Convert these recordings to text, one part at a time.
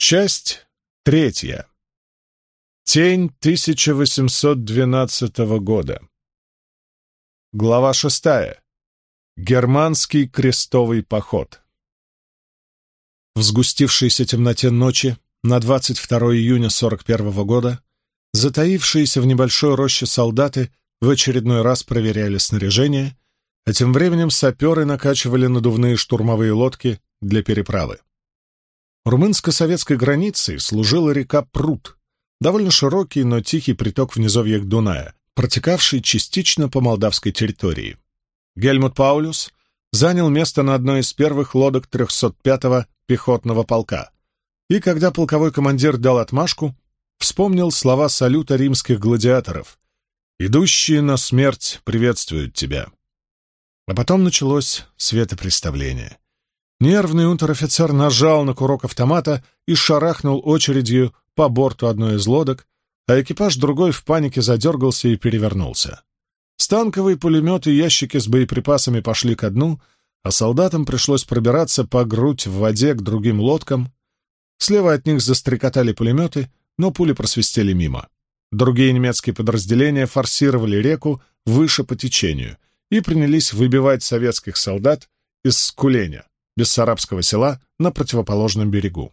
Часть 3. Тень 1812 года. Глава 6. Германский крестовый поход. В сгустившейся темноте ночи на 22 июня 41 года затаившиеся в небольшой роще солдаты в очередной раз проверяли снаряжение, а тем временем саперы накачивали надувные штурмовые лодки для переправы. Румынско-советской границей служила река Прут, довольно широкий, но тихий приток в низовьях Дуная, протекавший частично по молдавской территории. Гельмут Паулюс занял место на одной из первых лодок 305-го пехотного полка, и когда полковой командир дал отмашку, вспомнил слова салюта римских гладиаторов: «Идущие на смерть приветствуют тебя». А потом началось светопреставление. Нервный унтер-офицер нажал на курок автомата и шарахнул очередью по борту одной из лодок, а экипаж другой в панике задергался и перевернулся. Станковые пулеметы и ящики с боеприпасами пошли ко дну, а солдатам пришлось пробираться по грудь в воде к другим лодкам. Слева от них застрекотали пулеметы, но пули просвистели мимо. Другие немецкие подразделения форсировали реку выше по течению и принялись выбивать советских солдат из Скуленя, Бессарабского села на противоположном берегу.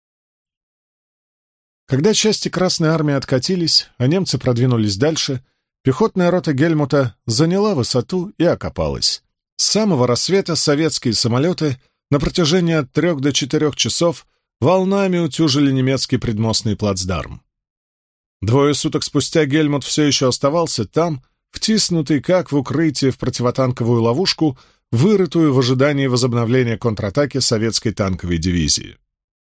Когда части Красной Армии откатились, а немцы продвинулись дальше, пехотная рота Гельмута заняла высоту и окопалась. С самого рассвета советские самолеты на протяжении от 3 до 4 часов волнами утюжили немецкий предмостный плацдарм. 2 суток спустя Гельмут все еще оставался там, втиснутый как в укрытие в противотанковую ловушку, вырытую в ожидании возобновления контратаки советской танковой дивизии.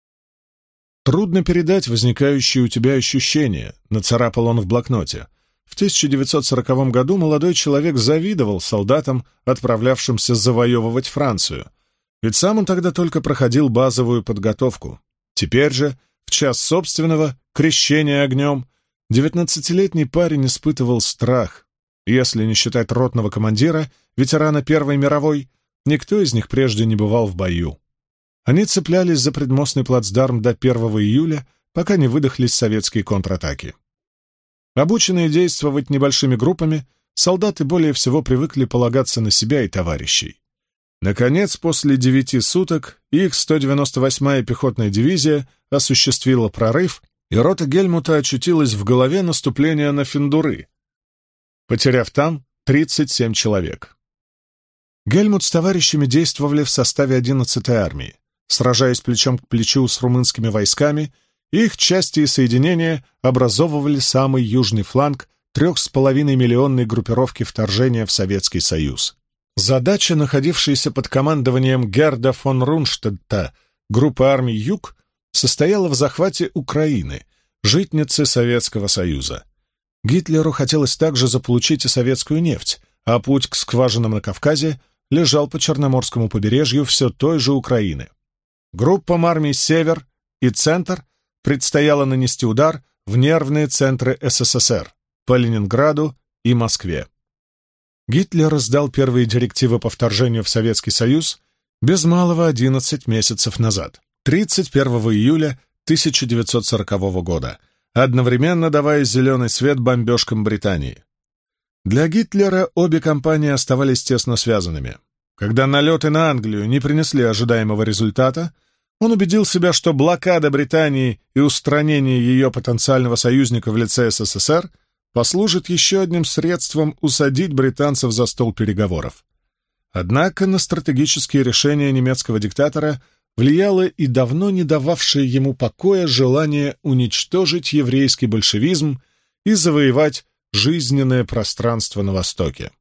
«Трудно передать возникающие у тебя ощущения», — нацарапал он в блокноте. В 1940 году молодой человек завидовал солдатам, отправлявшимся завоевывать Францию, ведь сам он тогда только проходил базовую подготовку. Теперь же, в час собственного крещения огнем, 19-летний парень испытывал страх. Если не считать ротного командира, ветерана Первой мировой, никто из них прежде не бывал в бою. Они цеплялись за предмостный плацдарм до 1 июля, пока не выдохлись советские контратаки. Обученные действовать небольшими группами, солдаты более всего привыкли полагаться на себя и товарищей. Наконец, после 9 суток, их 198-я пехотная дивизия осуществила прорыв, и рота Гельмута очутилась в голове наступления на Финдуры, потеряв там 37 человек. Гельмут с товарищами действовали в составе 11-й армии. Сражаясь плечом к плечу с румынскими войсками, их части и соединения образовывали самый южный фланг 3,5-миллионной группировки вторжения в Советский Союз. Задача, находившаяся под командованием Герда фон Рунштадта группы армий «Юг», состояла в захвате Украины, житницы Советского Союза. Гитлеру хотелось также заполучить и советскую нефть, а путь к скважинам на Кавказе лежал по Черноморскому побережью все той же Украины. Группам армий «Север» и «Центр» предстояло нанести удар в нервные центры СССР по Ленинграду и Москве. Гитлер сдал первые директивы по вторжению в Советский Союз без малого 11 месяцев назад, 31 июля 1940 года, одновременно давая зеленый свет бомбежкам Британии. Для Гитлера обе кампании оставались тесно связанными. Когда налеты на Англию не принесли ожидаемого результата, он убедил себя, что блокада Британии и устранение ее потенциального союзника в лице СССР послужит еще одним средством усадить британцев за стол переговоров. Однако на стратегические решения немецкого диктатора влияло и давно не дававшее ему покоя желание уничтожить еврейский большевизм и завоевать жизненное пространство на Востоке.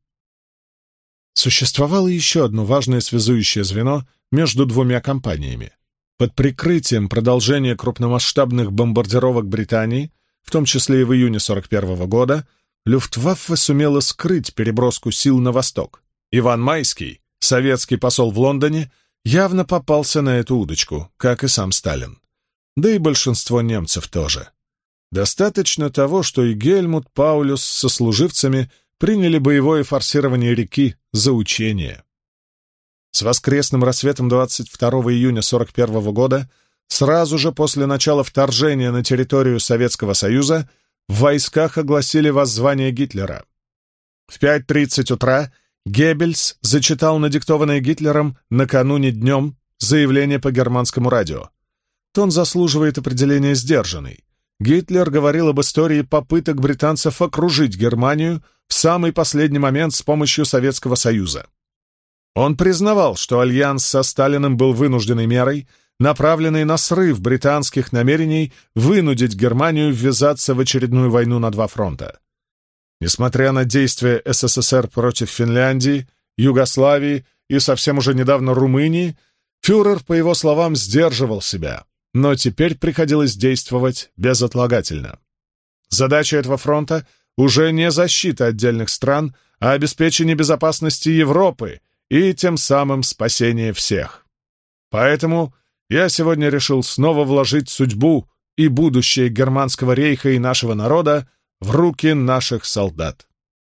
Существовало еще одно важное связующее звено между двумя кампаниями. Под прикрытием продолжения крупномасштабных бомбардировок Британии, в том числе и в июне 1941 года, Люфтваффе сумела скрыть переброску сил на восток. Иван Майский, советский посол в Лондоне, явно попался на эту удочку, как и сам Сталин. Да и большинство немцев тоже. Достаточно того, что и Гельмут Паулюс со служивцами приняли боевое форсирование реки за учение. С воскресным рассветом 22 июня 1941 года сразу же после начала вторжения на территорию Советского Союза в войсках огласили воззвание Гитлера. В 5:30 утра Геббельс зачитал надиктованное Гитлером накануне днем заявление по германскому радио. Тон заслуживает определения сдержанный. Гитлер говорил об истории попыток британцев окружить Германию в самый последний момент с помощью Советского Союза. Он признавал, что альянс со Сталиным был вынужденной мерой, направленной на срыв британских намерений вынудить Германию ввязаться в очередную войну на два фронта. Несмотря на действия СССР против Финляндии, Югославии и совсем уже недавно Румынии, фюрер, по его словам, сдерживал себя, но теперь приходилось действовать безотлагательно. Задача этого фронта уже не защита отдельных стран, а обеспечение безопасности Европы и тем самым спасение всех. Поэтому я сегодня решил снова вложить судьбу и будущее Германского рейха и нашего народа в руки наших солдат.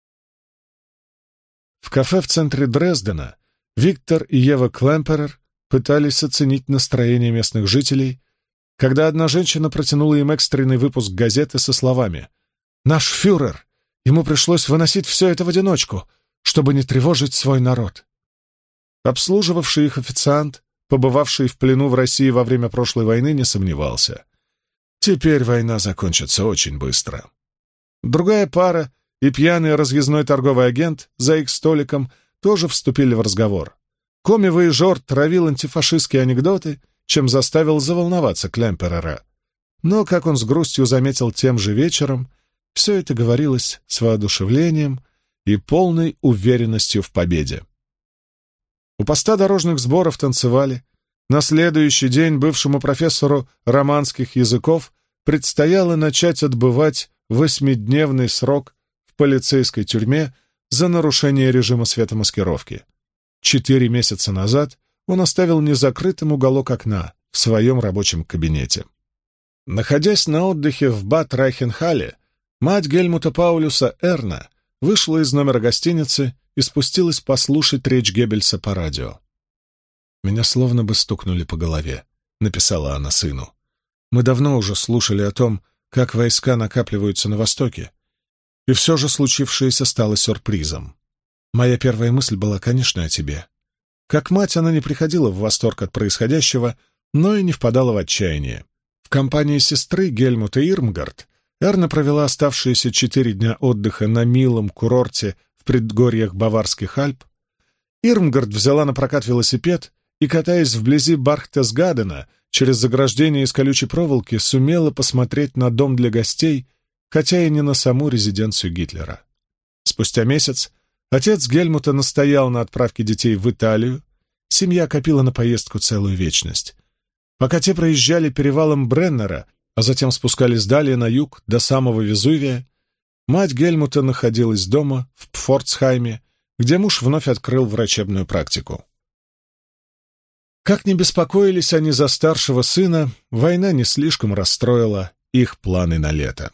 В кафе в центре Дрездена Виктор и Ева Клемперер пытались оценить настроение местных жителей, когда одна женщина протянула им экстренный выпуск газеты со словами: «Наш фюрер! Ему пришлось выносить все это в одиночку, чтобы не тревожить свой народ». Обслуживавший их официант, побывавший в плену в России во время прошлой войны, не сомневался. Теперь война закончится очень быстро. Другая пара и пьяный разъездной торговый агент за их столиком тоже вступили в разговор. Коми-вояжер травил антифашистские анекдоты, чем заставил заволноваться Клемперера. Но, как он с грустью заметил тем же вечером, все это говорилось с воодушевлением и полной уверенностью в победе. У поста дорожных сборов танцевали. На следующий день бывшему профессору романских языков предстояло начать отбывать 8-дневный срок в полицейской тюрьме за нарушение режима светомаскировки. 4 месяца назад он оставил незакрытым уголок окна в своем рабочем кабинете. Находясь на отдыхе в Бад-Райхенхалле, мать Гельмута Паулюса Эрна вышла из номера гостиницы и спустилась послушать речь Геббельса по радио. «Меня словно бы стукнули по голове», — написала она сыну. «Мы давно уже слушали о том, как войска накапливаются на Востоке, и все же случившееся стало сюрпризом. Моя первая мысль была, конечно, о тебе. Как мать она не приходила в восторг от происходящего, но и не впадала в отчаяние. В компании сестры Гельмута Ирмгард Эрна провела оставшиеся 4 дня отдыха на милом курорте в предгорьях Баварских Альп. Ирмгард взяла на прокат велосипед и, катаясь вблизи Бархтесгадена, через заграждение из колючей проволоки, сумела посмотреть на дом для гостей, хотя и не на саму резиденцию Гитлера. Спустя месяц отец Гельмута настоял на отправке детей в Италию. Семья копила на поездку целую вечность. Пока те проезжали перевалом Бреннера, а затем спускались далее на юг до самого Везувия, мать Гельмута находилась дома в Пфорцхайме, где муж вновь открыл врачебную практику. Как ни беспокоились они за старшего сына, война не слишком расстроила их планы на лето.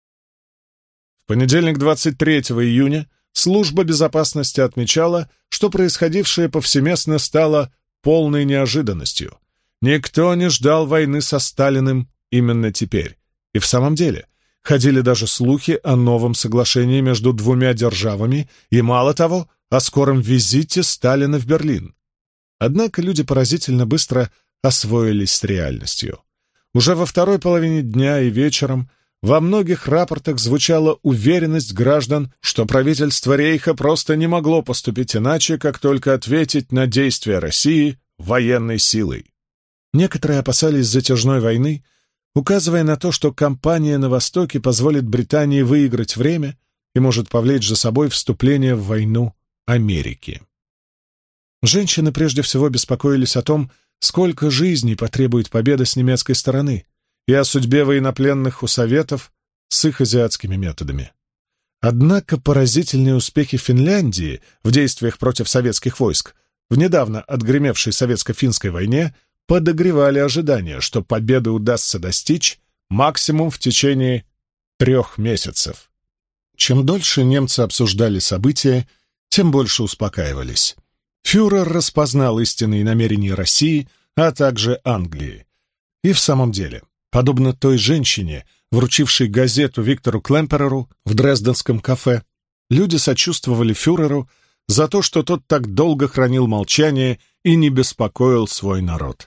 В понедельник, 23 июня, служба безопасности отмечала, что происходившее повсеместно стало полной неожиданностью. Никто не ждал войны со Сталиным именно теперь. И в самом деле, ходили даже слухи о новом соглашении между двумя державами и, мало того, о скором визите Сталина в Берлин. Однако люди поразительно быстро освоились с реальностью. Уже во второй половине дня и вечером во многих рапортах звучала уверенность граждан, что правительство Рейха просто не могло поступить иначе, как только ответить на действия России военной силой. Некоторые опасались затяжной войны, указывая на то, что кампания на Востоке позволит Британии выиграть время и может повлечь за собой вступление в войну Америки. Женщины прежде всего беспокоились о том, сколько жизней потребует победа с немецкой стороны, и о судьбе военнопленных у Советов с их азиатскими методами. Однако поразительные успехи Финляндии в действиях против советских войск в недавно отгремевшей советско-финской войне подогревали ожидания, что победы удастся достичь максимум в течение 3 месяцев. Чем дольше немцы обсуждали события, тем больше успокаивались. Фюрер распознал истинные намерения России, а также Англии. И в самом деле, подобно той женщине, вручившей газету Виктору Клемпереру в дрезденском кафе, люди сочувствовали фюреру за то, что тот так долго хранил молчание и не беспокоил свой народ.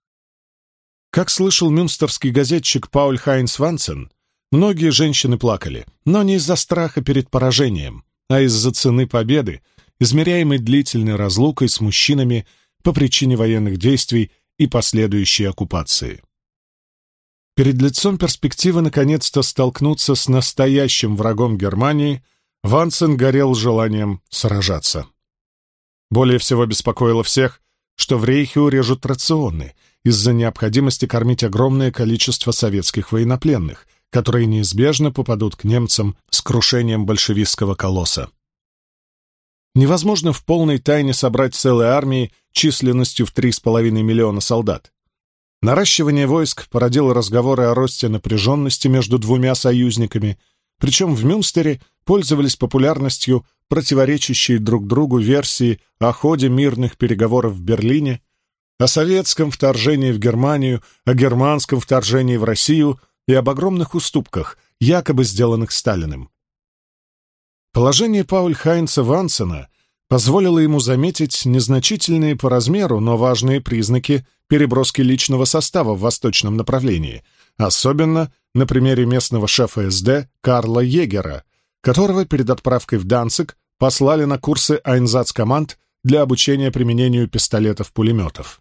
Как слышал мюнстерский газетчик Пауль Хайнц Вансен, многие женщины плакали, но не из-за страха перед поражением, а из-за цены победы, измеряемой длительной разлукой с мужчинами по причине военных действий и последующей оккупации. Перед лицом перспективы наконец-то столкнуться с настоящим врагом Германии, Вансен горел желанием сражаться. Более всего беспокоило всех, что в Рейхе урежут рационы из-за необходимости кормить огромное количество советских военнопленных, которые неизбежно попадут к немцам с крушением большевистского колосса. Невозможно в полной тайне собрать целые армии численностью в 3,5 миллиона солдат. Наращивание войск породило разговоры о росте напряженности между двумя союзниками, причем в Мюнстере пользовались популярностью противоречащие друг другу версии о ходе мирных переговоров в Берлине, о советском вторжении в Германию, о германском вторжении в Россию и об огромных уступках, якобы сделанных Сталиным. Положение Пауль Хайнца Вансена позволило ему заметить незначительные по размеру, но важные признаки переброски личного состава в восточном направлении, особенно на примере местного шефа СД Карла Егера, которого перед отправкой в Данциг послали на курсы Айнзац-команд для обучения применению пистолетов-пулеметов.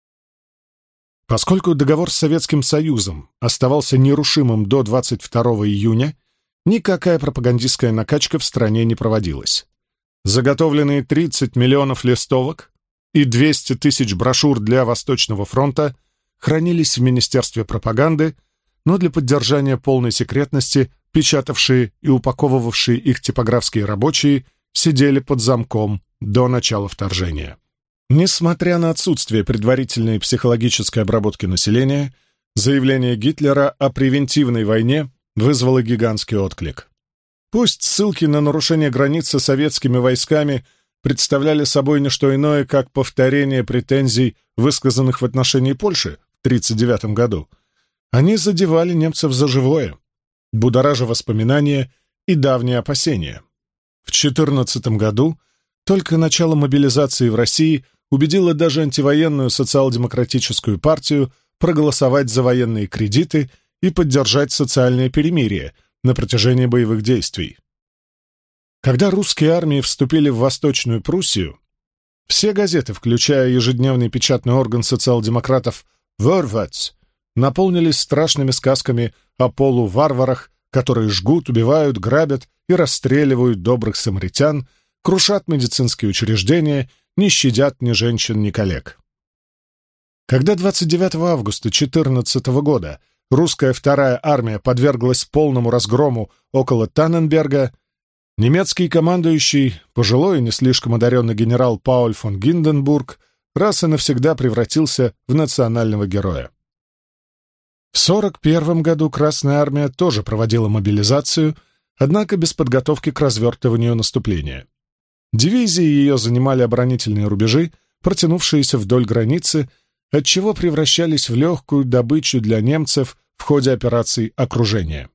Поскольку договор с Советским Союзом оставался нерушимым до 22 июня, никакая пропагандистская накачка в стране не проводилась. Заготовленные 30 миллионов листовок и 200 тысяч брошюр для Восточного фронта хранились в Министерстве пропаганды, но для поддержания полной секретности печатавшие и упаковывавшие их типографские рабочие сидели под замком до начала вторжения. Несмотря на отсутствие предварительной психологической обработки населения, заявление Гитлера о превентивной войне вызвало гигантский отклик. Пусть ссылки на нарушение границы советскими войсками представляли собой не что иное, как повторение претензий, высказанных в отношении Польши в 1939 году, они задевали немцев за живое, будоража воспоминания и давние опасения. В 1914 году только начало мобилизации в России убедило даже антивоенную социал-демократическую партию проголосовать за военные кредиты и поддержать социальное перемирие на протяжении боевых действий. Когда русские армии вступили в Восточную Пруссию, все газеты, включая ежедневный печатный орган социал-демократов «Vorwärts», наполнились страшными сказками о полуварварах, которые жгут, убивают, грабят и расстреливают добрых самаритян, крушат медицинские учреждения, не щадят ни женщин, ни коллег. Когда 29 августа 2014 года русская вторая армия подверглась полному разгрому около Танненберга, немецкий командующий, пожилой и не слишком одаренный генерал Пауль фон Гинденбург, раз и навсегда превратился в национального героя. В 1941 году Красная армия тоже проводила мобилизацию, однако без подготовки к развертыванию наступления. Дивизии ее занимали оборонительные рубежи, протянувшиеся вдоль границы, отчего превращались в легкую добычу для немцев в ходе операций окружения.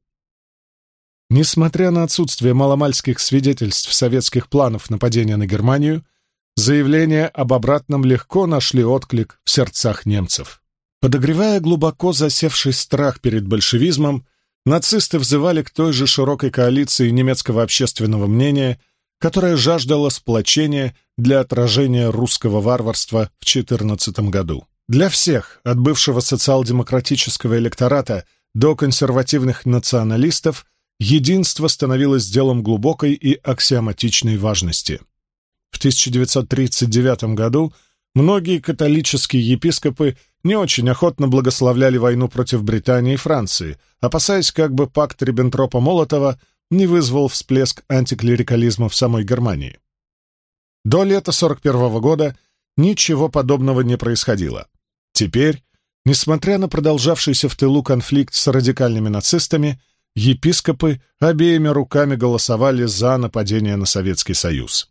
Несмотря на отсутствие маломальских свидетельств советских планов нападения на Германию, заявления об обратном легко нашли отклик в сердцах немцев. Подогревая глубоко засевший страх перед большевизмом, нацисты взывали к той же широкой коалиции немецкого общественного мнения, которая жаждала сплочения для отражения русского варварства в 1914 году. Для всех, от бывшего социал-демократического электората до консервативных националистов, единство становилось делом глубокой и аксиоматичной важности. В 1939 году многие католические епископы не очень охотно благословляли войну против Британии и Франции, опасаясь, как бы пакт Риббентропа-Молотова не вызвал всплеск антиклерикализма в самой Германии. До лета 1941 года ничего подобного не происходило. Теперь, несмотря на продолжавшийся в тылу конфликт с радикальными нацистами, епископы обеими руками голосовали за нападение на Советский Союз,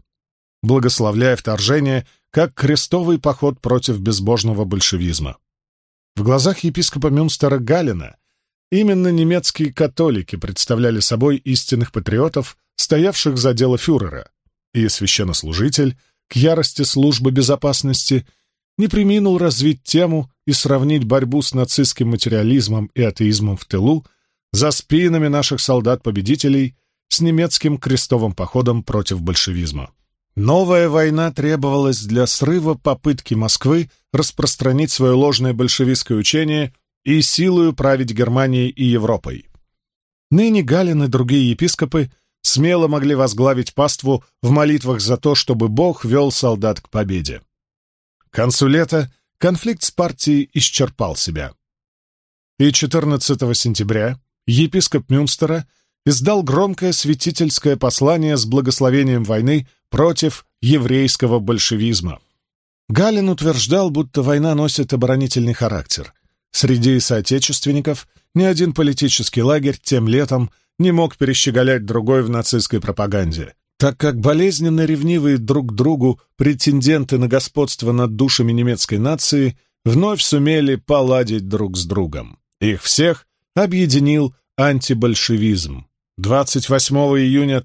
благословляя вторжение как крестовый поход против безбожного большевизма. В глазах епископа Мюнстера Галлена именно немецкие католики представляли собой истинных патриотов, стоявших за дело фюрера, и священнослужитель, к ярости службы безопасности, не преминул развить тему и сравнить борьбу с нацистским материализмом и атеизмом в тылу за спинами наших солдат-победителей с немецким крестовым походом против большевизма. Новая война требовалась для срыва попытки Москвы распространить свое ложное большевистское учение и силою править Германией и Европой. Ныне Галлен и другие епископы смело могли возглавить паству в молитвах за то, чтобы Бог вел солдат к победе. К концу лета конфликт с партией исчерпал себя. И 14 сентября епископ Мюнстера издал громкое святительское послание с благословением войны против еврейского большевизма. Галлен утверждал, будто война носит оборонительный характер. Среди соотечественников ни один политический лагерь тем летом не мог перещеголять другой в нацистской пропаганде, так как болезненно ревнивые друг к другу претенденты на господство над душами немецкой нации вновь сумели поладить друг с другом. Их всех объединил антибольшевизм. 28 июня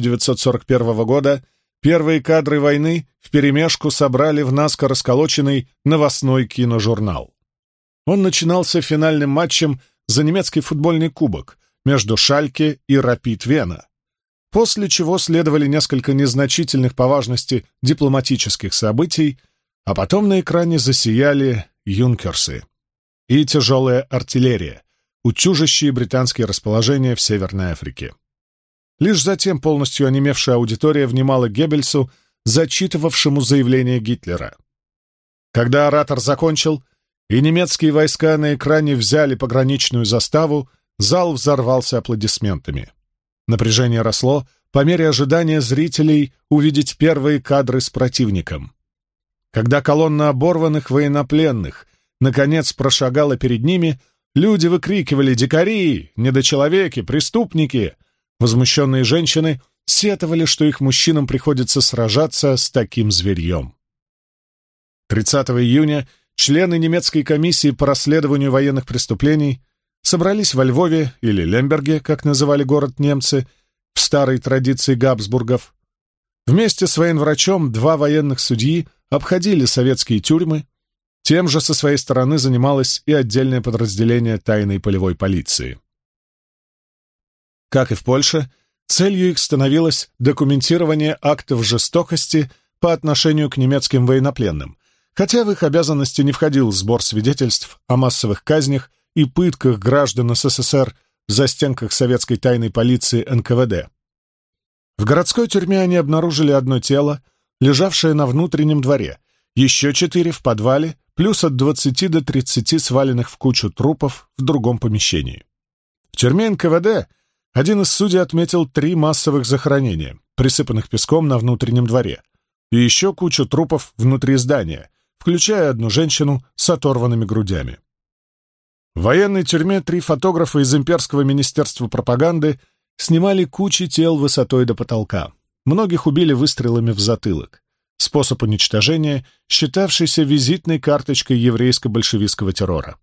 1941 года первые кадры войны вперемешку собрали в наскоро расколоченный новостной киножурнал. Он начинался финальным матчем за немецкий футбольный кубок между Шальке и Рапид Вена, после чего следовали несколько незначительных по важности дипломатических событий, а потом на экране засияли юнкерсы и тяжелая артиллерия, утюжащие британские расположения в Северной Африке. Лишь затем полностью онемевшая аудитория внимала Геббельсу, зачитывавшему заявление Гитлера. Когда оратор закончил, и немецкие войска на экране взяли пограничную заставу, зал взорвался аплодисментами. Напряжение росло по мере ожидания зрителей увидеть первые кадры с противником. Когда колонна оборванных военнопленных наконец прошагала перед ними, люди выкрикивали «Дикари! Недочеловеки! Преступники!». Возмущенные женщины сетовали, что их мужчинам приходится сражаться с таким зверьем. 30 июня члены немецкой комиссии по расследованию военных преступлений собрались во Львове, или Лемберге, как называли город немцы, в старой традиции Габсбургов. Вместе с военврачом два военных судьи обходили советские тюрьмы, тем же со своей стороны занималось и отдельное подразделение тайной полевой полиции. Как и в Польше, целью их становилось документирование актов жестокости по отношению к немецким военнопленным, хотя в их обязанности не входил сбор свидетельств о массовых казнях и пытках граждан СССР в застенках советской тайной полиции НКВД. В городской тюрьме они обнаружили одно тело, лежавшее на внутреннем дворе, еще 4 в подвале, плюс от 20 до 30 сваленных в кучу трупов в другом помещении. В тюрьме НКВД один из судей отметил 3 массовых захоронения, присыпанных песком на внутреннем дворе, и еще кучу трупов внутри здания, включая одну женщину с оторванными грудями. В военной тюрьме 3 фотографа из Имперского министерства пропаганды снимали кучи тел высотой до потолка. Многих убили выстрелами в затылок. Способ уничтожения, считавшийся визитной карточкой еврейско-большевистского террора.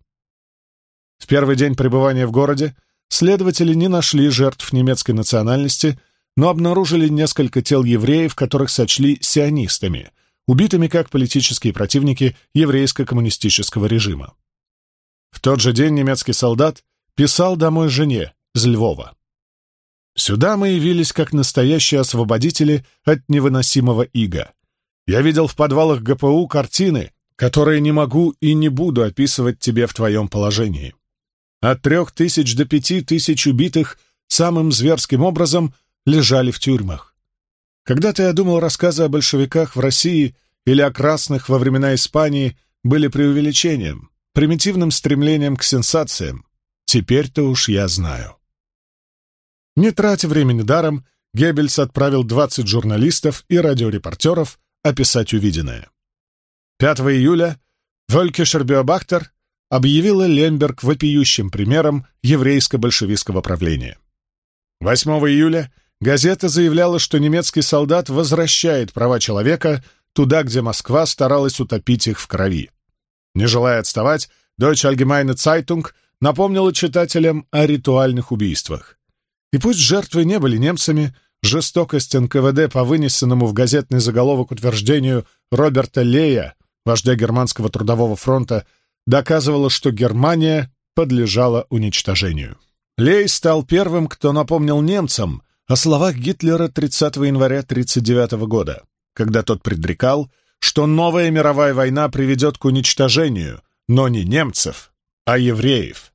В первый день пребывания в городе следователи не нашли жертв немецкой национальности, но обнаружили несколько тел евреев, которых сочли сионистами, убитыми как политические противники еврейско-коммунистического режима. В тот же день немецкий солдат писал домой жене из Львова: «Сюда мы явились как настоящие освободители от невыносимого ига. Я видел в подвалах ГПУ картины, которые не могу и не буду описывать тебе в твоем положении. От 3000 до 5000 убитых самым зверским образом лежали в тюрьмах. Когда-то я думал, рассказы о большевиках в России или о красных во времена Испании были преувеличением, примитивным стремлением к сенсациям. Теперь-то уж я знаю». Не тратя времени даром, Геббельс отправил 20 журналистов и радиорепортеров описать увиденное. 5 июля Вölkischer Beobachter объявила Лемберг вопиющим примером еврейско-большевистского правления. 8 июля газета заявляла, что немецкий солдат возвращает права человека туда, где Москва старалась утопить их в крови. Не желая отставать, Deutsche Allgemeine Zeitung напомнила читателям о ритуальных убийствах. И пусть жертвы не были немцами, жестокость НКВД по вынесенному в газетный заголовок утверждению Роберта Лея, вождя Германского трудового фронта, доказывала, что Германия подлежала уничтожению. Лей стал первым, кто напомнил немцам о словах Гитлера 30 января 1939 года, когда тот предрекал, что новая мировая война приведет к уничтожению, но не немцев, а евреев.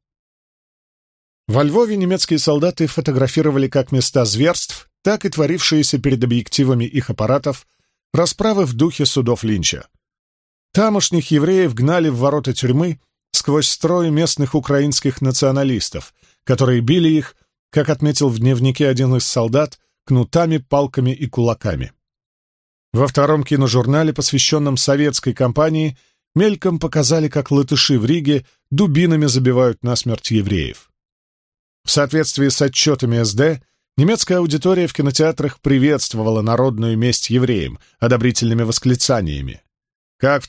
Во Львове немецкие солдаты фотографировали как места зверств, так и творившиеся перед объективами их аппаратов расправы в духе судов Линча. Тамошних евреев гнали в ворота тюрьмы сквозь строй местных украинских националистов, которые били их, как отметил в дневнике один из солдат, кнутами, палками и кулаками. Во втором киножурнале, посвященном советской кампании, мельком показали, как латыши в Риге дубинами забивают насмерть евреев. В соответствии с отчетами СД, немецкая аудитория в кинотеатрах приветствовала народную месть евреям одобрительными восклицаниями. Как в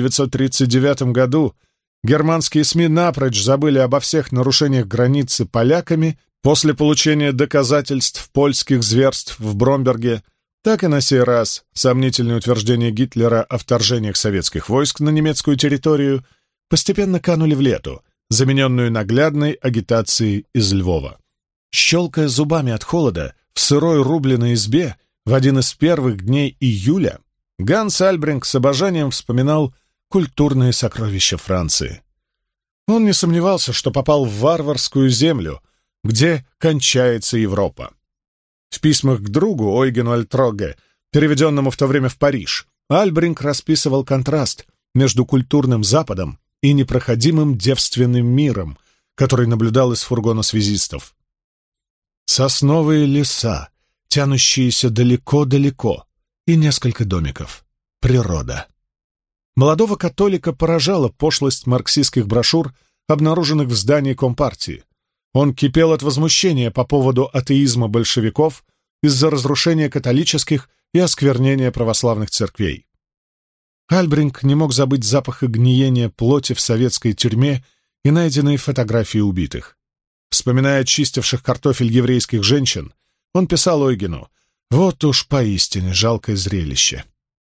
1939 году германские СМИ напрочь забыли обо всех нарушениях границы поляками после получения доказательств польских зверств в Бромберге, так и на сей раз сомнительные утверждения Гитлера о вторжениях советских войск на немецкую территорию постепенно канули в лету, замененную наглядной агитацией из Львова. Щелкая зубами от холода в сырой рубленой избе в один из первых дней июля, Ганс Альбринг с обожанием вспоминал культурные сокровища Франции. Он не сомневался, что попал в варварскую землю, где кончается Европа. В письмах к другу Ойгену Альтроге, переведенному в то время в Париж, Альбринг расписывал контраст между культурным Западом и непроходимым девственным миром, который наблюдал из фургона связистов. Сосновые леса, тянущиеся далеко-далеко, и несколько домиков. Природа. Молодого католика поражала пошлость марксистских брошюр, обнаруженных в здании Компартии. Он кипел от возмущения по поводу атеизма большевиков из-за разрушения католических и осквернения православных церквей. Альбринг не мог забыть запаха гниения плоти в советской тюрьме и найденные фотографии убитых. Вспоминая очистивших картофель еврейских женщин, он писал Ойгену: «Вот уж поистине жалкое зрелище».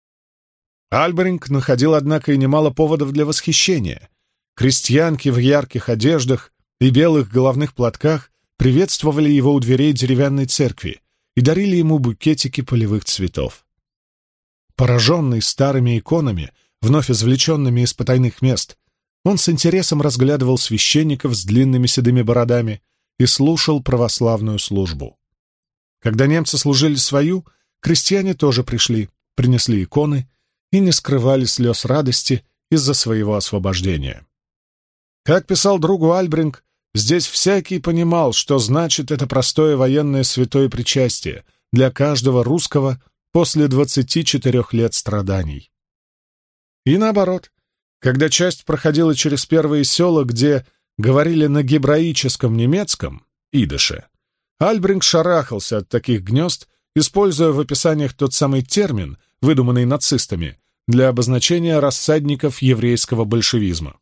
Альбринг находил, однако, и немало поводов для восхищения. Крестьянки в ярких одеждах и белых головных платках приветствовали его у дверей деревянной церкви и дарили ему букетики полевых цветов. Пораженный старыми иконами, вновь извлеченными из потайных мест, он с интересом разглядывал священников с длинными седыми бородами и слушал православную службу. Когда немцы служили свою, крестьяне тоже пришли, принесли иконы и не скрывали слез радости из-за своего освобождения. Как писал другу Альбринг, здесь всякий понимал, что значит это простое военное святое причастие для каждого русского после 24 лет страданий. И наоборот, когда часть проходила через первые села, где говорили на гебраическом немецком, идыше, Альбринг шарахался от таких гнезд, используя в описаниях тот самый термин, выдуманный нацистами, для обозначения рассадников еврейского большевизма.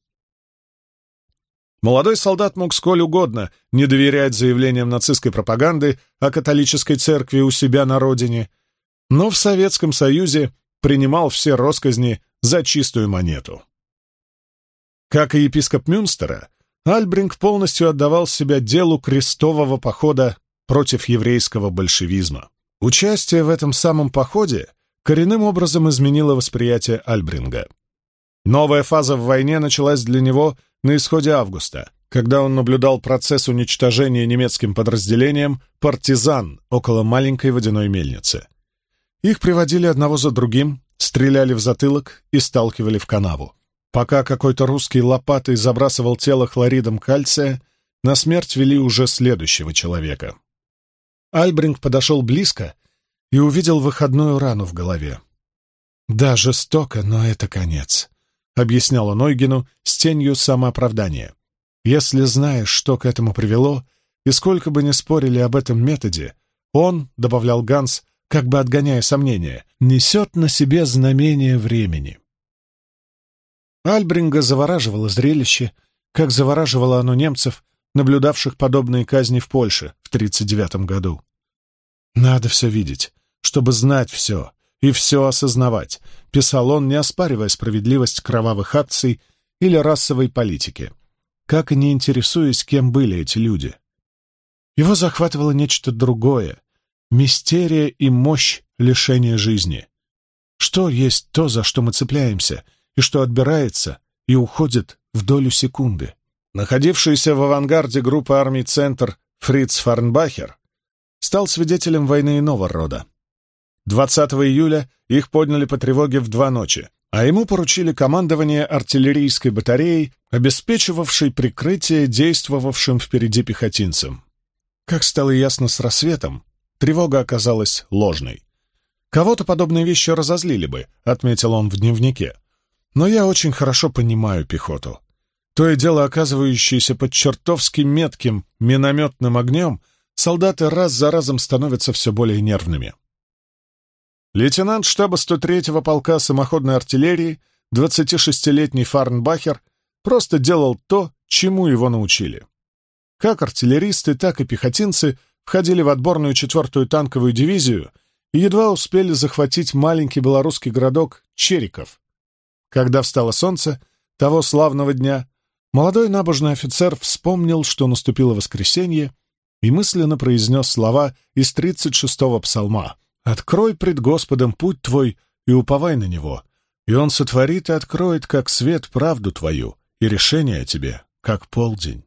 Молодой солдат мог сколь угодно не доверять заявлениям нацистской пропаганды о католической церкви у себя на родине, но в Советском Союзе принимал все россказни за чистую монету. Как и епископ Мюнстера, Альбринг полностью отдавал себя делу крестового похода против еврейского большевизма. Участие в этом самом походе коренным образом изменило восприятие Альбринга. Новая фаза в войне началась для него на исходе августа, когда он наблюдал процесс уничтожения немецким подразделением партизан около маленькой водяной мельницы. Их приводили одного за другим, стреляли в затылок и сталкивали в канаву. Пока какой-то русский лопатой забрасывал тело хлоридом кальция, на смерть вели уже следующего человека. Альбринг подошел близко и увидел выходную рану в голове. «Да, жестоко, но это конец», — объяснял он Ойгену с тенью самооправдания. «Если знаешь, что к этому привело, и сколько бы ни спорили об этом методе, он, — добавлял Ганс, как бы отгоняя сомнения, — несет на себе знамение времени». Альбринга завораживало зрелище, как завораживало оно немцев, наблюдавших подобные казни в Польше в 1939 году. «Надо все видеть, чтобы знать все и все осознавать», — писал он, не оспаривая справедливость кровавых акций или расовой политики, как и не интересуясь, кем были эти люди. Его захватывало нечто другое — мистерия и мощь лишения жизни. Что есть то, за что мы цепляемся, и что отбирается и уходит в долю секунды? Находившийся в авангарде группы армий «Центр» Фриц Фарнбахер стал свидетелем войны иного рода. 20 июля их подняли по тревоге в 2 ночи, а ему поручили командование артиллерийской батареей, обеспечивавшей прикрытие действовавшим впереди пехотинцам. Как стало ясно с рассветом, тревога оказалась ложной. «Кого-то подобные вещи разозлили бы», — отметил он в дневнике. «Но я очень хорошо понимаю пехоту. То и дело, оказывающиеся под чертовски метким минометным огнем, солдаты раз за разом становятся все более нервными». Лейтенант штаба 103-го полка самоходной артиллерии, 26-летний Фарнбахер, просто делал то, чему его научили. Как артиллеристы, так и пехотинцы входили в отборную 4-ю танковую дивизию и едва успели захватить маленький белорусский городок Чериков. Когда встало солнце того славного дня, молодой набожный офицер вспомнил, что наступило воскресенье, и мысленно произнес слова из 36-го псалма: «Открой пред Господом путь твой и уповай на Него, и Он сотворит и откроет, как свет, правду твою, и решение о тебе, как полдень».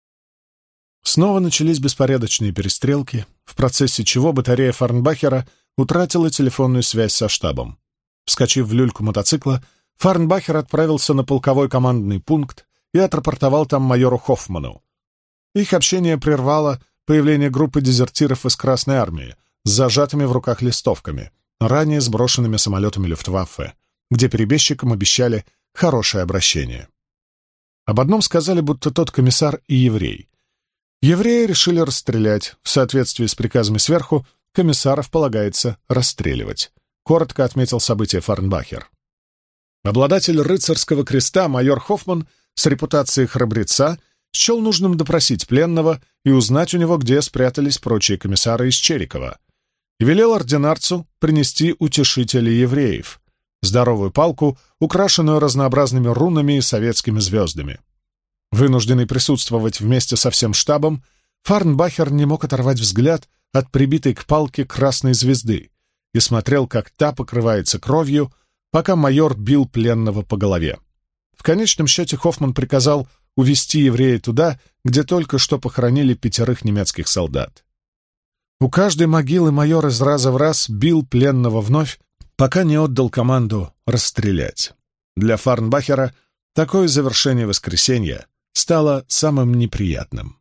Снова начались беспорядочные перестрелки, в процессе чего батарея Фарнбахера утратила телефонную связь со штабом. Вскочив в люльку мотоцикла, Фарнбахер отправился на полковой командный пункт и отрапортовал там майору Хоффману. Их общение прервало появление группы дезертиров из Красной армии с зажатыми в руках листовками, ранее сброшенными самолетами Люфтваффе, где перебежчикам обещали хорошее обращение. Об одном сказали, будто тот комиссар и еврей. Евреи решили расстрелять. В соответствии с приказами сверху, комиссаров полагается расстреливать. Коротко отметил событие Фарнбахер. Обладатель рыцарского креста майор Хоффман с репутацией храбреца счел нужным допросить пленного и узнать у него, где спрятались прочие комиссары из Черикова, и велел ординарцу принести утешителей евреев — здоровую палку, украшенную разнообразными рунами и советскими звездами. Вынужденный присутствовать вместе со всем штабом, Фарнбахер не мог оторвать взгляд от прибитой к палке красной звезды и смотрел, как та покрывается кровью, пока майор бил пленного по голове. В конечном счете Хоффман приказал увезти еврея туда, где только что похоронили 5 немецких солдат. У каждой могилы майор из раза в раз бил пленного вновь, пока не отдал команду расстрелять. Для Фарнбахера такое завершение воскресенья стало самым неприятным.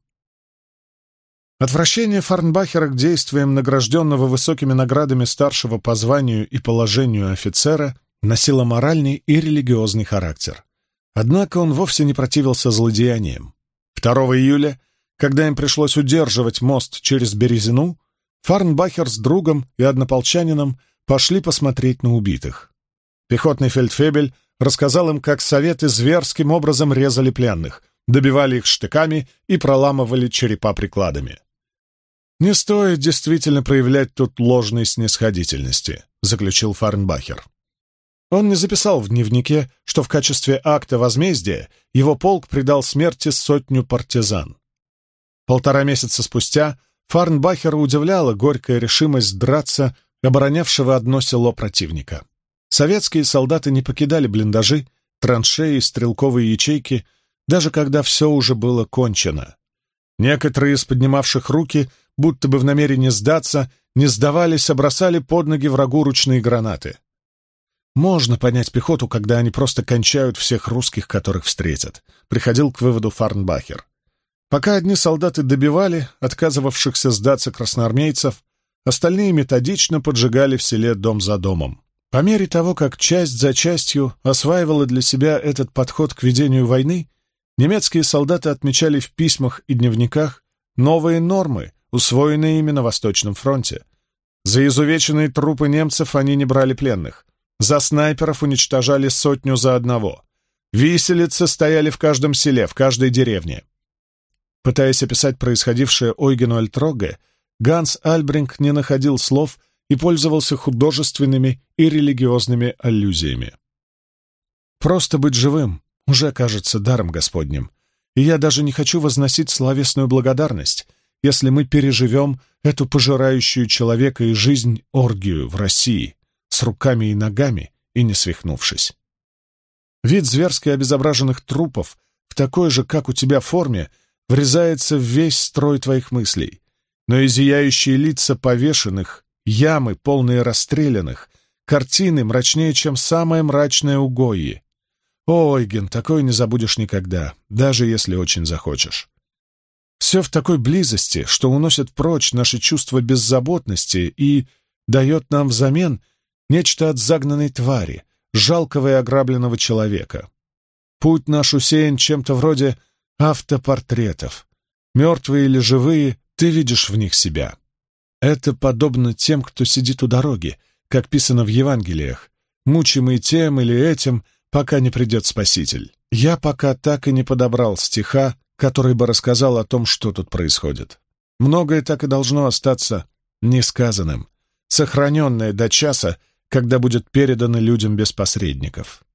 Отвращение Фарнбахера к действиям награжденного высокими наградами старшего по званию и положению офицера носило моральный и религиозный характер. Однако он вовсе не противился злодеяниям. 2 июля, когда им пришлось удерживать мост через Березину, Фарнбахер с другом и однополчанином пошли посмотреть на убитых. Пехотный фельдфебель рассказал им, как советы зверским образом резали пленных, добивали их штыками и проламывали черепа прикладами. «Не стоит действительно проявлять тут ложной снисходительности», — заключил Фарнбахер. Он не записал в дневнике, что в качестве акта возмездия его полк предал смерти 100 партизан. 1,5 месяца спустя Фарнбахера удивляла горькая решимость драться, оборонявшего одно село противника. Советские солдаты не покидали блиндажи, траншеи, стрелковые ячейки, даже когда все уже было кончено. Некоторые из поднимавших руки, будто бы в намерении сдаться, не сдавались, а бросали под ноги врагу ручные гранаты. Можно понять пехоту, когда они просто кончают всех русских, которых встретят, приходил к выводу Фарнбахер. Пока одни солдаты добивали отказывавшихся сдаться красноармейцев, остальные методично поджигали в селе дом за домом. По мере того, как часть за частью осваивала для себя этот подход к ведению войны, немецкие солдаты отмечали в письмах и дневниках новые нормы, усвоенные ими на Восточном фронте. За изувеченные трупы немцев они не брали пленных, за снайперов уничтожали 100 за одного, Виселицы стояли в каждом селе, в каждой деревне. Пытаясь описать происходившее Ойгену Альтроге, Ганс Альбринг не находил слов и пользовался художественными и религиозными аллюзиями. «Просто быть живым уже кажется даром Господним, и я даже не хочу возносить словесную благодарность, если мы переживем эту пожирающую человека и жизнь оргию в России с руками и ногами и не свихнувшись. Вид зверски обезображенных трупов в такой же, как у тебя, форме врезается в весь строй твоих мыслей, но и зияющие лица повешенных, ямы, полные расстрелянных, картины мрачнее, чем самое мрачное у Гойи. О, Ойген, такое не забудешь никогда, даже если очень захочешь. Все в такой близости, что уносит прочь наши чувства беззаботности и дает нам взамен нечто от загнанной твари, жалкого и ограбленного человека. Путь наш усеян чем-то вроде автопортретов. Мертвые или живые, ты видишь в них себя. Это подобно тем, кто сидит у дороги, как писано в Евангелиях, мучимый тем или этим, пока не придет Спаситель. Я пока так и не подобрал стиха, который бы рассказал о том, что тут происходит. Многое так и должно остаться несказанным, сохраненное до часа, когда будет передано людям без посредников.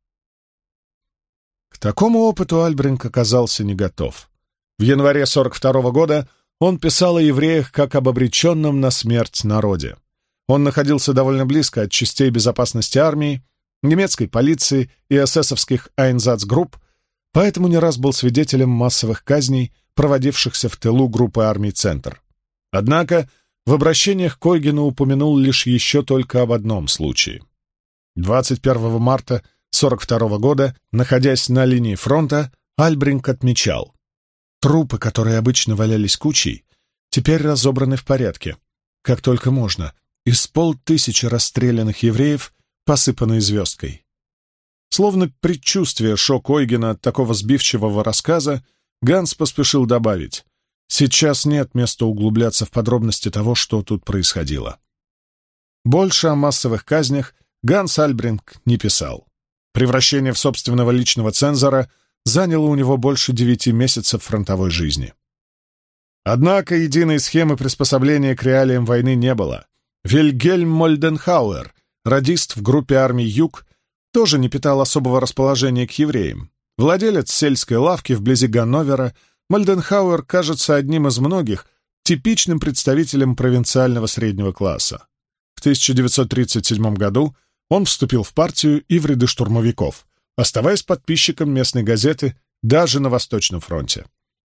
К такому опыту Альбринг оказался не готов. В январе 42-го года он писал о евреях как об обреченном на смерть народе. Он находился довольно близко от частей безопасности армии, немецкой полиции и эсэсовских Айнзацгрупп, поэтому не раз был свидетелем массовых казней, проводившихся в тылу группы армий «Центр». Однако в обращениях к Ойгену упомянул лишь еще только об одном случае. 21 марта 1942 года, находясь на линии фронта, Альбринг отмечал: трупы, которые обычно валялись кучей, теперь разобраны в порядке, как только можно, из 500 расстрелянных евреев, посыпанные звездкой. Словно предчувствие шок Ойгена от такого сбивчивого рассказа, Ганс поспешил добавить: сейчас нет места углубляться в подробности того, что тут происходило. Больше о массовых казнях Ганс Альбринг не писал. Превращение в собственного личного цензора заняло у него больше 9 месяцев фронтовой жизни. Однако единой схемы приспособления к реалиям войны не было. Вильгельм Мольденхауэр, радист в группе армий «Юг», тоже не питал особого расположения к евреям. Владелец сельской лавки вблизи Ганновера, Мольденхауэр кажется одним из многих типичным представителем провинциального среднего класса. В 1937 году он вступил в партию и в ряды штурмовиков, оставаясь подписчиком местной газеты даже на Восточном фронте.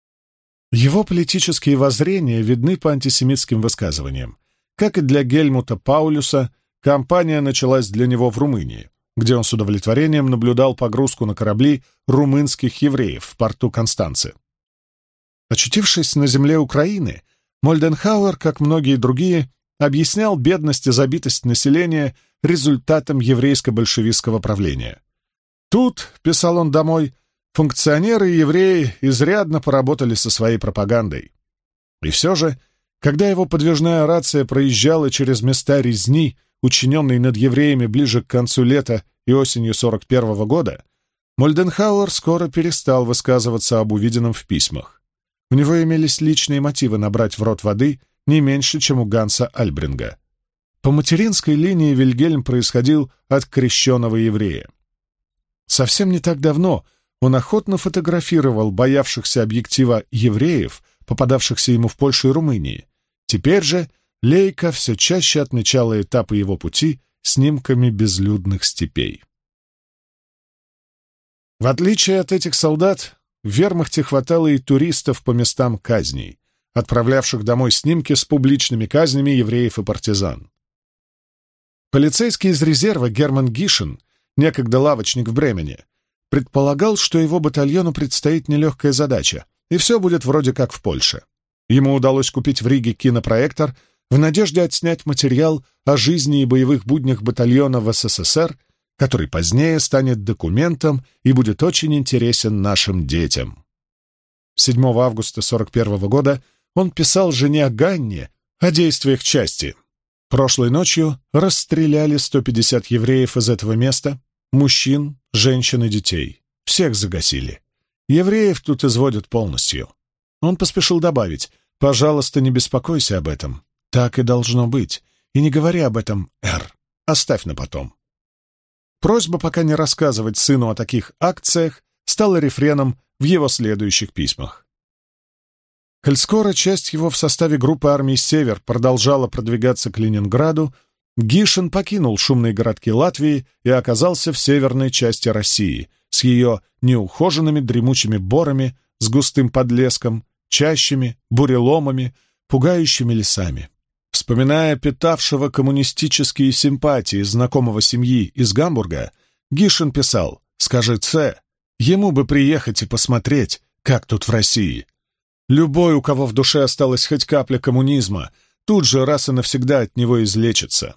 Его политические воззрения видны по антисемитским высказываниям. Как и для Гельмута Паулюса, кампания началась для него в Румынии, где он с удовлетворением наблюдал погрузку на корабли румынских евреев в порту Констанцы. Очутившись на земле Украины, Мольденхауэр, как многие другие, объяснял бедность и забитость населения результатом еврейско-большевистского правления. Тут, писал он домой, функционеры и евреи изрядно поработали со своей пропагандой. И все же, когда его подвижная рация проезжала через места резни, учиненной над евреями ближе к концу лета и осенью 1941 года, Мольденхауэр скоро перестал высказываться об увиденном в письмах. У него имелись личные мотивы набрать в рот воды не меньше, чем у Ганса Альбринга. По материнской линии Вильгельм происходил от крещеного еврея. Совсем не так давно он охотно фотографировал боявшихся объектива евреев, попадавшихся ему в Польше и Румынии. Теперь же Лейка все чаще отмечала этапы его пути снимками безлюдных степей. В отличие от этих солдат, в вермахте хватало и туристов по местам казней, отправлявших домой снимки с публичными казнями евреев и партизан. Полицейский из резерва Герман Гишин, некогда лавочник в Бремене, предполагал, что его батальону предстоит нелегкая задача, и все будет вроде как в Польше. Ему удалось купить в Риге кинопроектор в надежде отснять материал о жизни и боевых буднях батальона в СССР, который позднее станет документом и будет очень интересен нашим детям. 7 августа 1941 года он писал жене Ганне о действиях части. Прошлой ночью расстреляли 150 евреев из этого места, мужчин, женщин и детей. всех загасили. Евреев тут изводят полностью. Он поспешил добавить: «Пожалуйста, не беспокойся об этом. Так и должно быть. И не говори об этом, Эр. Оставь на потом». Просьба пока не рассказывать сыну о таких акциях стала рефреном в его следующих письмах. Коль скоро часть его в составе группы армий «Север» продолжала продвигаться к Ленинграду, Гишин покинул шумные городки Латвии и оказался в северной части России с ее неухоженными дремучими борами, с густым подлеском, чащами, буреломами, пугающими лесами. Вспоминая питавшего коммунистические симпатии знакомого семьи из Гамбурга, Гишин писал: «Скажи Ц, ему бы приехать и посмотреть, как тут в России. Любой, у кого в душе осталась хоть капля коммунизма, тут же раз и навсегда от него излечится».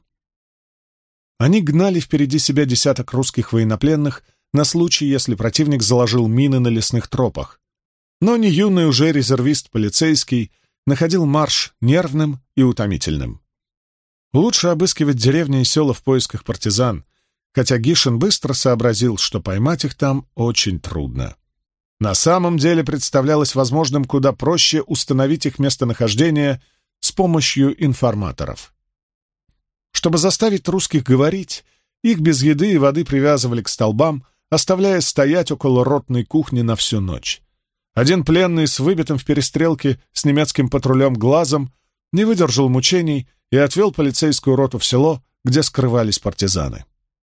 Они гнали впереди себя десяток русских военнопленных на случай, если противник заложил мины на лесных тропах. Но не юный уже резервист-полицейский находил марш нервным и утомительным. Лучше обыскивать деревни и села в поисках партизан, хотя Гишин быстро сообразил, что поймать их там очень трудно. На самом деле представлялось возможным куда проще установить их местонахождение с помощью информаторов. Чтобы заставить русских говорить, их без еды и воды привязывали к столбам, оставляя стоять около ротной кухни на всю ночь. Один пленный с выбитым в перестрелке с немецким патрулем глазом не выдержал мучений и отвел полицейскую роту в село, где скрывались партизаны.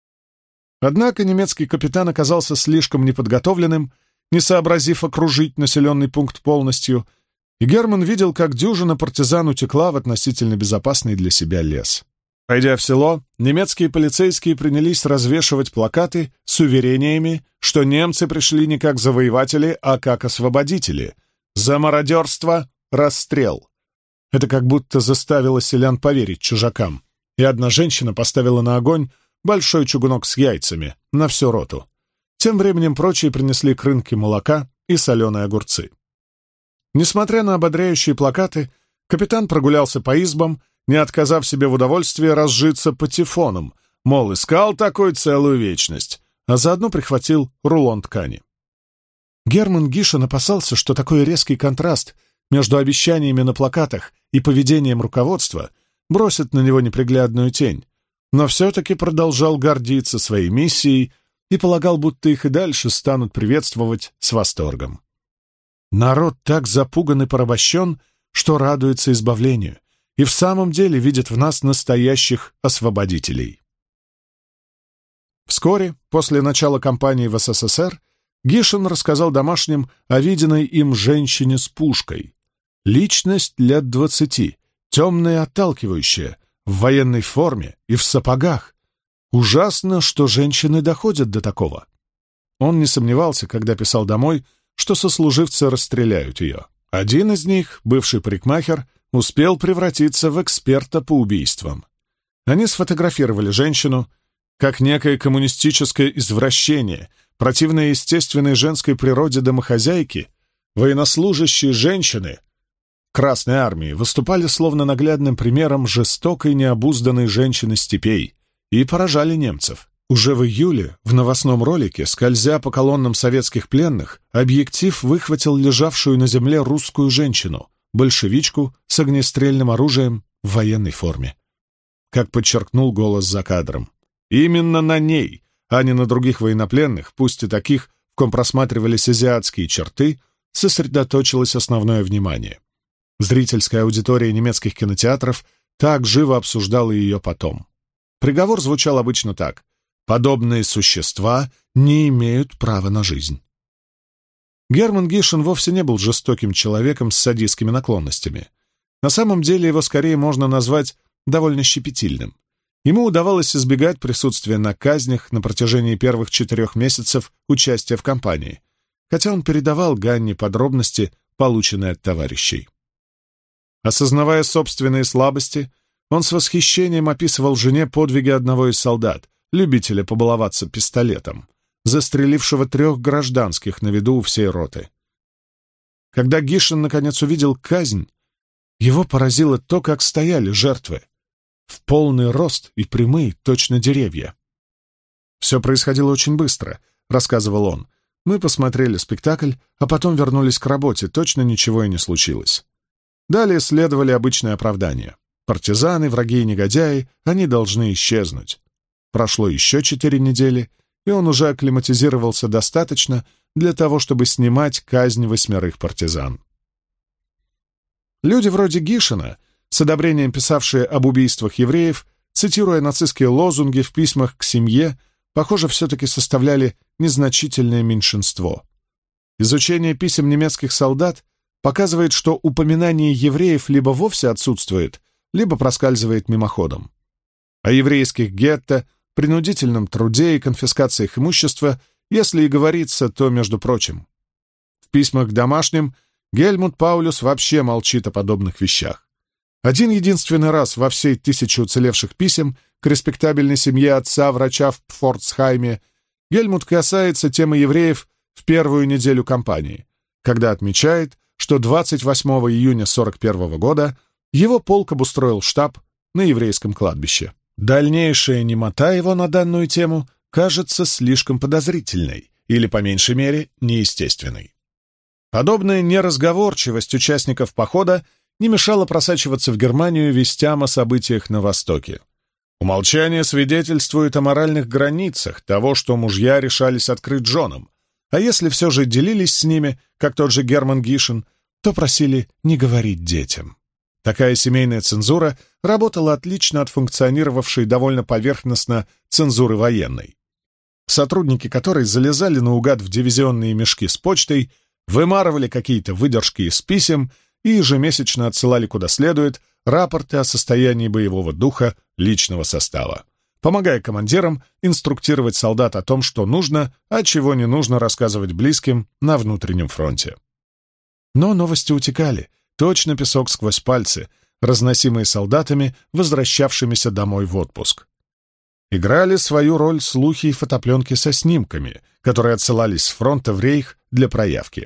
Однако немецкий капитан оказался слишком неподготовленным, не сообразив окружить населенный пункт полностью, и Герман видел, как дюжина партизан утекла в относительно безопасный для себя лес. Пойдя в село, немецкие полицейские принялись развешивать плакаты с уверениями, что немцы пришли не как завоеватели, а как освободители. За мародерство — расстрел. Это как будто заставило селян поверить чужакам, и одна женщина поставила на огонь большой чугунок с яйцами на всю роту. Тем временем прочие принесли крынки молока и соленые огурцы. Несмотря на ободряющие плакаты, капитан прогулялся по избам, не отказав себе в удовольствии разжиться патефоном, мол, искал такой целую вечность, а заодно прихватил рулон ткани. Герман Гишин опасался, что такой резкий контраст между обещаниями на плакатах и поведением руководства бросит на него неприглядную тень, но все-таки продолжал гордиться своей миссией и полагал, будто их и дальше станут приветствовать с восторгом. Народ так запуган и порабощен, что радуется избавлению, и в самом деле видит в нас настоящих освободителей. Вскоре, после начала кампании в СССР, Гишин рассказал домашним о виденной им женщине с пушкой. Личность лет 20, темная и отталкивающая, в военной форме и в сапогах. Ужасно, что женщины доходят до такого. Он не сомневался, когда писал домой, что сослуживцы расстреляют ее. Один из них, бывший парикмахер, успел превратиться в эксперта по убийствам. Они сфотографировали женщину как некое коммунистическое извращение, противное естественной женской природе домохозяйки. Военнослужащие женщины Красной армии выступали словно наглядным примером жестокой необузданной женщины степей и поражали немцев. Уже в июле в новостном ролике, скользя по колоннам советских пленных, объектив выхватил лежавшую на земле русскую женщину, большевичку с огнестрельным оружием в военной форме. Как подчеркнул голос за кадром, именно на ней, а не на других военнопленных, пусть и таких, в ком просматривались азиатские черты, сосредоточилось основное внимание. Зрительская аудитория немецких кинотеатров так живо обсуждала ее потом. Приговор звучал обычно так: подобные существа не имеют права на жизнь. Герман Гишин вовсе не был жестоким человеком с садистскими наклонностями. На самом деле его скорее можно назвать довольно щепетильным. Ему удавалось избегать присутствия на казнях на протяжении первых 4 месяцев участия в кампании, хотя он передавал Ганне подробности, полученные от товарищей. Осознавая собственные слабости, он с восхищением описывал жене подвиги одного из солдат, любителя побаловаться пистолетом, застрелившего 3 гражданских на виду у всей роты. Когда Гишин наконец увидел казнь, его поразило то, как стояли жертвы. В полный рост и прямые, точно деревья. «Все происходило очень быстро», — рассказывал он. Мы посмотрели спектакль, а потом вернулись к работе, точно ничего и не случилось. Далее следовали обычные оправдания. Партизаны, враги и негодяи, они должны исчезнуть. Прошло еще 4 недели, и он уже акклиматизировался достаточно для того, чтобы снимать казнь 8 партизан. Люди вроде Гишина, с одобрением писавшие об убийствах евреев, цитируя нацистские лозунги в письмах к семье, похоже, все-таки составляли незначительное меньшинство. Изучение писем немецких солдат показывает, что упоминание евреев либо вовсе отсутствует, либо проскальзывает мимоходом. О еврейских гетто, принудительном труде и конфискациях имущества, если и говорится, то между прочим. В письмах к домашним Гельмут Паулюс вообще молчит о подобных вещах. Один-единственный раз во всей 1000 уцелевших писем к респектабельной семье отца-врача в Пфорцхайме Гельмут касается темы евреев в первую неделю кампании, когда отмечает, что 28 июня 1941 года его полк обустроил штаб на еврейском кладбище. Дальнейшая немота его на данную тему кажется слишком подозрительной или, по меньшей мере, неестественной. Подобная неразговорчивость участников похода не мешала просачиваться в Германию вестям о событиях на Востоке. Умолчание свидетельствует о моральных границах того, что мужья решались открыть женам, а если все же делились с ними, как тот же Герман Гишин, то просили не говорить детям. Такая семейная цензура работала отлично от функционировавшей довольно поверхностно цензуры военной, сотрудники которой залезали наугад в дивизионные мешки с почтой, вымарывали какие-то выдержки из писем и ежемесячно отсылали куда следует рапорты о состоянии боевого духа личного состава, помогая командирам инструктировать солдат о том, что нужно, а чего не нужно рассказывать близким на внутреннем фронте. Но новости утекали, точно песок сквозь пальцы, разносимые солдатами, возвращавшимися домой в отпуск. Играли свою роль слухи и фотопленки со снимками, которые отсылались с фронта в рейх для проявки.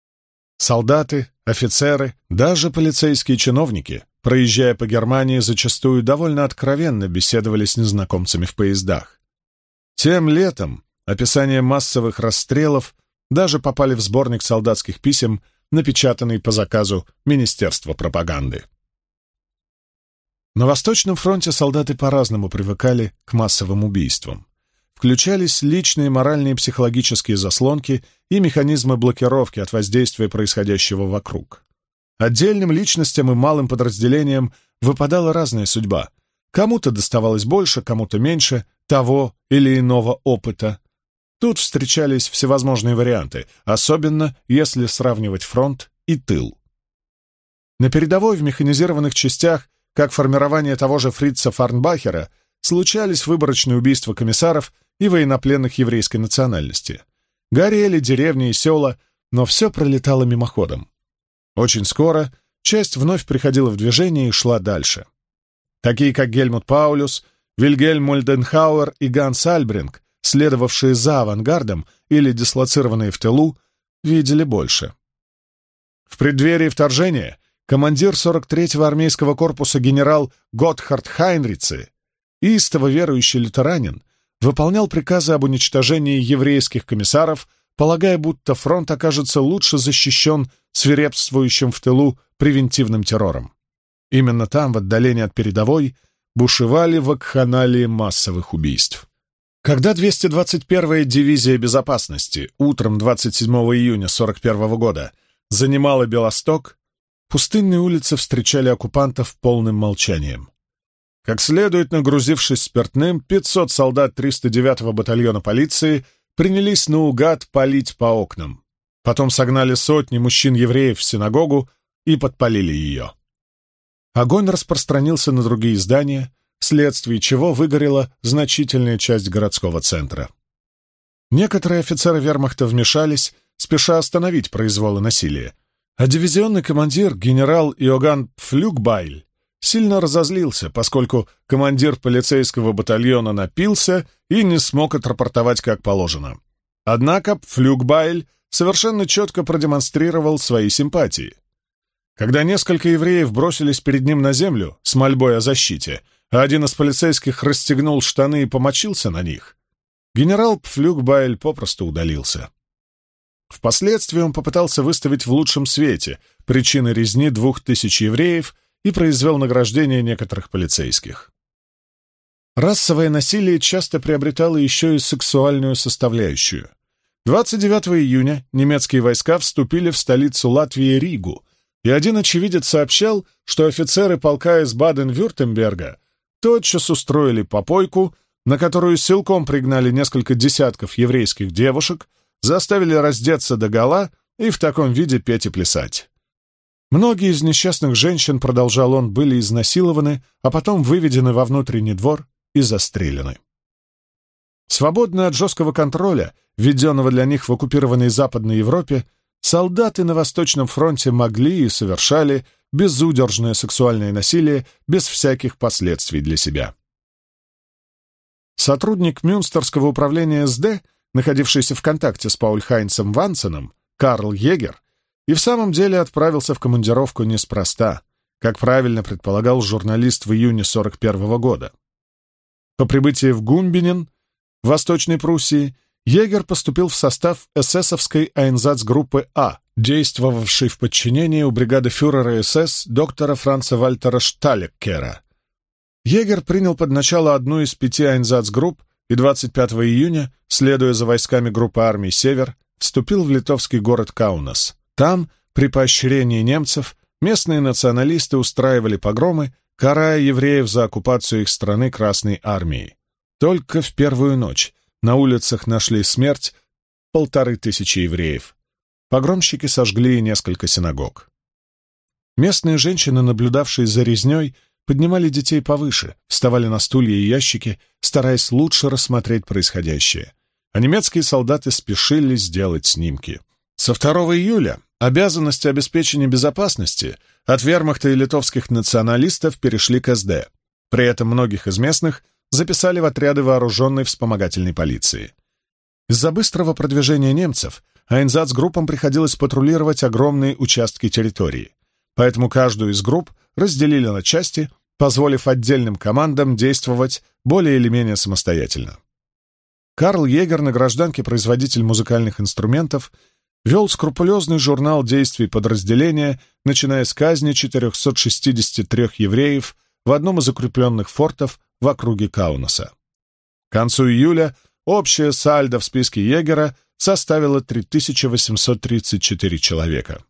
Солдаты, офицеры, даже полицейские чиновники, проезжая по Германии, зачастую довольно откровенно беседовали с незнакомцами в поездах. Тем летом описания массовых расстрелов даже попали в сборник солдатских писем, напечатанный по заказу Министерства пропаганды. На Восточном фронте солдаты по-разному привыкали к массовым убийствам. Включались личные моральные и психологические заслонки и механизмы блокировки от воздействия происходящего вокруг. Отдельным личностям и малым подразделениям выпадала разная судьба. Кому-то доставалось больше, кому-то меньше того или иного опыта. Тут встречались всевозможные варианты, особенно если сравнивать фронт и тыл. На передовой в механизированных частях, как формирование того же Фрица Фарнбахера, случались выборочные убийства комиссаров и военнопленных еврейской национальности. Горели деревни и села, но все пролетало мимоходом. Очень скоро часть вновь приходила в движение и шла дальше. Такие, как Гельмут Паулюс, Вильгельм Мольденхауэр и Ганс Альбринг, следовавшие за авангардом или дислоцированные в тылу, видели больше. В преддверии вторжения командир 43-го армейского корпуса генерал Готхард Хайнрице, истово верующий лютеранин, выполнял приказы об уничтожении еврейских комиссаров, полагая, будто фронт окажется лучше защищен свирепствующим в тылу превентивным террором. Именно там, в отдалении от передовой, бушевали вакханалии массовых убийств. Когда 221-я дивизия безопасности утром 27 июня 1941 года занимала Белосток, пустынные улицы встречали оккупантов полным молчанием. Как следует нагрузившись спиртным, 500 солдат 309-го батальона полиции принялись наугад палить по окнам. Потом согнали сотни мужчин-евреев в синагогу и подпалили ее. Огонь распространился на другие здания, вследствие чего выгорела значительная часть городского центра. Некоторые офицеры вермахта вмешались, спеша остановить произволы насилия, а дивизионный командир генерал Иоганн Пфлюгбайль сильно разозлился, поскольку командир полицейского батальона напился и не смог отрапортовать как положено. Однако Пфлюгбайль совершенно четко продемонстрировал свои симпатии. Когда несколько евреев бросились перед ним на землю с мольбой о защите, а один из полицейских расстегнул штаны и помочился на них, генерал Пфлюгбайль попросту удалился. Впоследствии он попытался выставить в лучшем свете причины резни 2000 евреев и произвел награждение некоторых полицейских. Расовое насилие часто приобретало еще и сексуальную составляющую. 29 июня немецкие войска вступили в столицу Латвии Ригу, и один очевидец сообщал, что офицеры полка из Баден-Вюртемберга тотчас устроили попойку, на которую силком пригнали несколько десятков еврейских девушек, заставили раздеться догола и в таком виде петь и плясать. Многие из несчастных женщин, продолжал он, были изнасилованы, а потом выведены во внутренний двор и застрелены. Свободные от жесткого контроля, введенного для них в оккупированной Западной Европе, солдаты на Восточном фронте могли и совершали безудержное сексуальное насилие без всяких последствий для себя. Сотрудник Мюнстерского управления СД, находившийся в контакте с Пауль-Хайнцем Вансеном, Карл Егер, и в самом деле отправился в командировку неспроста, как правильно предполагал журналист в июне 1941 года. По прибытии в Гумбинен, в Восточной Пруссии, Егер поступил в состав эсэсовской Айнзацгруппы А, действовавшей в подчинении у бригады фюрера СС доктора Франца Вальтера Шталеккера. Егер принял под начало одну из 5 Айнзацгрупп и 25 июня, следуя за войсками группы армий «Север», вступил в литовский город Каунас. Там, при поощрении немцев, местные националисты устраивали погромы, карая евреев за оккупацию их страны Красной армией. Только в первую ночь на улицах нашли смерть 1500 евреев. Погромщики сожгли несколько синагог. Местные женщины, наблюдавшие за резней, поднимали детей повыше, вставали на стулья и ящики, стараясь лучше рассмотреть происходящее. А немецкие солдаты спешили сделать снимки. Со 2 июля обязанности обеспечения безопасности от вермахта и литовских националистов перешли к СД. При этом многих из местных записали в отряды вооруженной вспомогательной полиции. Из-за быстрого продвижения немцев Айнзацгруппам приходилось патрулировать огромные участки территории, поэтому каждую из групп разделили на части, позволив отдельным командам действовать более или менее самостоятельно. Карл Егер, на гражданке производитель музыкальных инструментов, вел скрупулезный журнал действий подразделения, начиная с казни 463 евреев в одном из укрепленных фортов в округе Каунаса. К концу июля общее сальдо в списке Егера составило 3834 человека.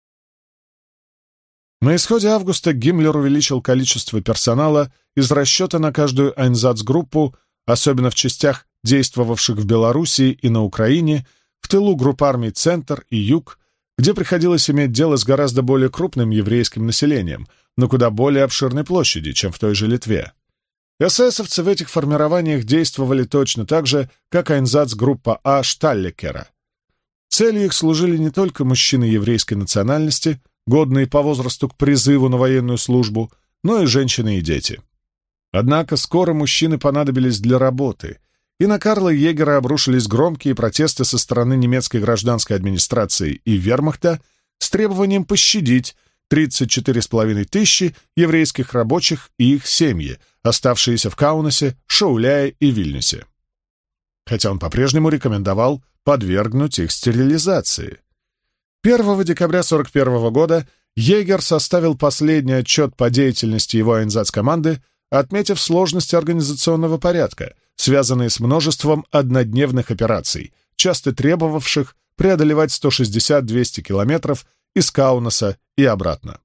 На исходе августа Гиммлер увеличил количество персонала из расчета на каждую Айнзацгруппу, особенно в частях, действовавших в Белоруссии и на Украине, в тылу групп армий «Центр» и «Юг», где приходилось иметь дело с гораздо более крупным еврейским населением, на куда более обширной площади, чем в той же Литве. Эсэсовцы в этих формированиях действовали точно так же, как Айнзацгруппа А Шталлекера. Целью их служили не только мужчины еврейской национальности, годные по возрасту к призыву на военную службу, но и женщины и дети. Однако скоро мужчины понадобились для работы, и на Карла Егера обрушились громкие протесты со стороны немецкой гражданской администрации и вермахта с требованием пощадить 34,5 тысячи еврейских рабочих и их семьи, оставшиеся в Каунасе, Шауляе и Вильнюсе. Хотя он по-прежнему рекомендовал подвергнуть их стерилизации. 1 декабря 1941 года Егер составил последний отчет по деятельности его Айнзац-команды, отметив сложности организационного порядка, связанные с множеством однодневных операций, часто требовавших преодолевать 160-200 километров из Каунаса и обратно.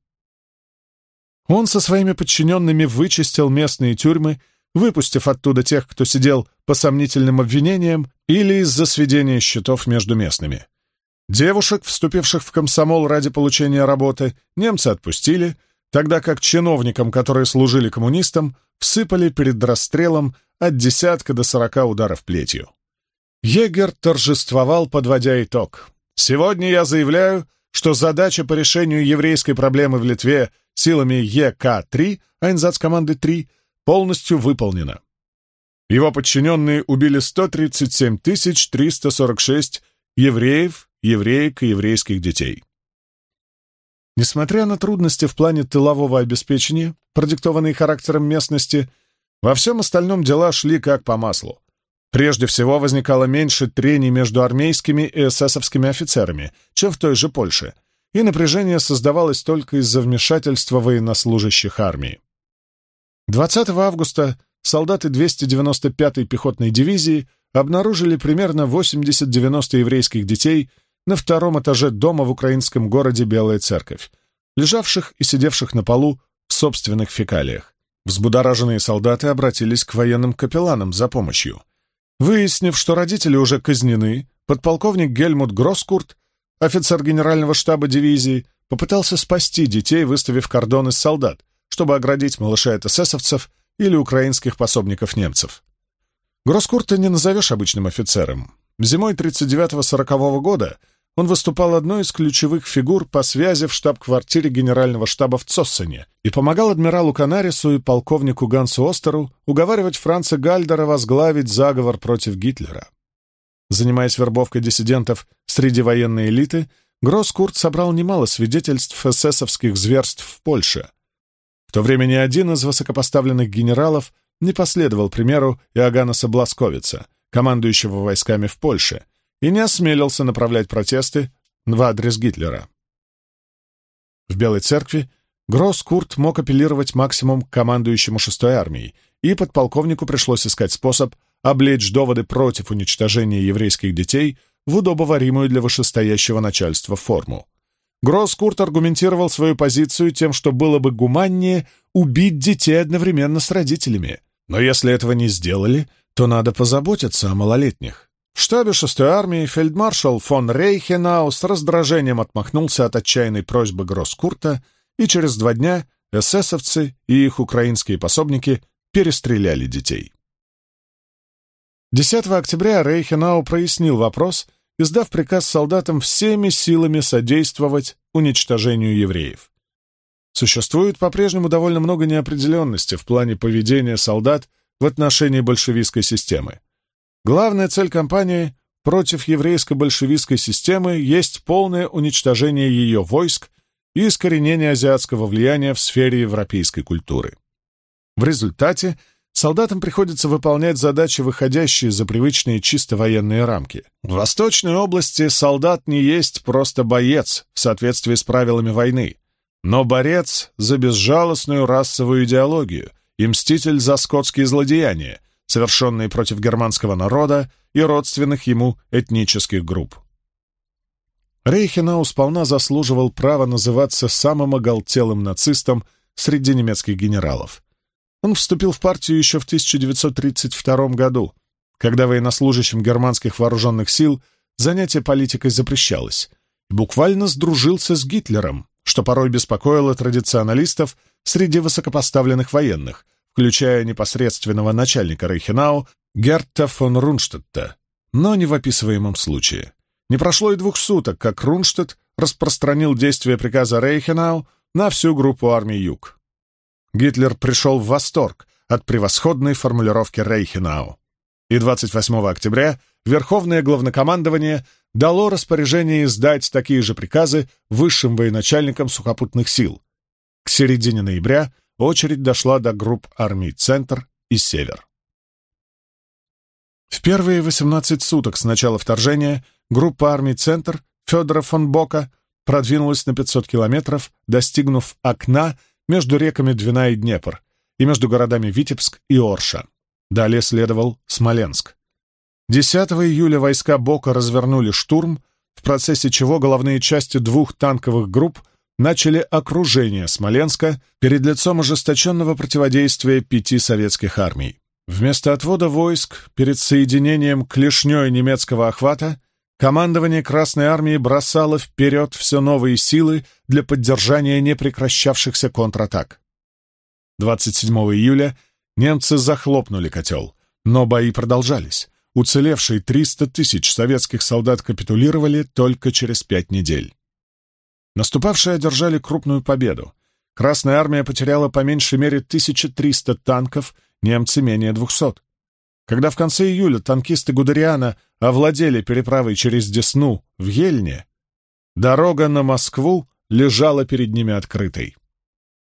Он со своими подчиненными вычистил местные тюрьмы, выпустив оттуда тех, кто сидел по сомнительным обвинениям или из-за сведения счетов между местными. Девушек, вступивших в комсомол ради получения работы, немцы отпустили, тогда как чиновникам, которые служили коммунистам, всыпали перед расстрелом от 10 до 40 ударов плетью. Егер торжествовал, подводя итог. «Сегодня я заявляю, что задача по решению еврейской проблемы в Литве силами ЕК-3, Айнзац-команды 3, полностью выполнена. Его подчиненные убили 137 346 евреев, евреек и еврейских детей». Несмотря на трудности в плане тылового обеспечения, продиктованные характером местности, во всем остальном дела шли как по маслу. Прежде всего, возникало меньше трений между армейскими и эсэсовскими офицерами, чем в той же Польше, и напряжение создавалось только из-за вмешательства военнослужащих армии. 20 августа солдаты 295-й пехотной дивизии обнаружили примерно 80-90 еврейских детей на втором этаже дома в украинском городе Белая Церковь, лежавших и сидевших на полу в собственных фекалиях. Взбудораженные солдаты обратились к военным капелланам за помощью. Выяснив, что родители уже казнены, подполковник Гельмут Гроскурт, офицер генерального штаба дивизии, попытался спасти детей, выставив кордон из солдат, чтобы оградить малышей от эсэсовцев или украинских пособников немцев. Гроскурта не назовешь обычным офицером. Зимой 39-40 года он выступал одной из ключевых фигур по связи в штаб-квартире генерального штаба в Цоссене и помогал адмиралу Канарису и полковнику Гансу Остеру уговаривать Франца Гальдера возглавить заговор против Гитлера. Занимаясь вербовкой диссидентов среди военной элиты, Гроскурт собрал немало свидетельств эсэсовских зверств в Польше. В то время ни один из высокопоставленных генералов не последовал примеру Иоганнеса Бласковица, командующего войсками в Польше, и не осмелился направлять протесты в адрес Гитлера. В Белой Церкви Гроскурт мог апеллировать максимум к командующему 6-й армией, и подполковнику пришлось искать способ облечь доводы против уничтожения еврейских детей в удобоваримую для вышестоящего начальства форму. Гроскурт аргументировал свою позицию тем, что было бы гуманнее убить детей одновременно с родителями. Но если этого не сделали, то надо позаботиться о малолетних. В штабе 6-й армии фельдмаршал фон Рейхенау с раздражением отмахнулся от отчаянной просьбы Гроскурта, и через 2 дня эсэсовцы и их украинские пособники перестреляли детей. 10 октября Рейхенау прояснил вопрос, издав приказ солдатам всеми силами содействовать уничтожению евреев. Существует по-прежнему довольно много неопределенности в плане поведения солдат в отношении большевистской системы. Главная цель кампании против еврейско-большевистской системы есть полное уничтожение ее войск и искоренение азиатского влияния в сфере европейской культуры. В результате солдатам приходится выполнять задачи, выходящие за привычные чисто военные рамки. В Восточной области солдат не есть просто боец в соответствии с правилами войны, но борец за безжалостную расовую идеологию и мститель за скотские злодеяния, совершенные против германского народа и родственных ему этнических групп. Рейхенау сполна заслуживал права называться самым оголтелым нацистом среди немецких генералов. Он вступил в партию еще в 1932 году, когда военнослужащим германских вооруженных сил занятие политикой запрещалось, и буквально сдружился с Гитлером, что порой беспокоило традиционалистов среди высокопоставленных военных, включая непосредственного начальника Рейхенау Герта фон Рунштадта, но не в описываемом случае. Не прошло и 2 суток, как Рунштадт распространил действие приказа Рейхенау на всю группу армий Юг. Гитлер пришел в восторг от превосходной формулировки Рейхенау, и 28 октября Верховное Главнокомандование дало распоряжение издать такие же приказы высшим военачальникам сухопутных сил. К середине ноября очередь дошла до групп армий «Центр» и «Север». В первые 18 суток с начала вторжения группа армий «Центр» Федора фон Бока продвинулась на 500 километров, достигнув Окна между реками Двина и Днепр и между городами Витебск и Орша. Далее следовал Смоленск. 10 июля войска Бока развернули штурм, в процессе чего головные части 2 танковых групп начали окружение Смоленска перед лицом ожесточенного противодействия 5 советских армий. Вместо отвода войск перед соединением клешней немецкого охвата командование Красной армии бросало вперед все новые силы для поддержания непрекращавшихся контратак. 27 июля немцы захлопнули котел, но бои продолжались. Уцелевшие 300 тысяч советских солдат капитулировали только через 5 недель. Наступавшие одержали крупную победу. Красная армия потеряла по меньшей мере 1300 танков, немцы менее 200. Когда в конце июля танкисты Гудериана овладели переправой через Десну в Ельне, дорога на Москву лежала перед ними открытой.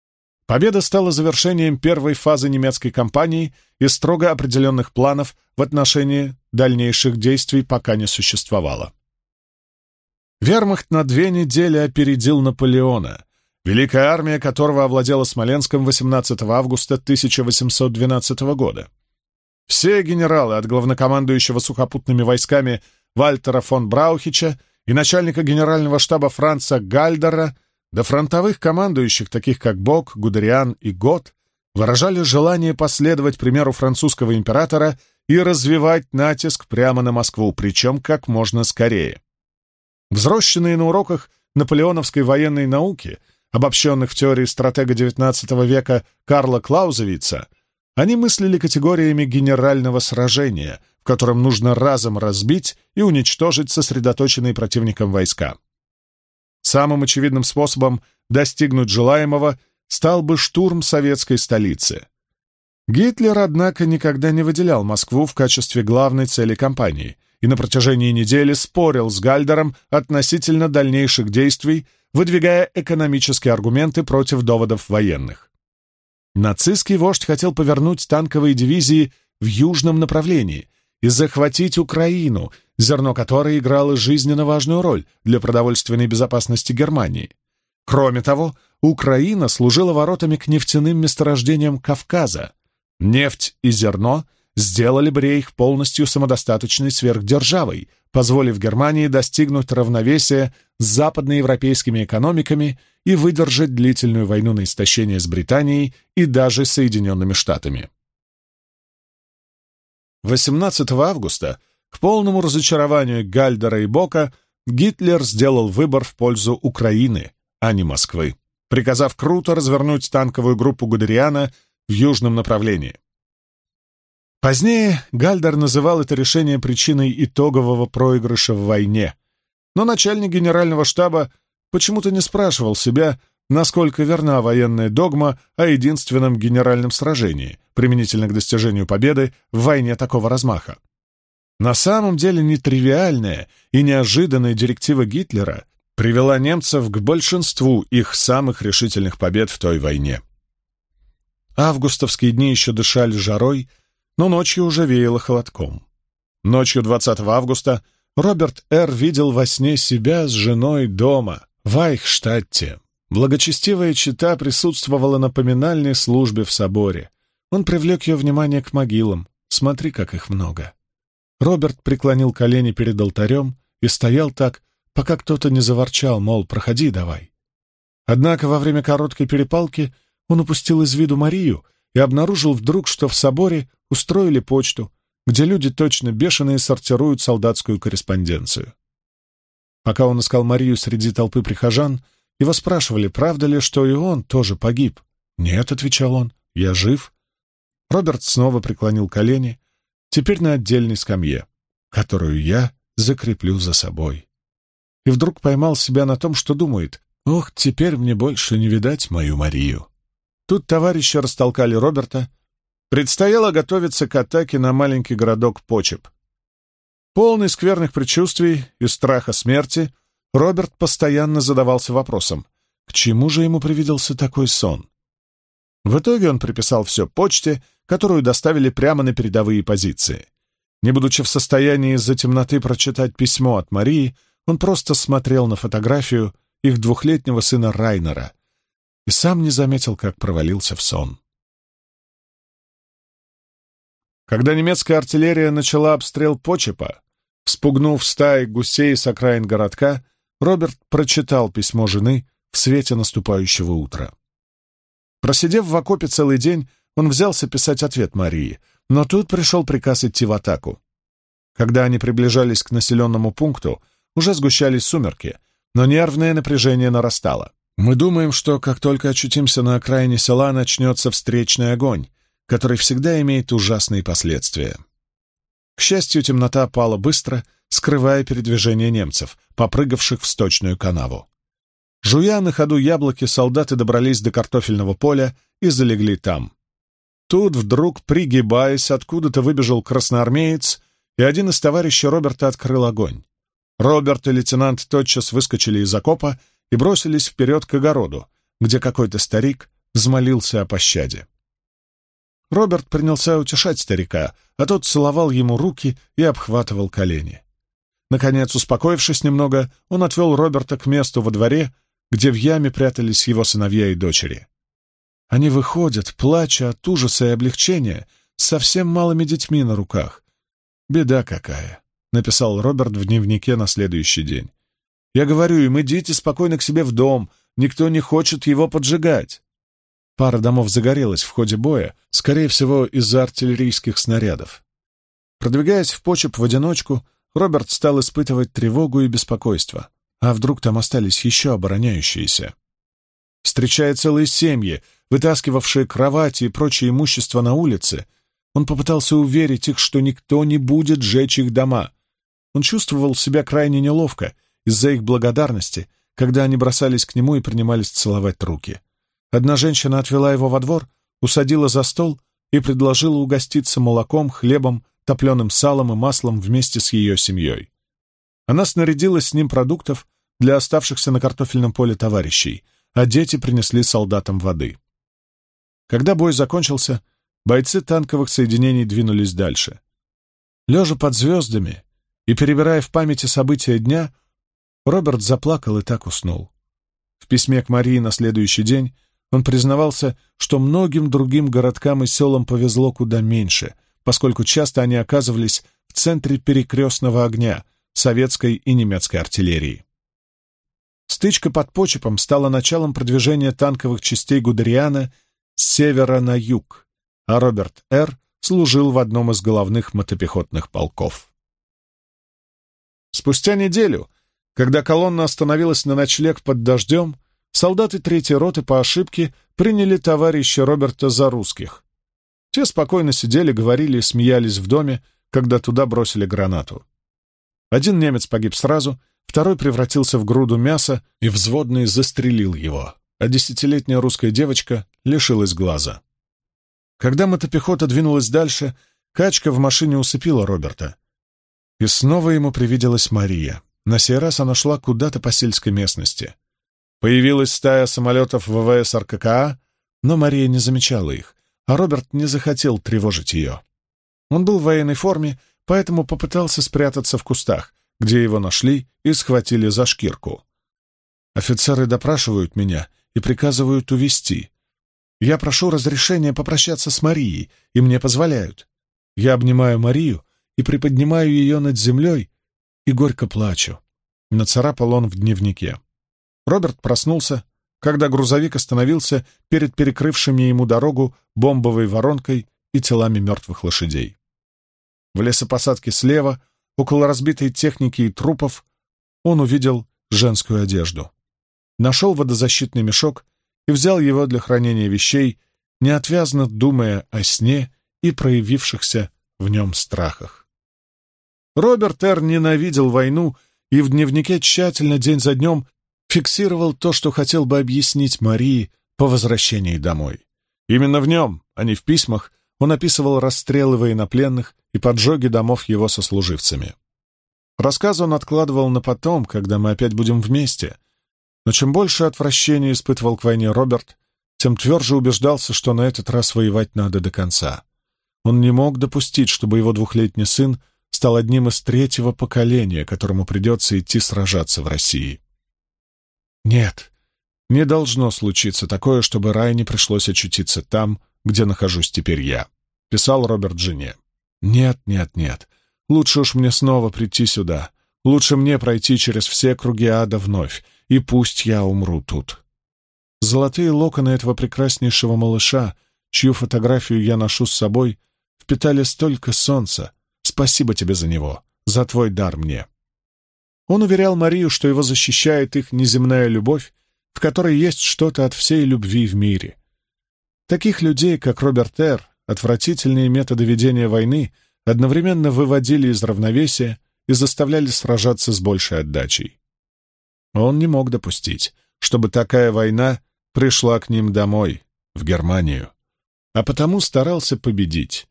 Победа стала завершением первой фазы немецкой кампании, и строго определенных планов в отношении дальнейших действий пока не существовало. Вермахт на 2 недели опередил Наполеона, великая армия которого овладела Смоленском 18 августа 1812 года. Все генералы от главнокомандующего сухопутными войсками Вальтера фон Браухича и начальника генерального штаба Франца Гальдера до фронтовых командующих, таких как Бок, Гудериан и Гот, выражали желание последовать примеру французского императора и развивать натиск прямо на Москву, причем как можно скорее. Взросшенные на уроках наполеоновской военной науки, обобщенных в теории стратега XIX века Карла Клаузевица, они мыслили категориями генерального сражения, в котором нужно разом разбить и уничтожить сосредоточенные противником войска. Самым очевидным способом достигнуть желаемого стал бы штурм советской столицы. Гитлер, однако, никогда не выделял Москву в качестве главной цели кампании и на протяжении недели спорил с Гальдером относительно дальнейших действий, выдвигая экономические аргументы против доводов военных. Нацистский вождь хотел повернуть танковые дивизии в южном направлении и захватить Украину, зерно которой играло жизненно важную роль для продовольственной безопасности Германии. Кроме того, Украина служила воротами к нефтяным месторождениям Кавказа. Нефть и зерно сделали бы Рейх полностью самодостаточной сверхдержавой, позволив Германии достигнуть равновесия с западноевропейскими экономиками и выдержать длительную войну на истощение с Британией и даже Соединенными Штатами. 18 августа, к полному разочарованию Гальдера и Бока, Гитлер сделал выбор в пользу Украины, а не Москвы, приказав круто развернуть танковую группу Гудериана в южном направлении. Позднее Гальдер называл это решение причиной итогового проигрыша в войне, но начальник генерального штаба почему-то не спрашивал себя, насколько верна военная догма о единственном генеральном сражении, применительно к достижению победы в войне такого размаха. На самом деле нетривиальная и неожиданная директива Гитлера привела немцев к большинству их самых решительных побед в той войне. Августовские дни еще дышали жарой, но ночью уже веяло холодком. Ночью 20 августа Роберт Р. видел во сне себя с женой дома, в Айхштадте. Благочестивая чета присутствовала на поминальной службе в соборе. Он привлек ее внимание к могилам. Смотри, как их много. Роберт преклонил колени перед алтарем и стоял так, пока кто-то не заворчал, мол, проходи давай. Однако во время короткой перепалки он упустил из виду Марию и обнаружил вдруг, что в соборе устроили почту, где люди точно бешеные сортируют солдатскую корреспонденцию. Пока он искал Марию среди толпы прихожан, его спрашивали, правда ли, что и он тоже погиб. «Нет», — отвечал он, — «я жив». Роберт снова преклонил колени, теперь на отдельной скамье, которую я закреплю за собой. И вдруг поймал себя на том, что думает, «Ох, теперь мне больше не видать мою Марию». Тут товарищи растолкали Роберта. Предстояло готовиться к атаке на маленький городок Почеп. Полный скверных предчувствий и страха смерти, Роберт постоянно задавался вопросом, к чему же ему привиделся такой сон. В итоге он приписал все почте, которую доставили прямо на передовые позиции. Не будучи в состоянии из-за темноты прочитать письмо от Марии, он просто смотрел на фотографию их 2-летнего сына Райнера и сам не заметил, как провалился в сон. Когда немецкая артиллерия начала обстрел Почепа, вспугнув стаи гусей с окраин городка, Роберт прочитал письмо жены в свете наступающего утра. Просидев в окопе целый день, он взялся писать ответ Марии, но тут пришел приказ идти в атаку. Когда они приближались к населенному пункту, уже сгущались сумерки, но нервное напряжение нарастало. Мы думаем, что как только очутимся на окраине села, начнется встречный огонь, который всегда имеет ужасные последствия. К счастью, темнота пала быстро, скрывая передвижение немцев, попрыгавших в сточную канаву. Жуя на ходу яблоки, солдаты добрались до картофельного поля и залегли там. Тут вдруг, пригибаясь, откуда-то выбежал красноармеец, и один из товарищей Роберта открыл огонь. Роберт и лейтенант тотчас выскочили из окопа и бросились вперед к огороду, где какой-то старик в взмолился о пощаде. Роберт принялся утешать старика, а тот целовал ему руки и обхватывал колени. Наконец, успокоившись немного, он отвел Роберта к месту во дворе, где в яме прятались его сыновья и дочери. Они выходят, плача от ужаса и облегчения, с совсем малыми детьми на руках. «Беда какая», — написал Роберт в дневнике на следующий день. «Я говорю им, идите спокойно к себе в дом, никто не хочет его поджигать». Пара домов загорелась в ходе боя, скорее всего, из-за артиллерийских снарядов. Продвигаясь в почеп в одиночку, Роберт стал испытывать тревогу и беспокойство. А вдруг там остались еще обороняющиеся? Встречая целые семьи, вытаскивавшие кровати и прочее имущество на улице, он попытался уверить их, что никто не будет жечь их дома. Он чувствовал себя крайне неловко из-за их благодарности, когда они бросались к нему и принимались целовать руки. Одна женщина отвела его во двор, усадила за стол и предложила угоститься молоком, хлебом, топленым салом и маслом вместе с ее семьей. Она снарядила с ним продуктов для оставшихся на картофельном поле товарищей, а дети принесли солдатам воды. Когда бой закончился, бойцы танковых соединений двинулись дальше. Лежа под звездами и перебирая в памяти события дня, Роберт заплакал и так уснул. В письме к Марии на следующий день он признавался, что многим другим городкам и селам повезло куда меньше, поскольку часто они оказывались в центре перекрестного огня советской и немецкой артиллерии. Стычка под Почепом стала началом продвижения танковых частей Гудериана с севера на юг, а Роберт Р. служил в одном из головных мотопехотных полков. Спустя неделю, когда колонна остановилась на ночлег под дождем, солдаты 3-й роты по ошибке приняли товарища Роберта за русских. Те спокойно сидели, говорили и смеялись в доме, когда туда бросили гранату. Один немец погиб сразу, второй превратился в груду мяса, и взводный застрелил его, а 10-летняя русская девочка лишилась глаза. Когда мотопехота двинулась дальше, качка в машине усыпила Роберта. И снова ему привиделась Мария. На сей раз она шла куда-то по сельской местности. Появилась стая самолетов ВВС РККА, но Мария не замечала их, а Роберт не захотел тревожить ее. Он был в военной форме, поэтому попытался спрятаться в кустах, где его нашли и схватили за шкирку. «Офицеры допрашивают меня и приказывают увезти. Я прошу разрешения попрощаться с Марией, и мне позволяют. Я обнимаю Марию и приподнимаю ее над землей и горько плачу», — нацарапал он в дневнике. Роберт проснулся, когда грузовик остановился перед перекрывшими ему дорогу бомбовой воронкой и телами мертвых лошадей. В лесопосадке слева, около разбитой техники и трупов, он увидел женскую одежду. Нашел водозащитный мешок и взял его для хранения вещей, неотвязно думая о сне и проявившихся в нем страхах. Роберт Р. ненавидел войну и в дневнике тщательно день за днем фиксировал то, что хотел бы объяснить Марии по возвращении домой. Именно в нем, а не в письмах, он описывал расстрелы военнопленных и поджоги домов его сослуживцами. Рассказ он откладывал на потом, когда мы опять будем вместе. Но чем больше отвращения испытывал к войне Роберт, тем тверже убеждался, что на этот раз воевать надо до конца. Он не мог допустить, чтобы его 2-летний сын стал одним из 3-го поколения, которому придется идти сражаться в России. «Нет, не должно случиться такое, чтобы Райне пришлось очутиться там, где нахожусь теперь я», — писал Роберт жене. «Нет, нет, нет. Лучше уж мне снова прийти сюда. Лучше мне пройти через все круги ада вновь, и пусть я умру тут». Золотые локоны этого прекраснейшего малыша, чью фотографию я ношу с собой, впитали столько солнца. Спасибо тебе за него, за твой дар мне. Он уверял Марию, что его защищает их неземная любовь, в которой есть что-то от всей любви в мире. Таких людей, как Роберт Р., отвратительные методы ведения войны одновременно выводили из равновесия и заставляли сражаться с большей отдачей. Он не мог допустить, чтобы такая война пришла к ним домой, в Германию, а потому старался победить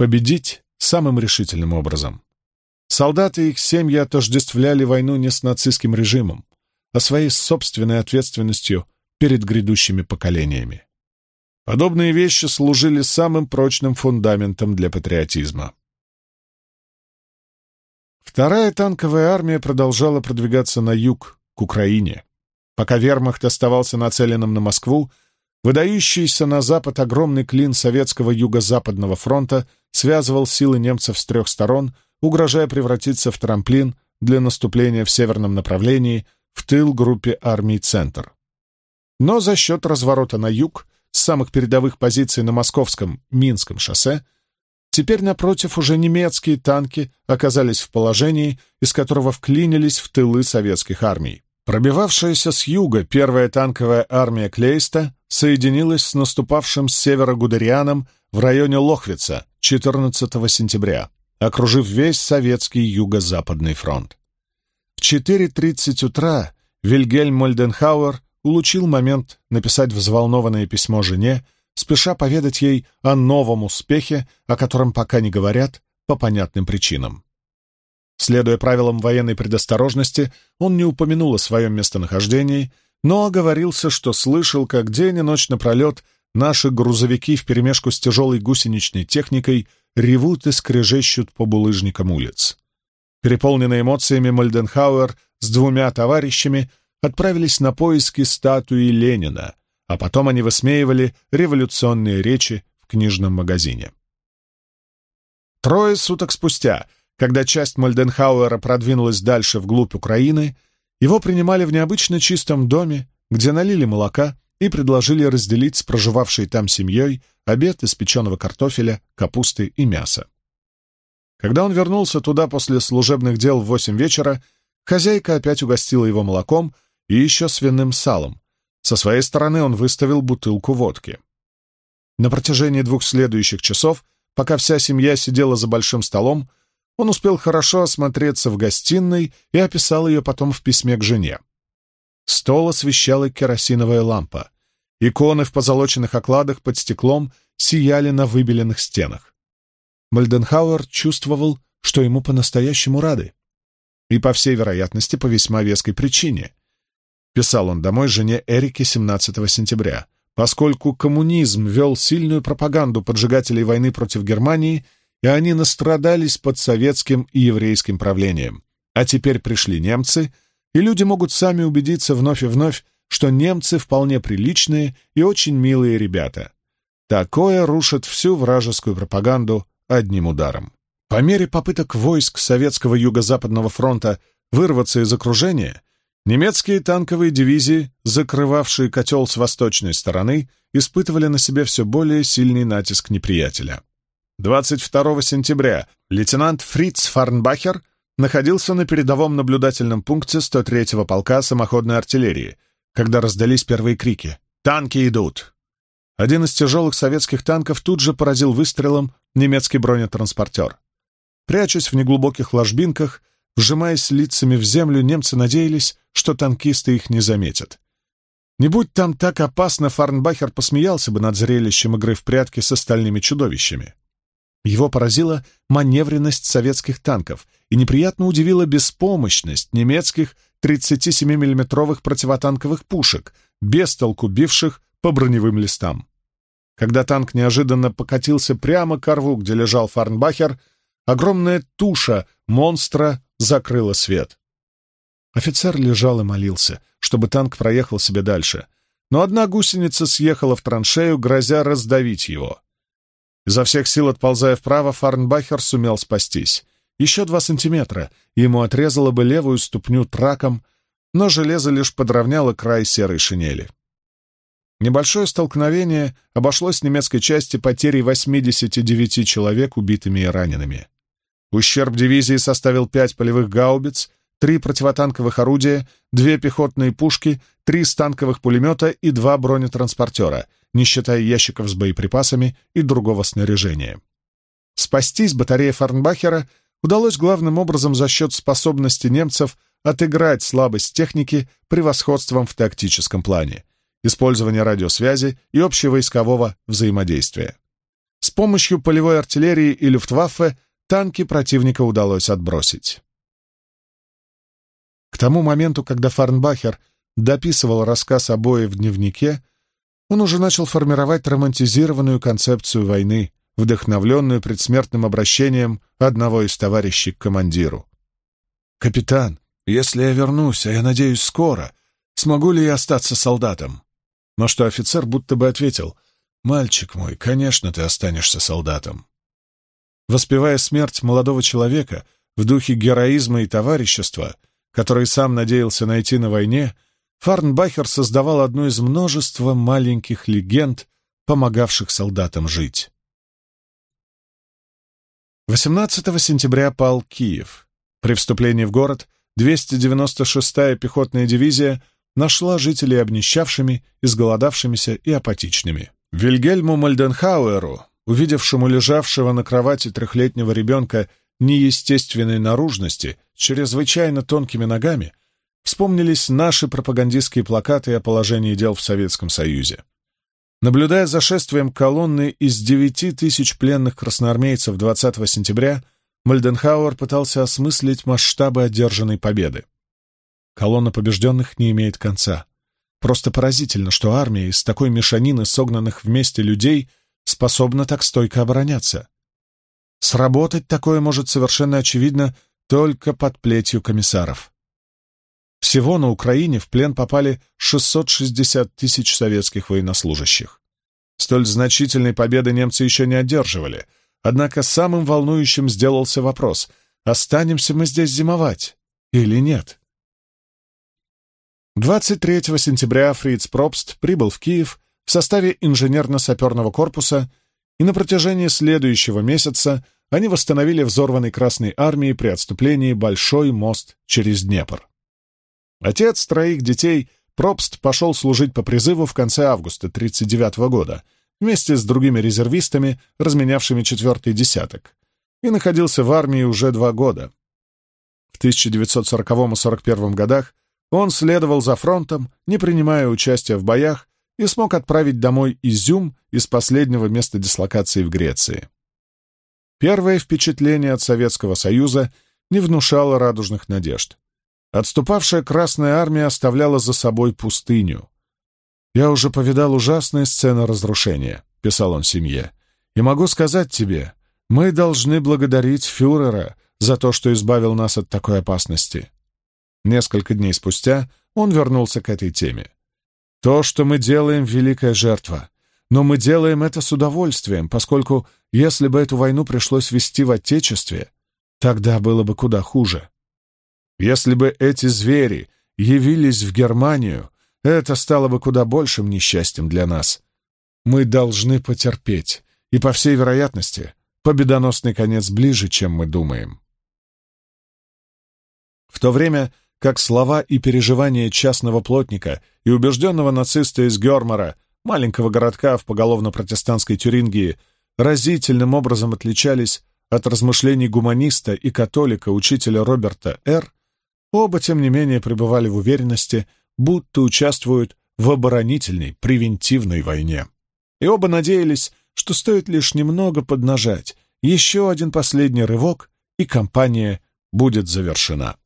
самым решительным образом. Солдаты и их семьи отождествляли войну не с нацистским режимом, а своей собственной ответственностью перед грядущими поколениями. Подобные вещи служили самым прочным фундаментом для патриотизма. Вторая танковая армия продолжала продвигаться на юг, к Украине. Пока вермахт оставался нацеленным на Москву, выдающийся на запад огромный клин Советского Юго-Западного фронта связывал силы немцев с трех сторон, угрожая превратиться в трамплин для наступления в северном направлении в тыл группе армий «Центр». Но за счет разворота на юг, с самых передовых позиций на Московском Минском шоссе, теперь, напротив, уже немецкие танки оказались в положении, из которого вклинились в тылы советских армий. Пробивавшаяся с юга первая танковая армия Клейста соединилась с наступавшим с севера Гудерианом в районе Лохвица 14 сентября, окружив весь советский юго-западный фронт. В 4:30 утра Вильгельм Мольденхауэр улучил момент написать взволнованное письмо жене, спеша поведать ей о новом успехе, о котором пока не говорят по понятным причинам. Следуя правилам военной предосторожности, он не упомянул о своем местонахождении, но оговорился, что слышал, как день и ночь напролет наши грузовики вперемешку с тяжелой гусеничной техникой ревут и скрежещут по булыжникам улиц. Переполненный эмоциями, Мольденхауэр с двумя товарищами отправились на поиски статуи Ленина, а потом они высмеивали революционные речи в книжном магазине. Трое суток спустя, когда часть Мольденхауэра продвинулась дальше вглубь Украины, его принимали в необычно чистом доме, где налили молока и предложили разделить с проживавшей там семьей обед из печеного картофеля, капусты и мяса. Когда он вернулся туда после служебных дел в 8 вечера, хозяйка опять угостила его молоком и еще свиным салом. Со своей стороны он выставил бутылку водки. На протяжении 2 следующих часов, пока вся семья сидела за большим столом, он успел хорошо осмотреться в гостиной и описал ее потом в письме к жене. Стол освещала керосиновая лампа. Иконы в позолоченных окладах под стеклом сияли на выбеленных стенах. Мольденхауэр чувствовал, что ему по-настоящему рады. И, по всей вероятности, по весьма веской причине. Писал он домой жене Эрике 17 сентября. Поскольку коммунизм вел сильную пропаганду поджигателей войны против Германии, и они настрадались под советским и еврейским правлением. А теперь пришли немцы, и люди могут сами убедиться вновь и вновь, что немцы вполне приличные и очень милые ребята. Такое рушит всю вражескую пропаганду одним ударом. По мере попыток войск Советского Юго-Западного фронта вырваться из окружения, немецкие танковые дивизии, закрывавшие котел с восточной стороны, испытывали на себе все более сильный натиск неприятеля. 22 сентября лейтенант Фриц Фарнбахер находился на передовом наблюдательном пункте 103-го полка самоходной артиллерии, когда раздались первые крики «Танки идут!». Один из тяжелых советских танков тут же поразил выстрелом немецкий бронетранспортер. Прячась в неглубоких ложбинках, вжимаясь лицами в землю, немцы надеялись, что танкисты их не заметят. Не будь там так опасно, Фарнбахер посмеялся бы над зрелищем игры в прятки с остальными чудовищами. Его поразила маневренность советских танков и неприятно удивила беспомощность немецких 37-мм противотанковых пушек, бестолку бивших по броневым листам. Когда танк неожиданно покатился прямо к рву, где лежал Фарнбахер, огромная туша монстра закрыла свет. Офицер лежал и молился, чтобы танк проехал себе дальше, но одна гусеница съехала в траншею, грозя раздавить его. Изо всех сил отползая вправо, Фарнбахер сумел спастись. Еще 2 сантиметра, и ему отрезало бы левую ступню траком, но железо лишь подровняло край серой шинели. Небольшое столкновение обошлось немецкой части потерей 89 человек убитыми и ранеными. Ущерб дивизии составил 5 полевых гаубиц, 3 противотанковых орудия, 2 пехотные пушки, 3 станковых пулемета и 2 бронетранспортера, не считая ящиков с боеприпасами и другого снаряжения. Спастись батарее Фарнбахера удалось главным образом за счет способности немцев отыграть слабость техники превосходством в тактическом плане, использования радиосвязи и общевойскового взаимодействия. С помощью полевой артиллерии и люфтваффе танки противника удалось отбросить. К тому моменту, когда Фарнбахер дописывал рассказ о бое в дневнике, Он уже начал формировать романтизированную концепцию войны, вдохновленную предсмертным обращением одного из товарищей к командиру. «Капитан, если я вернусь, а я надеюсь скоро, смогу ли я остаться солдатом?» На что офицер будто бы ответил: «Мальчик мой, конечно, ты останешься солдатом». Воспевая смерть молодого человека в духе героизма и товарищества, который сам надеялся найти на войне, Фарнбахер создавал одну из множества маленьких легенд, помогавших солдатам жить. 18 сентября пал Киев. При вступлении в город 296-я пехотная дивизия нашла жителей обнищавшими, изголодавшимися и апатичными. Вильгельму Мальденхауэру, увидевшему лежавшего на кровати трехлетнего ребенка неестественной наружности, чрезвычайно тонкими ногами, вспомнились наши пропагандистские плакаты о положении дел в Советском Союзе. Наблюдая за шествием колонны из 9000 пленных красноармейцев 20 сентября, Мальденхауэр пытался осмыслить масштабы одержанной победы. Колонна побежденных не имеет конца. Просто поразительно, что армия из такой мешанины согнанных вместе людей способна так стойко обороняться. Сработать такое может совершенно очевидно только под плетью комиссаров. Всего на Украине в плен попали 660 тысяч советских военнослужащих. Столь значительной победы немцы еще не одерживали, однако самым волнующим сделался вопрос: останемся мы здесь зимовать или нет? 23 сентября Фриц Пробст прибыл в Киев в составе инженерно-саперного корпуса, и на протяжении следующего месяца они восстановили взорванный Красной армией при отступлении Большой мост через Днепр. Отец 3 детей, Пробст пошел служить по призыву в конце августа 1939 года вместе с другими резервистами, разменявшими 4-й десяток, и находился в армии уже 2 года. В 1940 и 1941 годах он следовал за фронтом, не принимая участия в боях, и смог отправить домой Изюм из последнего места дислокации в Греции. Первое впечатление от Советского Союза не внушало радужных надежд. Отступавшая Красная армия оставляла за собой пустыню. «Я уже повидал ужасные сцены разрушения», — писал он семье, «и могу сказать тебе, мы должны благодарить фюрера за то, что избавил нас от такой опасности». Несколько дней спустя он вернулся к этой теме. «То, что мы делаем, — великая жертва, но мы делаем это с удовольствием, поскольку, если бы эту войну пришлось вести в Отечестве, тогда было бы куда хуже. Если бы эти звери явились в Германию, это стало бы куда большим несчастьем для нас. Мы должны потерпеть, и, по всей вероятности, победоносный конец ближе, чем мы думаем». В то время как слова и переживания частного плотника и убежденного нациста из Гёрмара, маленького городка в поголовно-протестантской Тюрингии, разительным образом отличались от размышлений гуманиста и католика учителя Роберта Р., оба, тем не менее, пребывали в уверенности, будто участвуют в оборонительной, превентивной войне. И оба надеялись, что стоит лишь немного поднажать, еще один последний рывок, и кампания будет завершена.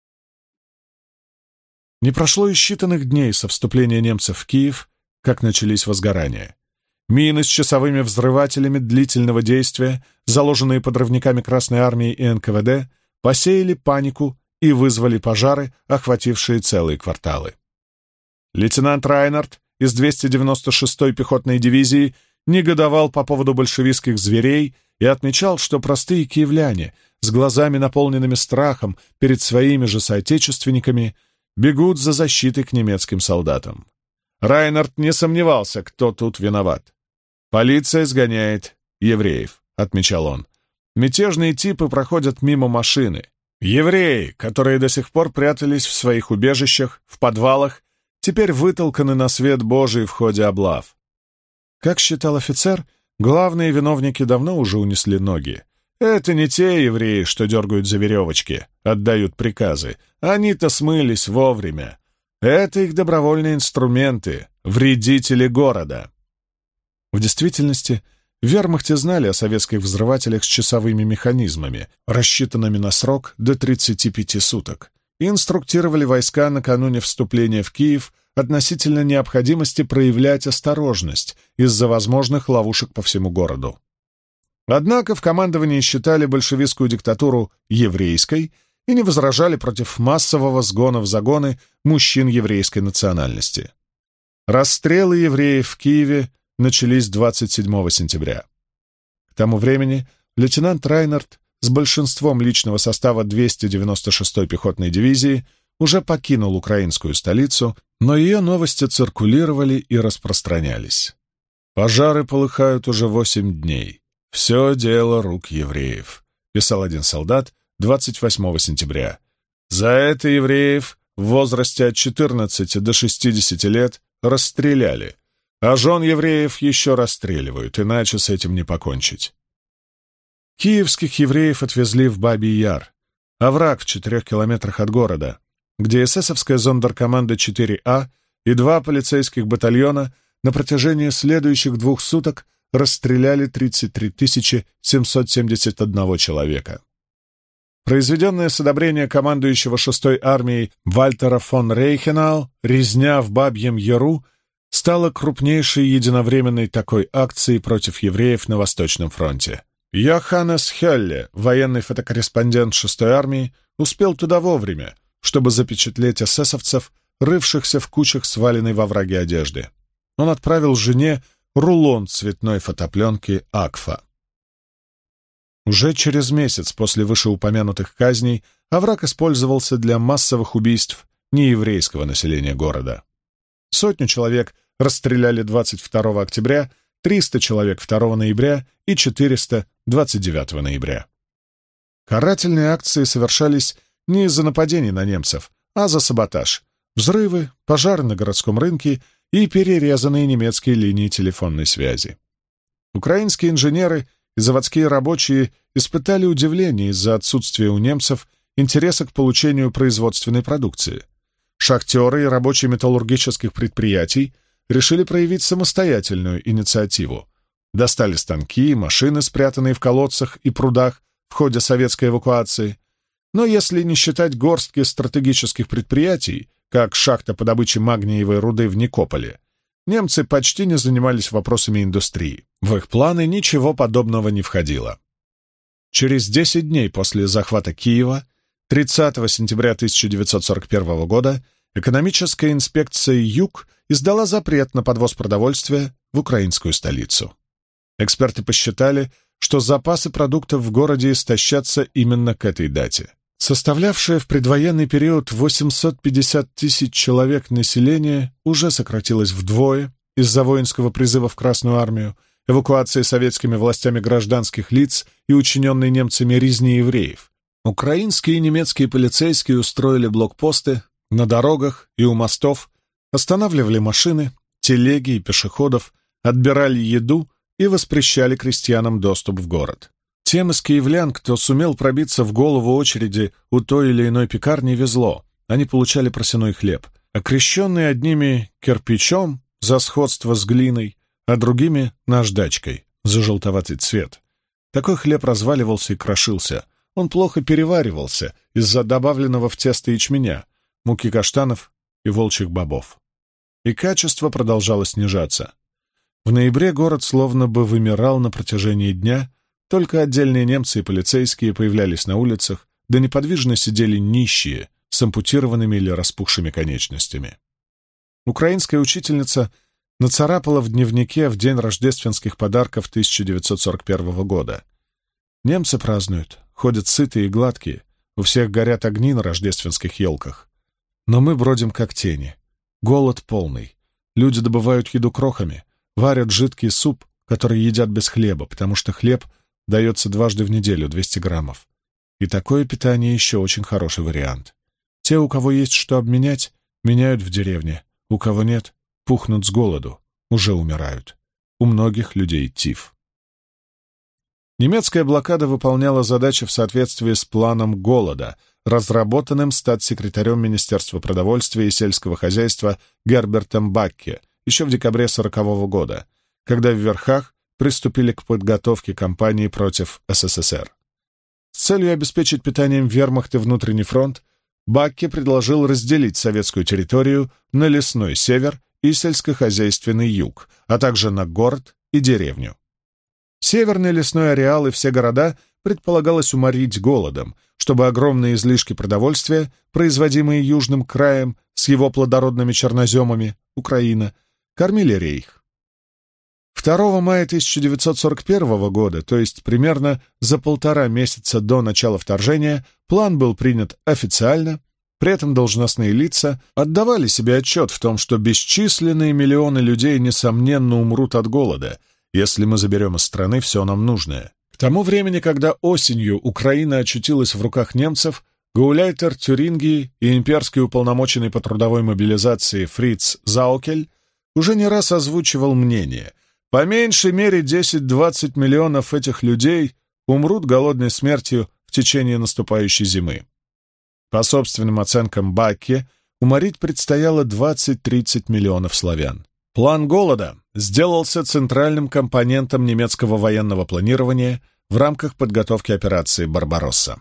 Не прошло и считанных дней со вступления немцев в Киев, как начались возгорания. Мины с часовыми взрывателями длительного действия, заложенные подрывниками Красной армии и НКВД, посеяли панику и вызвали пожары, охватившие целые кварталы. Лейтенант Райнард из 296-й пехотной дивизии негодовал по поводу большевистских зверей и отмечал, что простые киевляне с глазами, наполненными страхом перед своими же соотечественниками, бегут за защитой к немецким солдатам. Райнард не сомневался, кто тут виноват. «Полиция сгоняет евреев», — отмечал он. «Мятежные типы проходят мимо машины. Евреи, которые до сих пор прятались в своих убежищах, в подвалах, теперь вытолканы на свет Божий в ходе облав». Как считал офицер, главные виновники давно уже унесли ноги. Это не те евреи, что дергают за веревочки, отдают приказы. Они-то смылись вовремя. Это их добровольные инструменты, вредители города. В действительности, в вермахте знали о советских взрывателях с часовыми механизмами, рассчитанными на срок до 35 суток, и инструктировали войска накануне вступления в Киев относительно необходимости проявлять осторожность из-за возможных ловушек по всему городу. Однако в командовании считали большевистскую диктатуру еврейской и не возражали против массового сгона в загоны мужчин еврейской национальности. Расстрелы евреев в Киеве начались 27 сентября. К тому времени лейтенант Райнард с большинством личного состава 296-й пехотной дивизии уже покинул украинскую столицу, но ее новости циркулировали и распространялись. «Пожары полыхают уже 8 дней. Все дело рук евреев», — писал один солдат 28 сентября. «За это евреев в возрасте от 14 до 60 лет расстреляли, а жен евреев еще расстреливают, иначе с этим не покончить». Киевских евреев отвезли в Бабий Яр, овраг в 4 километрах от города, где эсэсовская зондеркоманда 4А и 2 полицейских батальона на протяжении следующих 2 суток расстреляли 33 771 человека. Произведенная с одобрения командующего 6-й армией Вальтера фон Рейхенау резня в Бабьем Яру стала крупнейшей единовременной такой акцией против евреев на Восточном фронте. Йоханнес Хелле, военный фотокорреспондент 6-й армии, успел туда вовремя, чтобы запечатлеть эсэсовцев, рывшихся в кучах сваленной во враге одежды. Он отправил жене рулон цветной фотопленки «Акфа». Уже через месяц после вышеупомянутых казней овраг использовался для массовых убийств нееврейского населения города. 100 человек расстреляли 22 октября, 300 человек 2 ноября и 400 29 ноября. Карательные акции совершались не из-за нападений на немцев, а за саботаж, взрывы, пожары на городском рынке и перерезанные немецкие линии телефонной связи. Украинские инженеры и заводские рабочие испытали удивление из-за отсутствия у немцев интереса к получению производственной продукции. Шахтеры и рабочие металлургических предприятий решили проявить самостоятельную инициативу. Достали станки, машины, спрятанные в колодцах и прудах в ходе советской эвакуации. Но если не считать горстки стратегических предприятий, как шахта по добыче магниевой руды в Никополе, немцы почти не занимались вопросами индустрии. В их планы ничего подобного не входило. Через 10 дней после захвата Киева, 30 сентября 1941 года, экономическая инспекция «Юг» издала запрет на подвоз продовольствия в украинскую столицу. Эксперты посчитали, что запасы продуктов в городе истощатся именно к этой дате. Составлявшее в предвоенный период 850 тысяч человек население уже сократилось вдвое из-за воинского призыва в Красную армию, эвакуации советскими властями гражданских лиц и учиненной немцами резни евреев. Украинские и немецкие полицейские устроили блокпосты на дорогах и у мостов, останавливали машины, телеги и пешеходов, отбирали еду и воспрещали крестьянам доступ в город. Тем из киевлян, кто сумел пробиться в голову очереди у той или иной пекарни, везло. Они получали просяной хлеб, окрещенный одними кирпичом за сходство с глиной, а другими — наждачкой за желтоватый цвет. Такой хлеб разваливался и крошился. Он плохо переваривался из-за добавленного в тесто ячменя, муки каштанов и волчьих бобов. И качество продолжало снижаться. В ноябре город словно бы вымирал на протяжении дня, только отдельные немцы и полицейские появлялись на улицах, да неподвижно сидели нищие с ампутированными или распухшими конечностями. Украинская учительница нацарапала в дневнике в день рождественских подарков 1941 года. Немцы празднуют, ходят сытые и гладкие, у всех горят огни на рождественских елках. Но мы бродим как тени. Голод полный. Люди добывают еду крохами, варят жидкий суп, который едят без хлеба, потому что хлеб дается дважды в неделю, 200 граммов. И такое питание еще очень хороший вариант. Те, у кого есть что обменять, меняют в деревне. У кого нет, пухнут с голоду, уже умирают. У многих людей тиф. Немецкая блокада выполняла задачи в соответствии с планом голода, разработанным статс-секретарем Министерства продовольствия и сельского хозяйства Гербертом Бакке еще в декабре 1940 года, когда в верхах приступили к подготовке кампании против СССР. С целью обеспечить питанием вермахт и внутренний фронт Бакке предложил разделить советскую территорию на лесной север и сельскохозяйственный юг, а также на город и деревню. Северный лесной ареал и все города предполагалось уморить голодом, чтобы огромные излишки продовольствия, производимые южным краем с его плодородными черноземами, Украина, кормили рейх. 2 мая 1941 года, то есть примерно за 1,5 месяца до начала вторжения, план был принят официально, при этом должностные лица отдавали себе отчет в том, что бесчисленные миллионы людей, несомненно, умрут от голода, если мы заберем из страны все нам нужное. К тому времени, когда осенью Украина очутилась в руках немцев, гауляйтер Тюрингии и имперский уполномоченный по трудовой мобилизации Фриц Заукель уже не раз озвучивал мнение: по меньшей мере 10-20 миллионов этих людей умрут голодной смертью в течение наступающей зимы. По собственным оценкам Бакке, уморить предстояло 20-30 миллионов славян. План голода сделался центральным компонентом немецкого военного планирования в рамках подготовки операции «Барбаросса».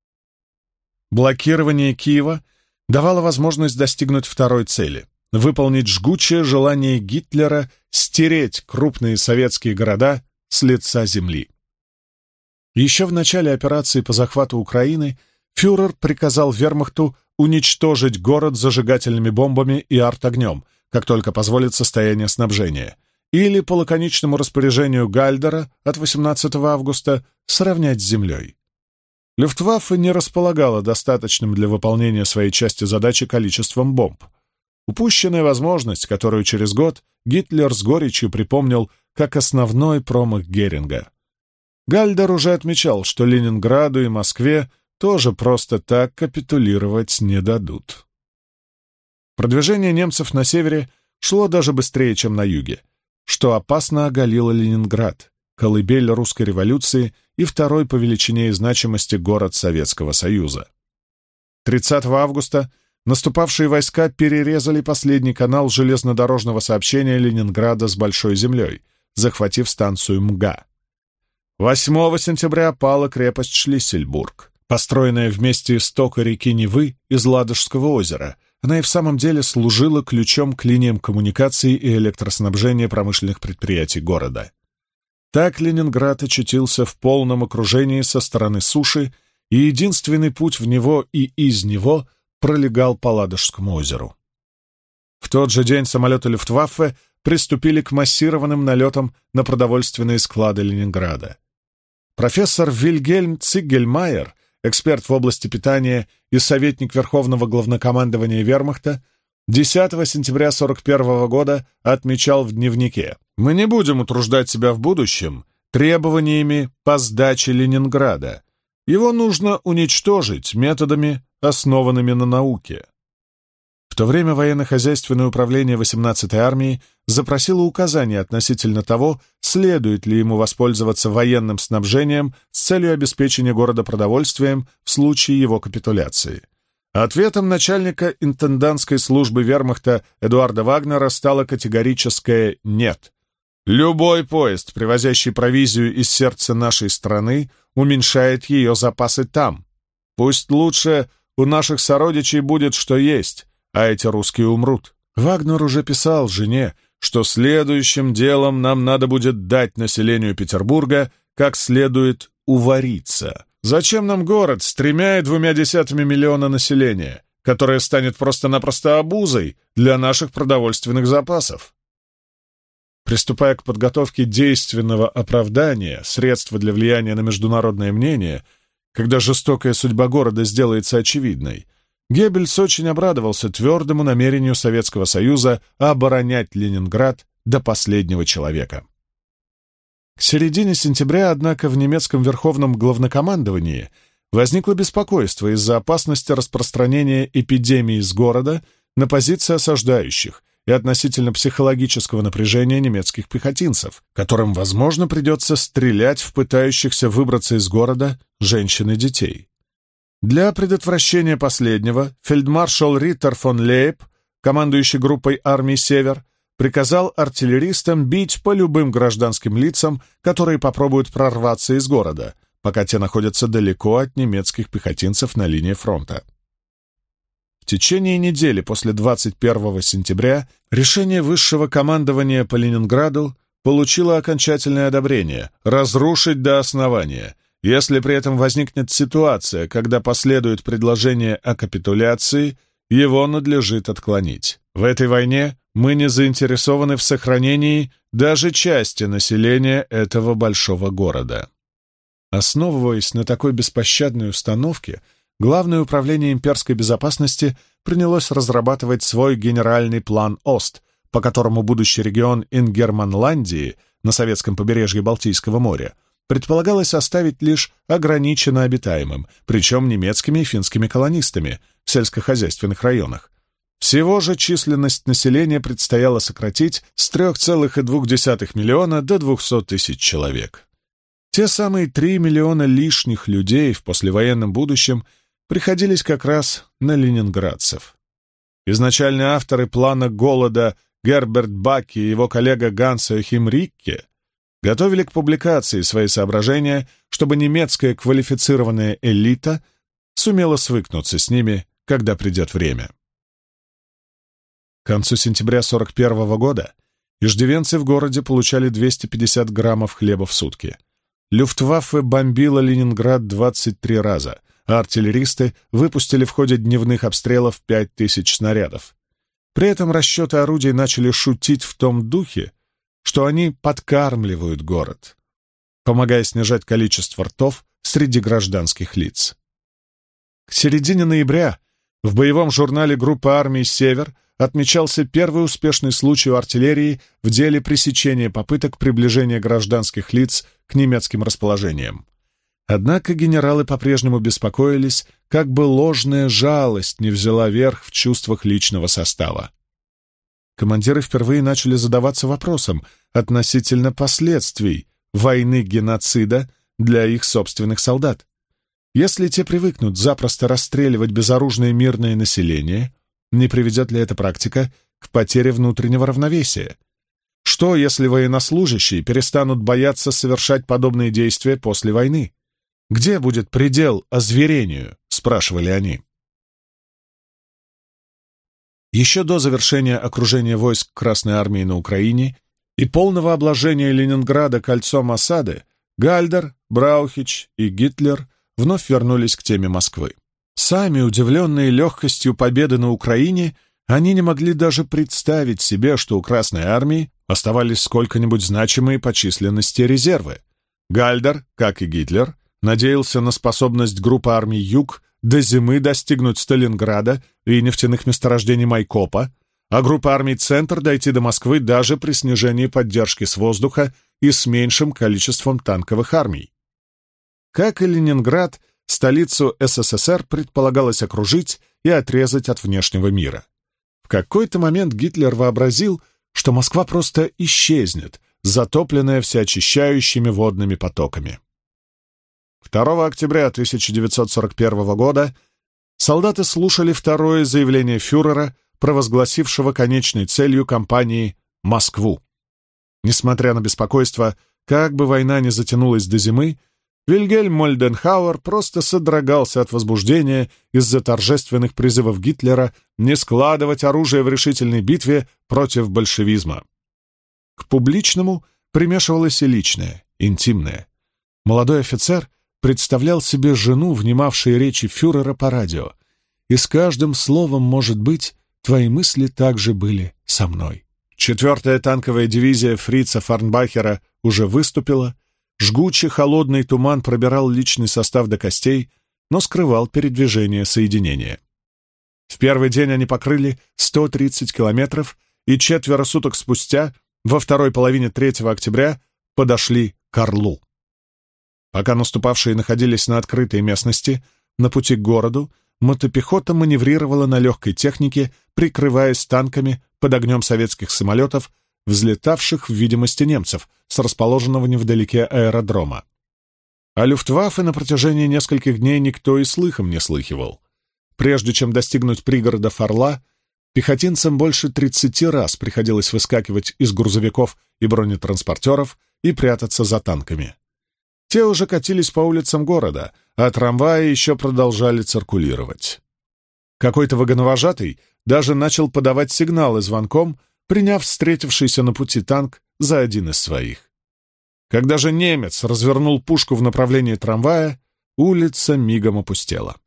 Блокирование Киева давало возможность достигнуть второй цели — выполнить жгучее желание Гитлера стереть крупные советские города с лица земли. Еще в начале операции по захвату Украины фюрер приказал вермахту уничтожить город зажигательными бомбами и артогнем, как только позволит состояние снабжения, или по лаконичному распоряжению Гальдера от 18 августа сравнять с землей. Люфтваффе не располагала достаточным для выполнения своей части задачи количеством бомб. Упущенная возможность, которую через год Гитлер с горечью припомнил как основной промах Геринга. Гальдер уже отмечал, что Ленинграду и Москве тоже просто так капитулировать не дадут. Продвижение немцев на севере шло даже быстрее, чем на юге, что опасно оголило Ленинград, колыбель русской революции и второй по величине и значимости город Советского Союза. 30 августа наступавшие войска перерезали последний канал железнодорожного сообщения Ленинграда с Большой землей, захватив станцию МГА. 8 сентября пала крепость Шлиссельбург, построенная вместе истока реки Невы из Ладожского озера. Она и в самом деле служила ключом к линиям коммуникаций и электроснабжения промышленных предприятий города. Так Ленинград очутился в полном окружении со стороны суши, и единственный путь в него и из него пролегал по Ладожскому озеру. В тот же день самолеты Люфтваффе приступили к массированным налетам на продовольственные склады Ленинграда. Профессор Вильгельм Циггельмайер, эксперт в области питания и советник Верховного главнокомандования вермахта, 10 сентября 1941 года отмечал в дневнике: «Мы не будем утруждать себя в будущем требованиями по сдаче Ленинграда. Его нужно уничтожить методами, основанными на науке». В то время военно-хозяйственное управление 18-й армии запросило указания относительно того, следует ли ему воспользоваться военным снабжением с целью обеспечения города продовольствием в случае его капитуляции. Ответом начальника интендантской службы вермахта Эдуарда Вагнера стало категорическое «нет». Любой поезд, привозящий провизию из сердца нашей страны, уменьшает ее запасы там. Пусть лучше у наших сородичей будет что есть, а эти русские умрут. Вагнер уже писал жене, что следующим делом нам надо будет дать населению Петербурга как следует увариться. Зачем нам город с 3,2 миллиона населения, которое станет просто-напросто обузой для наших продовольственных запасов? Приступая к подготовке действенного оправдания, средства для влияния на международное мнение, когда жестокая судьба города сделается очевидной, Геббельс очень обрадовался твердому намерению Советского Союза оборонять Ленинград до последнего человека. К середине сентября, однако, в немецком Верховном главнокомандовании возникло беспокойство из-за опасности распространения эпидемии из города на позиции осаждающих и относительно психологического напряжения немецких пехотинцев, которым, возможно, придется стрелять в пытающихся выбраться из города женщин и детей. Для предотвращения последнего фельдмаршал Риттер фон Лейб, командующий группой армий «Север», приказал артиллеристам бить по любым гражданским лицам, которые попробуют прорваться из города, пока те находятся далеко от немецких пехотинцев на линии фронта. В течение недели после 21 сентября решение высшего командования по Ленинграду получило окончательное одобрение — разрушить до основания. Если при этом возникнет ситуация, когда последует предложение о капитуляции, его надлежит отклонить. В этой войне мы не заинтересованы в сохранении даже части населения этого большого города. Основываясь на такой беспощадной установке, Главное управление имперской безопасности принялось разрабатывать свой генеральный план Ост, по которому будущий регион Ингерманландии на советском побережье Балтийского моря предполагалось оставить лишь ограниченно обитаемым, причем немецкими и финскими колонистами в сельскохозяйственных районах. Всего же численность населения предстояло сократить с 3,2 миллиона до 200 тысяч человек. Те самые 3 миллиона лишних людей в послевоенном будущем приходились как раз на ленинградцев. Изначальные авторы плана голода Герберт Баки и его коллега Ганс Йохим Рикке готовили к публикации свои соображения, чтобы немецкая квалифицированная элита сумела свыкнуться с ними, когда придет время. К концу сентября 1941 года иждивенцы в городе получали 250 граммов хлеба в сутки. Люфтваффе бомбила Ленинград 23 раза, а артиллеристы выпустили в ходе дневных обстрелов 5000 снарядов. При этом расчеты орудий начали шутить в том духе, что они подкармливают город, помогая снижать количество ртов среди гражданских лиц. К середине ноября в боевом журнале группы армий «Север» отмечался первый успешный случай у артиллерии в деле пресечения попыток приближения гражданских лиц к немецким расположениям. Однако генералы по-прежнему беспокоились, как бы ложная жалость не взяла верх в чувствах личного состава. Командиры впервые начали задаваться вопросом относительно последствий войны-геноцида для их собственных солдат. Если те привыкнут запросто расстреливать безоружное мирное население, не приведет ли эта практика к потере внутреннего равновесия? Что, если военнослужащие перестанут бояться совершать подобные действия после войны? Где будет предел озверению, спрашивали они. Еще до завершения окружения войск Красной Армии на Украине и полного обложения Ленинграда кольцом осады Гальдер, Браухич и Гитлер вновь вернулись к теме Москвы. Сами, удивленные легкостью победы на Украине, они не могли даже представить себе, что у Красной Армии оставались сколько-нибудь значимые по численности резервы. Гальдер, как и Гитлер, надеялся на способность группы армий «Юг» до зимы достигнуть Сталинграда и нефтяных месторождений Майкопа, а группа армий «Центр» дойти до Москвы даже при снижении поддержки с воздуха и с меньшим количеством танковых армий. Как и Ленинград, столицу СССР предполагалось окружить и отрезать от внешнего мира. В какой-то момент Гитлер вообразил, что Москва просто исчезнет, затопленная всеочищающими водными потоками. 2 октября 1941 года солдаты слушали второе заявление фюрера, провозгласившего конечной целью кампании Москву. Несмотря на беспокойство, как бы война ни затянулась до зимы, Вильгельм Мольденхауэр просто содрогался от возбуждения из-за торжественных призывов Гитлера не складывать оружие в решительной битве против большевизма. К публичному примешивалось и личное, интимное. Молодой офицер представлял себе жену, внимавшей речи фюрера по радио, и с каждым словом, может быть, твои мысли также были со мной. 4-я танковая дивизия фрица Фарнбахера уже выступила. Жгучий холодный туман пробирал личный состав до костей, но скрывал передвижение соединения. В первый день они покрыли 130 километров, и 4 суток спустя, во второй половине 3 октября, подошли к Орлу. Пока наступавшие находились на открытой местности, на пути к городу, мотопехота маневрировала на легкой технике, прикрываясь танками под огнем советских самолетов, взлетавших в видимости немцев с расположенного невдалеке аэродрома. О Люфтваффе на протяжении нескольких дней никто и слыхом не слыхивал. Прежде чем достигнуть пригородов Орла, пехотинцам больше 30 раз приходилось выскакивать из грузовиков и бронетранспортеров и прятаться за танками. Те уже катились по улицам города, а трамваи еще продолжали циркулировать. Какой-то вагоновожатый даже начал подавать сигналы звонком, приняв встретившийся на пути танк за один из своих. Когда же немец развернул пушку в направлении трамвая, улица мигом опустела.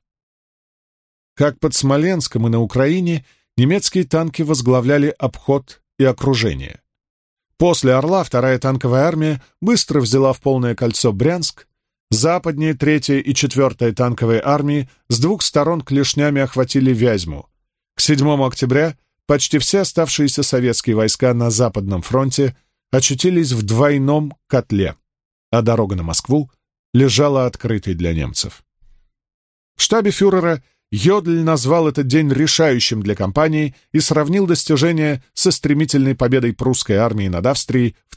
Как под Смоленском и на Украине, немецкие танки возглавляли обход и окружение. После «Орла» вторая танковая армия быстро взяла в полное кольцо Брянск, западнее 3-я и 4-я танковые армии с двух сторон клешнями охватили Вязьму. К 7 октября почти все оставшиеся советские войска на Западном фронте очутились в двойном котле, а дорога на Москву лежала открытой для немцев. В штабе фюрера Йодль назвал этот день решающим для кампании и сравнил достижение со стремительной победой прусской армии над Австрией в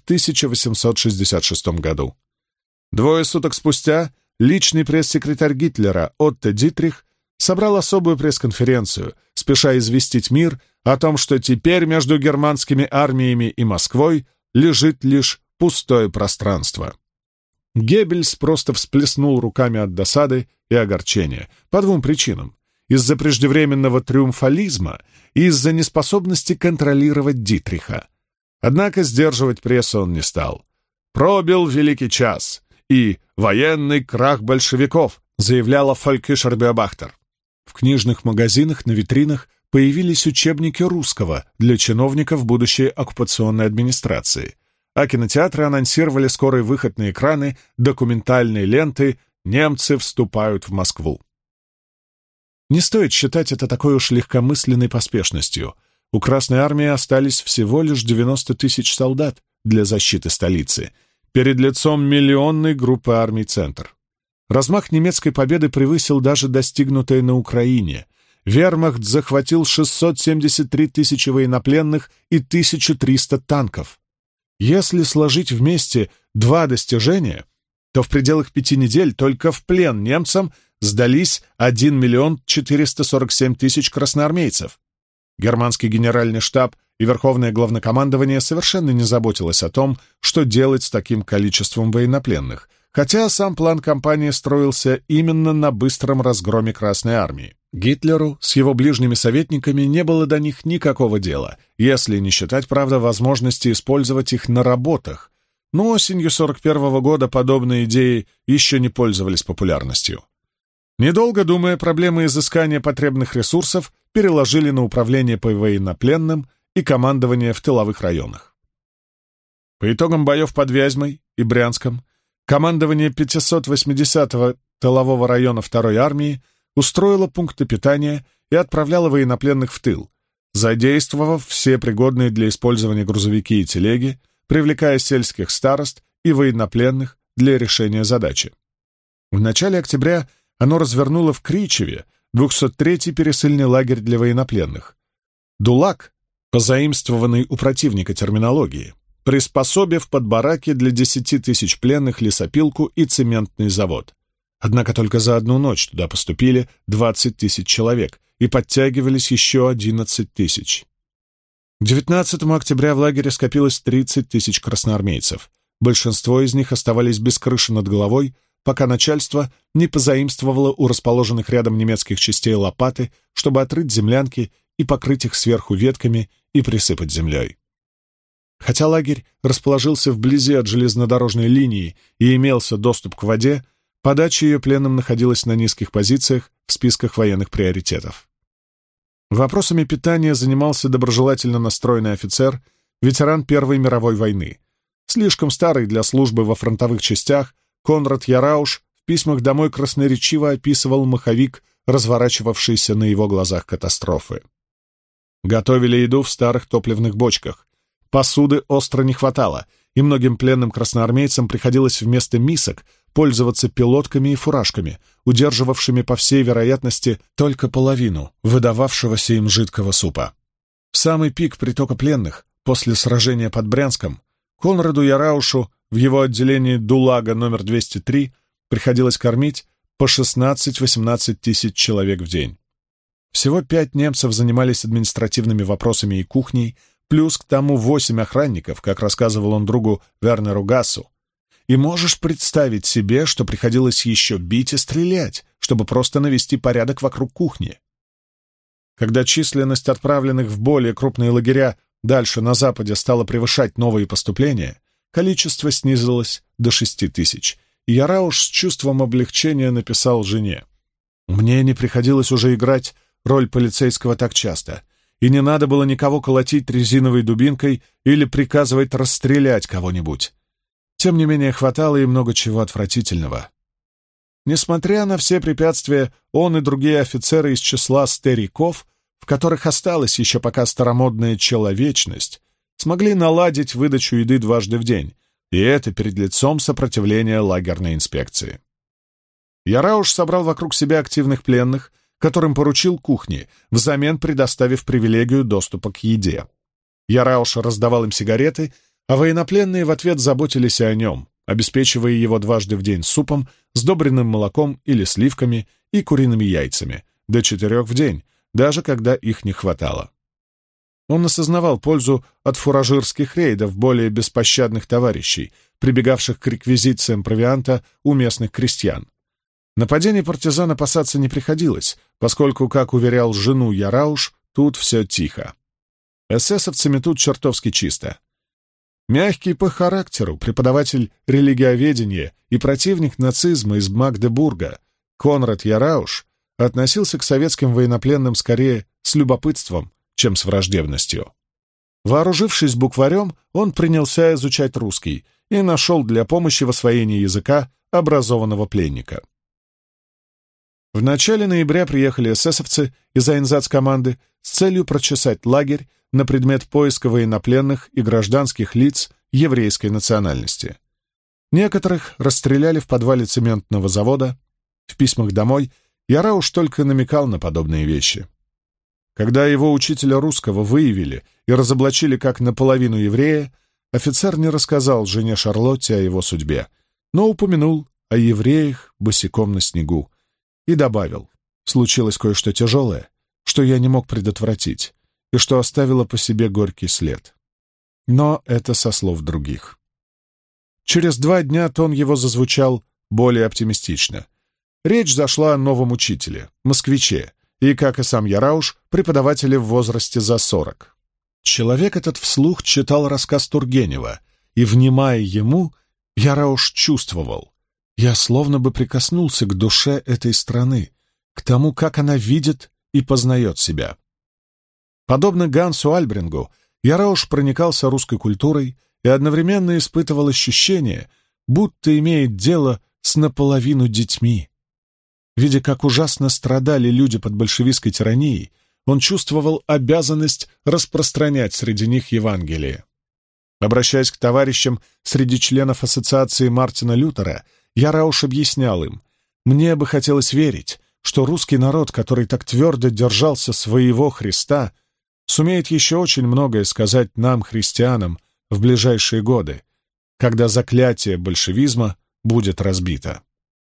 1866 году. 2 суток спустя личный пресс-секретарь Гитлера Отто Дитрих собрал особую пресс-конференцию, спеша известить мир о том, что теперь между германскими армиями и Москвой лежит лишь пустое пространство. Геббельс просто всплеснул руками от досады и огорчения по 2 причинам: из-за преждевременного триумфализма и из-за неспособности контролировать Дитриха. Однако сдерживать прессу он не стал. «Пробил великий час» и «военный крах большевиков», заявляла Фолькишер Беобахтер. В книжных магазинах на витринах появились учебники русского для чиновников будущей оккупационной администрации, а кинотеатры анонсировали скорый выход на экраны документальной ленты «Немцы вступают в Москву». Не стоит считать это такой уж легкомысленной поспешностью. У Красной армии остались всего лишь 90 тысяч солдат для защиты столицы, перед лицом миллионной группы армий «Центр». Размах немецкой победы превысил даже достигнутое на Украине. Вермахт захватил 673 тысячи военнопленных и 1300 танков. Если сложить вместе 2 достижения, то в пределах 5 недель только в плен немцам сдались 1 447 000 красноармейцев. Германский генеральный штаб и Верховное главнокомандование совершенно не заботилось о том, что делать с таким количеством военнопленных, хотя сам план кампании строился именно на быстром разгроме Красной армии. Гитлеру с его ближними советниками не было до них никакого дела, если не считать, правда, возможности использовать их на работах, но осенью 1941 года подобные идеи еще не пользовались популярностью. Недолго думая, проблемы изыскания потребных ресурсов переложили на управление по военнопленным и командование в тыловых районах. По итогам боев под Вязьмой и Брянском командование 580-го тылового района 2-й армии устроило пункты питания и отправляло военнопленных в тыл, задействовав все пригодные для использования грузовики и телеги, привлекая сельских старост и военнопленных для решения задачи. В начале октября оно развернуло в Кричеве 203-й пересыльный лагерь для военнопленных. Дулак, позаимствованный у противника терминологии, приспособив под бараки для 10 тысяч пленных лесопилку и цементный завод. Однако только за одну ночь туда поступили 20 тысяч человек и подтягивались еще 11 тысяч. К 19 октября в лагере скопилось 30 тысяч красноармейцев. Большинство из них оставались без крыши над головой, пока начальство не позаимствовало у расположенных рядом немецких частей лопаты, чтобы отрыть землянки и покрыть их сверху ветками и присыпать землей. Хотя лагерь расположился вблизи от железнодорожной линии и имелся доступ к воде, подача ее пленным находилась на низких позициях в списках военных приоритетов. Вопросами питания занимался доброжелательно настроенный офицер, ветеран Первой мировой войны. Слишком старый для службы во фронтовых частях, Конрад Ярауш в письмах домой красноречиво описывал маховик, разворачивавшийся на его глазах катастрофы. Готовили еду в старых топливных бочках. Посуды остро не хватало, и многим пленным красноармейцам приходилось вместо мисок пользоваться пилотками и фуражками, удерживавшими, по всей вероятности, только половину выдававшегося им жидкого супа. В самый пик притока пленных, после сражения под Брянском, Конраду Яраушу в его отделении Дулага номер 203 приходилось кормить по 16-18 тысяч человек в день. Всего 5 немцев занимались административными вопросами и кухней, плюс к тому 8 охранников, как рассказывал он другу Вернеру Гассу. И можешь представить себе, что приходилось еще бить и стрелять, чтобы просто навести порядок вокруг кухни. Когда численность отправленных в более крупные лагеря дальше на западе стала превышать новые поступления, количество снизилось до 6000, и Ярауш с чувством облегчения написал жене: «Мне не приходилось уже играть роль полицейского так часто, и не надо было никого колотить резиновой дубинкой или приказывать расстрелять кого-нибудь. Тем не менее, хватало и много чего отвратительного». Несмотря на все препятствия, он и другие офицеры из числа стариков, в которых осталась еще пока старомодная человечность, смогли наладить выдачу еды дважды в день, и это перед лицом сопротивления лагерной инспекции. Ярауш собрал вокруг себя активных пленных, которым поручил кухни, взамен предоставив привилегию доступа к еде. Ярауш раздавал им сигареты, а военнопленные в ответ заботились о нем, обеспечивая его дважды в день супом, сдобренным молоком или сливками и куриными яйцами, до 4 в день, даже когда их не хватало. Он осознавал пользу от фуражирских рейдов более беспощадных товарищей, прибегавших к реквизициям провианта у местных крестьян. Нападений партизан опасаться не приходилось, поскольку, как уверял жену Ярауш, тут все тихо. Эсэсовцами тут чертовски чисто. Мягкий по характеру преподаватель религиоведения и противник нацизма из Магдебурга Конрад Ярауш относился к советским военнопленным скорее с любопытством, чем с враждебностью. Вооружившись букварем, он принялся изучать русский и нашел для помощи в освоении языка образованного пленника. В начале ноября приехали эсэсовцы из айнзац-команды с целью прочесать лагерь на предмет поиска военнопленных и гражданских лиц еврейской национальности. Некоторых расстреляли в подвале цементного завода. В письмах домой Ярауш только намекал на подобные вещи. Когда его учителя русского выявили и разоблачили как наполовину еврея, офицер не рассказал жене Шарлотте о его судьбе, но упомянул о евреях босиком на снегу и добавил: «Случилось кое-что тяжелое, что я не мог предотвратить, и что оставило по себе горький след». Но это со слов других. Через 2 дня тон его зазвучал более оптимистично. Речь зашла о новом учителе, москвиче, и, как и сам Ярауш, преподавателе в возрасте за 40. Человек этот вслух читал рассказ Тургенева, и, внимая ему, Ярауш чувствовал: я словно бы прикоснулся к душе этой страны, к тому, как она видит и познает себя. Подобно Гансу Альбрингу, Ярауш проникался русской культурой и одновременно испытывал ощущение, будто имеет дело с наполовину детьми. Видя, как ужасно страдали люди под большевистской тиранией, он чувствовал обязанность распространять среди них Евангелие. Обращаясь к товарищам среди членов ассоциации Мартина Лютера, Ярауш объяснял им: «Мне бы хотелось верить, что русский народ, который так твердо держался своего Христа, сумеет еще очень многое сказать нам, христианам, в ближайшие годы, когда заклятие большевизма будет разбито».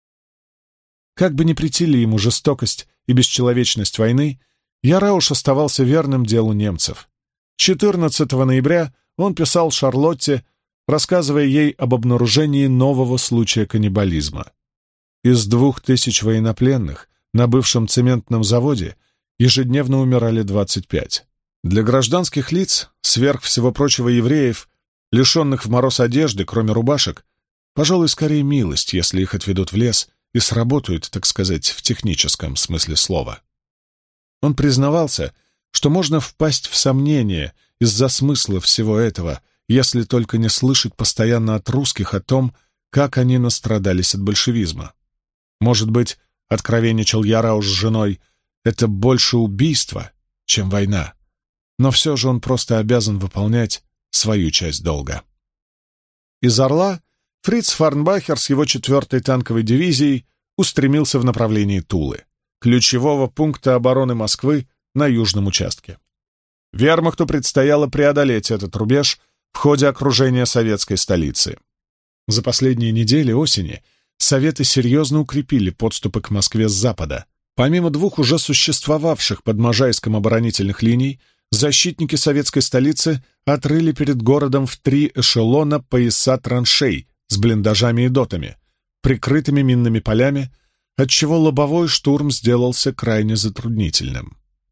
Как бы ни претили ему жестокость и бесчеловечность войны, Ярауш оставался верным делу немцев. 14 ноября он писал Шарлотте, рассказывая ей об обнаружении нового случая каннибализма. Из 2000 военнопленных на бывшем цементном заводе ежедневно умирали 25. Для гражданских лиц, сверх всего прочего евреев, лишенных в мороз одежды, кроме рубашек, пожалуй, скорее милость, если их отведут в лес и сработают, так сказать, в техническом смысле слова. Он признавался, что можно впасть в сомнение из-за смысла всего этого, если только не слышать постоянно от русских о том, как они настрадались от большевизма. Может быть, откровенничал Ярауш с женой, это больше убийство, чем война, но все же он просто обязан выполнять свою часть долга. Из Орла Фриц Фарнбахер с его 4-й танковой дивизией устремился в направлении Тулы, ключевого пункта обороны Москвы на южном участке. Вермахту предстояло преодолеть этот рубеж в ходе окружения советской столицы. За последние недели осени Советы серьезно укрепили подступы к Москве с запада. Помимо 2 уже существовавших под Можайском оборонительных линий, защитники советской столицы отрыли перед городом в 3 эшелона пояса траншей с блиндажами и дотами, прикрытыми минными полями, отчего лобовой штурм сделался крайне затруднительным.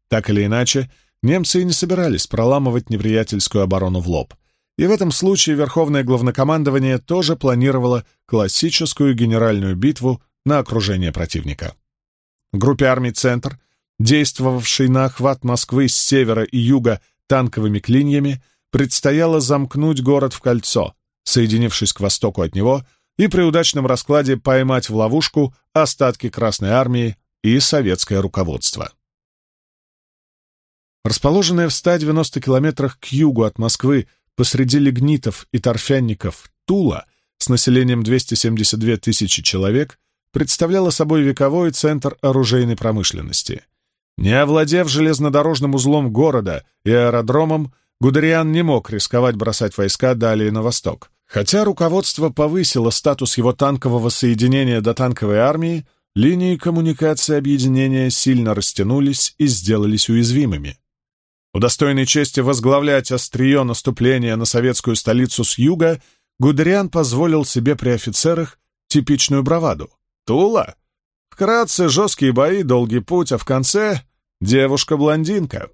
Так или иначе, немцы и не собирались проламывать неприятельскую оборону в лоб. И в этом случае Верховное главнокомандование тоже планировало классическую генеральную битву на окружение противника. Группе армий «Центр», действовавшей на охват Москвы с севера и юга танковыми клиньями, предстояло замкнуть город в кольцо, соединившись к востоку от него, и при удачном раскладе поймать в ловушку остатки Красной армии и советское руководство. Расположенная в 190 километрах к югу от Москвы посреди лигнитов и торфянников Тула с населением 272 тысячи человек представляла собой вековой центр оружейной промышленности. Не овладев железнодорожным узлом города и аэродромом, Гудериан не мог рисковать бросать войска далее на восток. Хотя руководство повысило статус его танкового соединения до танковой армии, линии коммуникации объединения сильно растянулись и сделались уязвимыми. Удостоенный чести возглавлять острие наступления на советскую столицу с юга, Гудериан позволил себе при офицерах типичную браваду. Тула? Вкратце, жесткие бои, долгий путь, а в конце — девушка-блондинка.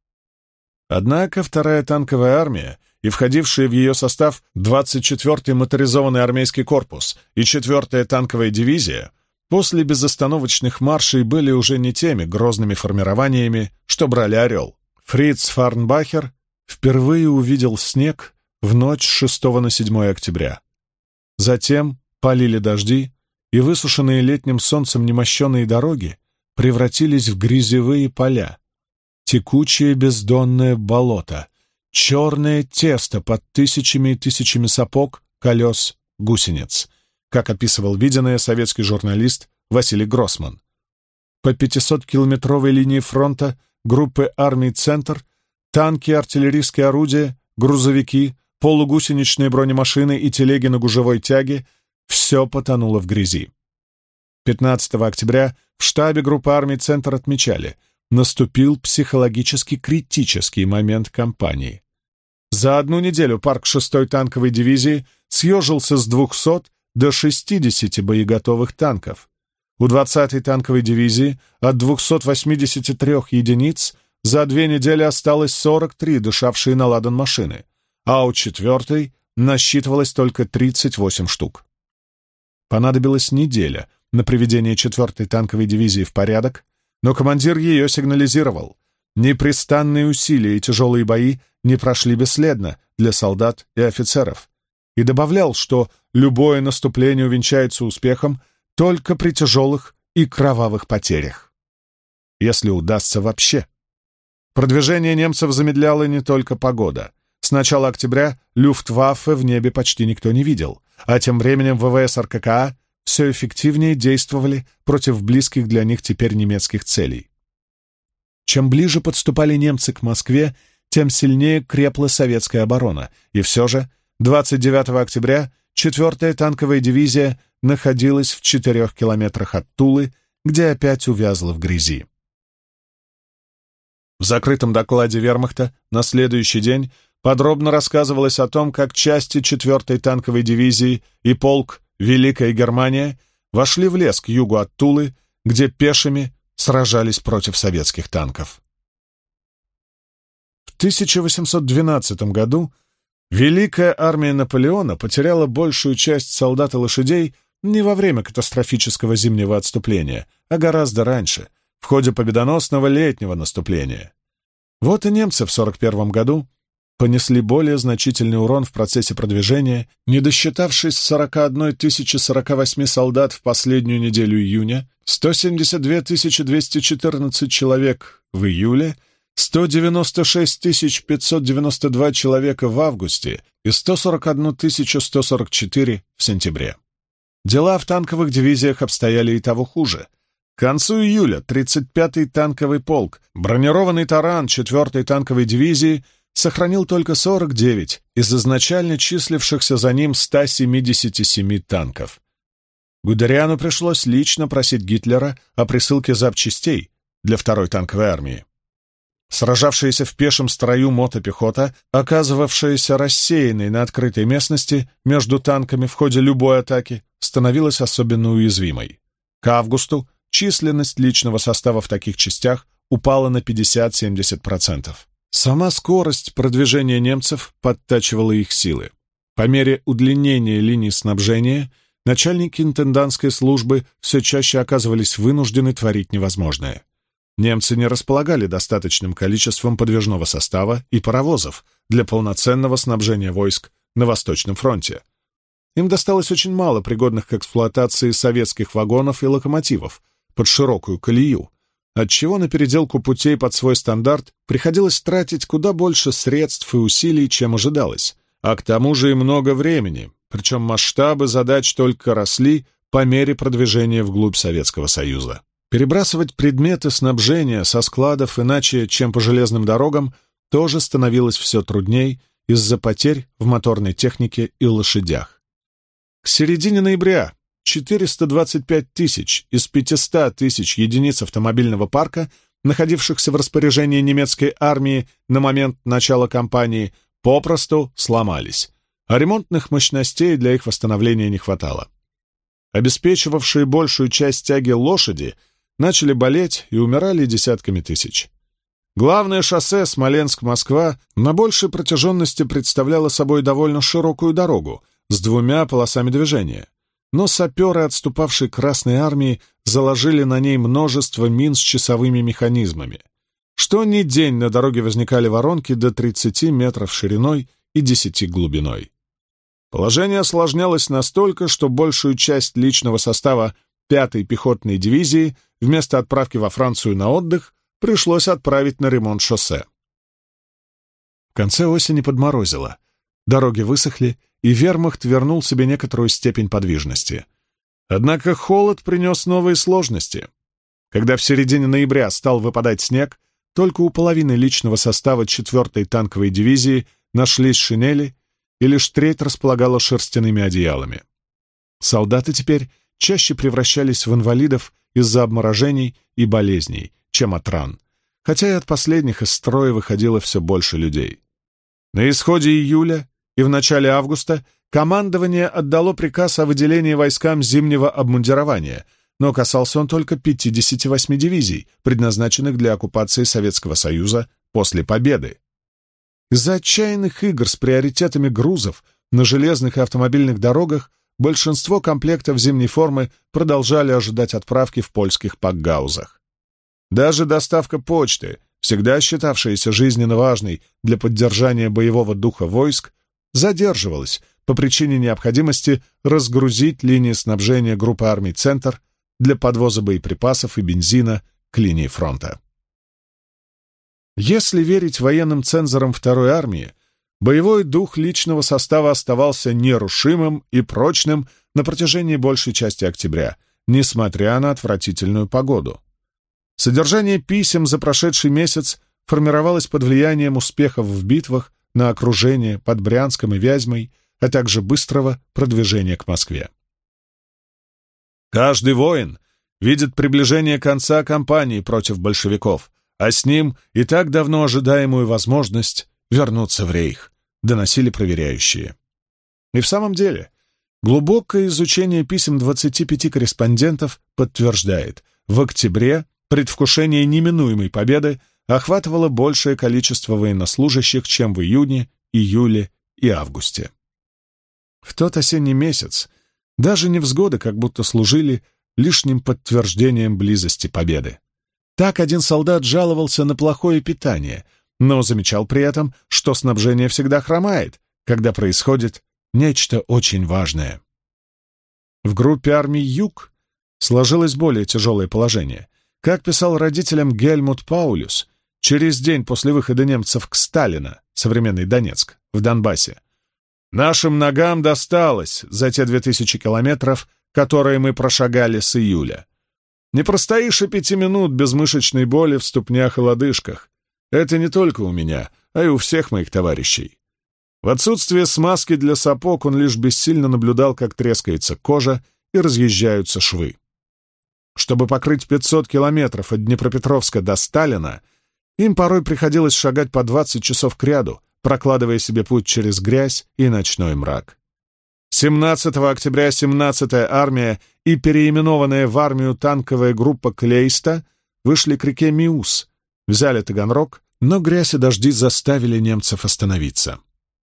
Однако вторая танковая армия и входившие в ее состав 24-й моторизованный армейский корпус и 4-я танковая дивизия после безостановочных маршей были уже не теми грозными формированиями, что брали «Орел». Фриц Фарнбахер впервые увидел снег в ночь с 6 на 7 октября. Затем полили дожди, и высушенные летним солнцем немощенные дороги превратились в грязевые поля, текучее бездонное болото, черное тесто под тысячами и тысячами сапог, колес, гусениц, как описывал виденное советский журналист Василий Гроссман. По 500-километровой линии фронта группы армий «Центр», танки, артиллерийские орудия, грузовики, полугусеничные бронемашины и телеги на гужевой тяге — все потонуло в грязи. 15 октября в штабе группы армий «Центр» отмечали, наступил психологически критический момент кампании. За одну неделю парк 6-й танковой дивизии съежился с 200 до 60 боеготовых танков. У 20-й танковой дивизии от 283 единиц за 2 недели осталось 43 дышавшие на ладан машины, а у 4-й насчитывалось только 38 штук. Понадобилась неделя на приведение 4-й танковой дивизии в порядок, но командир ее сигнализировал: непрестанные усилия и тяжелые бои не прошли бесследно для солдат и офицеров, и добавлял, что любое наступление увенчается успехом только при тяжелых и кровавых потерях. Если удастся вообще. Продвижение немцев замедляло не только погода. С начала октября Люфтваффе в небе почти никто не видел, а тем временем ВВС РККА все эффективнее действовали против близких для них теперь немецких целей. Чем ближе подступали немцы к Москве, тем сильнее крепла советская оборона, и все же 29 октября 4-я танковая дивизия находилась в 4 километрах от Тулы, где опять увязла в грязи. В закрытом докладе вермахта на следующий день подробно рассказывалось о том, как части 4-й танковой дивизии и полк «Великая Германия» вошли в лес к югу от Тулы, где пешими сражались против советских танков. В 1812 году Великая армия Наполеона потеряла большую часть солдат и лошадей не во время катастрофического зимнего отступления, а гораздо раньше, в ходе победоносного летнего наступления. Вот и немцы в 1941 году понесли более значительный урон в процессе продвижения, не досчитавшись 41 048 солдат в последнюю неделю июня, 172 214 человек в июле, 196 592 человека в августе и 141 144 в сентябре. Дела в танковых дивизиях обстояли и того хуже. К концу июля 35-й танковый полк, бронированный таран 4-й танковой дивизии, сохранил только 49 из изначально числившихся за ним 177 танков. Гудериану пришлось лично просить Гитлера о присылке запчастей для 2-й танковой армии. Сражавшаяся в пешем строю мотопехота, оказывавшаяся рассеянной на открытой местности между танками в ходе любой атаки, становилась особенно уязвимой. К августу численность личного состава в таких частях упала на 50-70%. Сама скорость продвижения немцев подтачивала их силы. По мере удлинения линий снабжения начальники интендантской службы все чаще оказывались вынуждены творить невозможное. Немцы не располагали достаточным количеством подвижного состава и паровозов для полноценного снабжения войск на Восточном фронте. Им досталось очень мало пригодных к эксплуатации советских вагонов и локомотивов под широкую колею, отчего на переделку путей под свой стандарт приходилось тратить куда больше средств и усилий, чем ожидалось, а к тому же и много времени, причем масштабы задач только росли по мере продвижения вглубь Советского Союза. Перебрасывать предметы снабжения со складов иначе, чем по железным дорогам, тоже становилось все трудней из-за потерь в моторной технике и лошадях. К середине ноября 425 тысяч из 500 тысяч единиц автомобильного парка, находившихся в распоряжении немецкой армии на момент начала кампании, попросту сломались, а ремонтных мощностей для их восстановления не хватало. Обеспечивавшие большую часть тяги лошади начали болеть и умирали десятками тысяч. Главное шоссе Смоленск-Москва на большей протяженности представляло собой довольно широкую дорогу с двумя полосами движения, но саперы отступавшей Красной армии заложили на ней множество мин с часовыми механизмами. Что ни день на дороге возникали воронки до 30 метров шириной и 10 глубиной. Положение осложнялось настолько, что большую часть личного состава 5-й пехотной дивизии вместо отправки во Францию на отдых пришлось отправить на ремонт шоссе. В конце осени подморозило, дороги высохли, и вермахт вернул себе некоторую степень подвижности. Однако холод принес новые сложности. Когда в середине ноября стал выпадать снег, только у половины личного состава 4-й танковой дивизии нашлись шинели, и лишь треть располагала шерстяными одеялами. Солдаты теперь чаще превращались в инвалидов из-за обморожений и болезней, чем от ран, хотя и от последних из строя выходило все больше людей. На исходе июля и в начале августа командование отдало приказ о выделении войскам зимнего обмундирования, но касался он только 58 дивизий, предназначенных для оккупации Советского Союза после победы. Из-за отчаянных игр с приоритетами грузов на железных и автомобильных дорогах большинство комплектов зимней формы продолжали ожидать отправки в польских пакгаузах. Даже доставка почты, всегда считавшаяся жизненно важной для поддержания боевого духа войск, задерживалась по причине необходимости разгрузить линии снабжения группы армий «Центр» для подвоза боеприпасов и бензина к линии фронта. Если верить военным цензорам Второй армии, боевой дух личного состава оставался нерушимым и прочным на протяжении большей части октября, несмотря на отвратительную погоду. Содержание писем за прошедший месяц формировалось под влиянием успехов в битвах на окружение под Брянском и Вязьмой, а также быстрого продвижения к Москве. Каждый воин видит приближение конца кампании против большевиков, а с ним и так давно ожидаемую возможность вернуться в рейх, доносили проверяющие. И в самом деле, глубокое изучение писем 25 корреспондентов подтверждает, в октябре предвкушение неминуемой победы охватывало большее количество военнослужащих, чем в июне, июле и августе. В тот осенний месяц даже невзгоды как будто служили лишним подтверждением близости победы. Так один солдат жаловался на плохое питание, но замечал при этом, что снабжение всегда хромает, когда происходит нечто очень важное. В группе армий «Юг» сложилось более тяжелое положение. Как писал родителям Гельмут Паулюс, через день после выхода немцев к Сталина, современный Донецк, в Донбассе, «Нашим ногам досталось за те 2000 километров, которые мы прошагали с июля. Не простоишь и 5 минут без мышечной боли в ступнях и лодыжках. Это не только у меня, а и у всех моих товарищей». В отсутствие смазки для сапог он лишь бессильно наблюдал, как трескается кожа и разъезжаются швы. Чтобы покрыть 500 километров от Днепропетровска до Сталина, им порой приходилось шагать по 20 часов кряду, прокладывая себе путь через грязь и ночной мрак. 17 октября 17-я армия и переименованная в армию танковая группа Клейста вышли к реке Миус, взяли Таганрог, но грязь и дожди заставили немцев остановиться.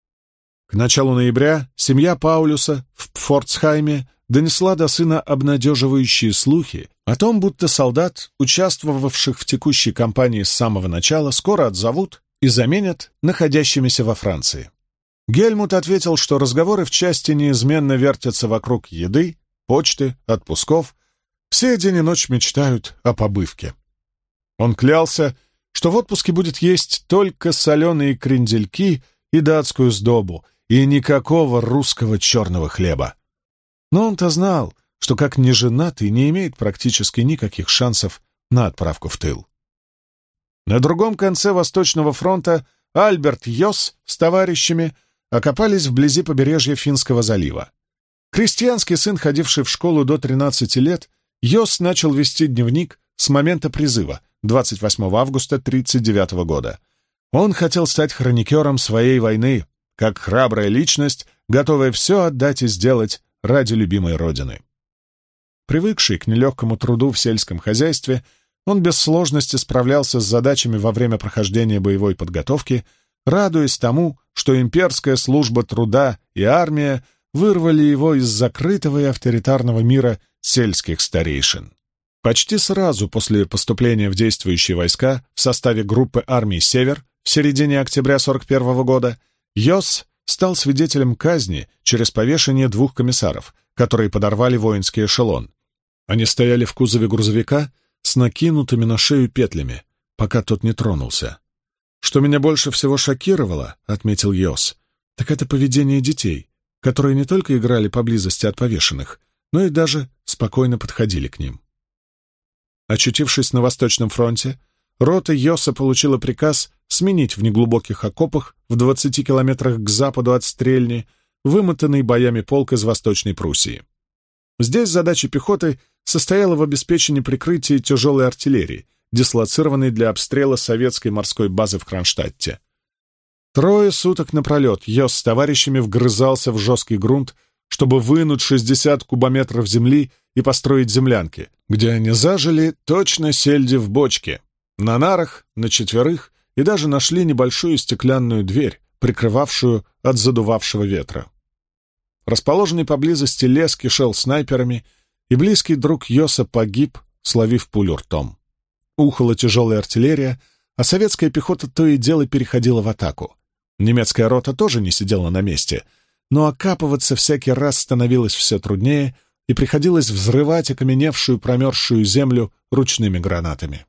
К началу ноября семья Паулюса в Пфорцхайме донесла до сына обнадеживающие слухи о том, будто солдат, участвовавших в текущей кампании с самого начала, скоро отзовут и заменят находящимися во Франции. Гельмут ответил, что разговоры в части неизменно вертятся вокруг еды, почты, отпусков. Все день и ночь мечтают о побывке. Он клялся, что в отпуске будет есть только соленые крендельки и датскую сдобу, и никакого русского черного хлеба. Но он-то знал, что как неженатый не имеет практически никаких шансов на отправку в тыл. На другом конце Восточного фронта Альберт Йос с товарищами окопались вблизи побережья Финского залива. Крестьянский сын, ходивший в школу до 13 лет, Йос начал вести дневник с момента призыва, 28 августа 1939 года. Он хотел стать хроникером своей войны, как храбрая личность, готовая все отдать и сделать ради любимой родины. Привыкший к нелегкому труду в сельском хозяйстве, он без сложности справлялся с задачами во время прохождения боевой подготовки, радуясь тому, что имперская служба труда и армия вырвали его из закрытого и авторитарного мира сельских старейшин. Почти сразу после поступления в действующие войска в составе группы армий «Север» в середине октября 1941 года Йос стал свидетелем казни через повешение 2 комиссаров, которые подорвали воинский эшелон. Они стояли в кузове грузовика с накинутыми на шею петлями, пока тот не тронулся. «Что меня больше всего шокировало, — отметил Йос, — так это поведение детей, которые не только играли поблизости от повешенных, но и даже спокойно подходили к ним». Очутившись на Восточном фронте, рота Йоса получила приказ сменить в неглубоких окопах в 20 километрах к западу от Стрельни вымотанный боями полк из Восточной Пруссии. Здесь задача пехоты состояла в обеспечении прикрытия тяжелой артиллерии, дислоцированной для обстрела советской морской базы в Кронштадте. 3 суток напролет Йос с товарищами вгрызался в жесткий грунт, чтобы вынуть 60 кубометров земли и построить землянки, где они зажили точно сельди в бочке, на нарах, на 4, и даже нашли небольшую стеклянную дверь, прикрывавшую от задувавшего ветра. Расположенный поблизости лес кишел снайперами, и близкий друг Йоса погиб, словив пулю ртом. Ухала тяжелая артиллерия, а советская пехота то и дело переходила в атаку. Немецкая рота тоже не сидела на месте, но окапываться всякий раз становилось все труднее, и приходилось взрывать окаменевшую промерзшую землю ручными гранатами.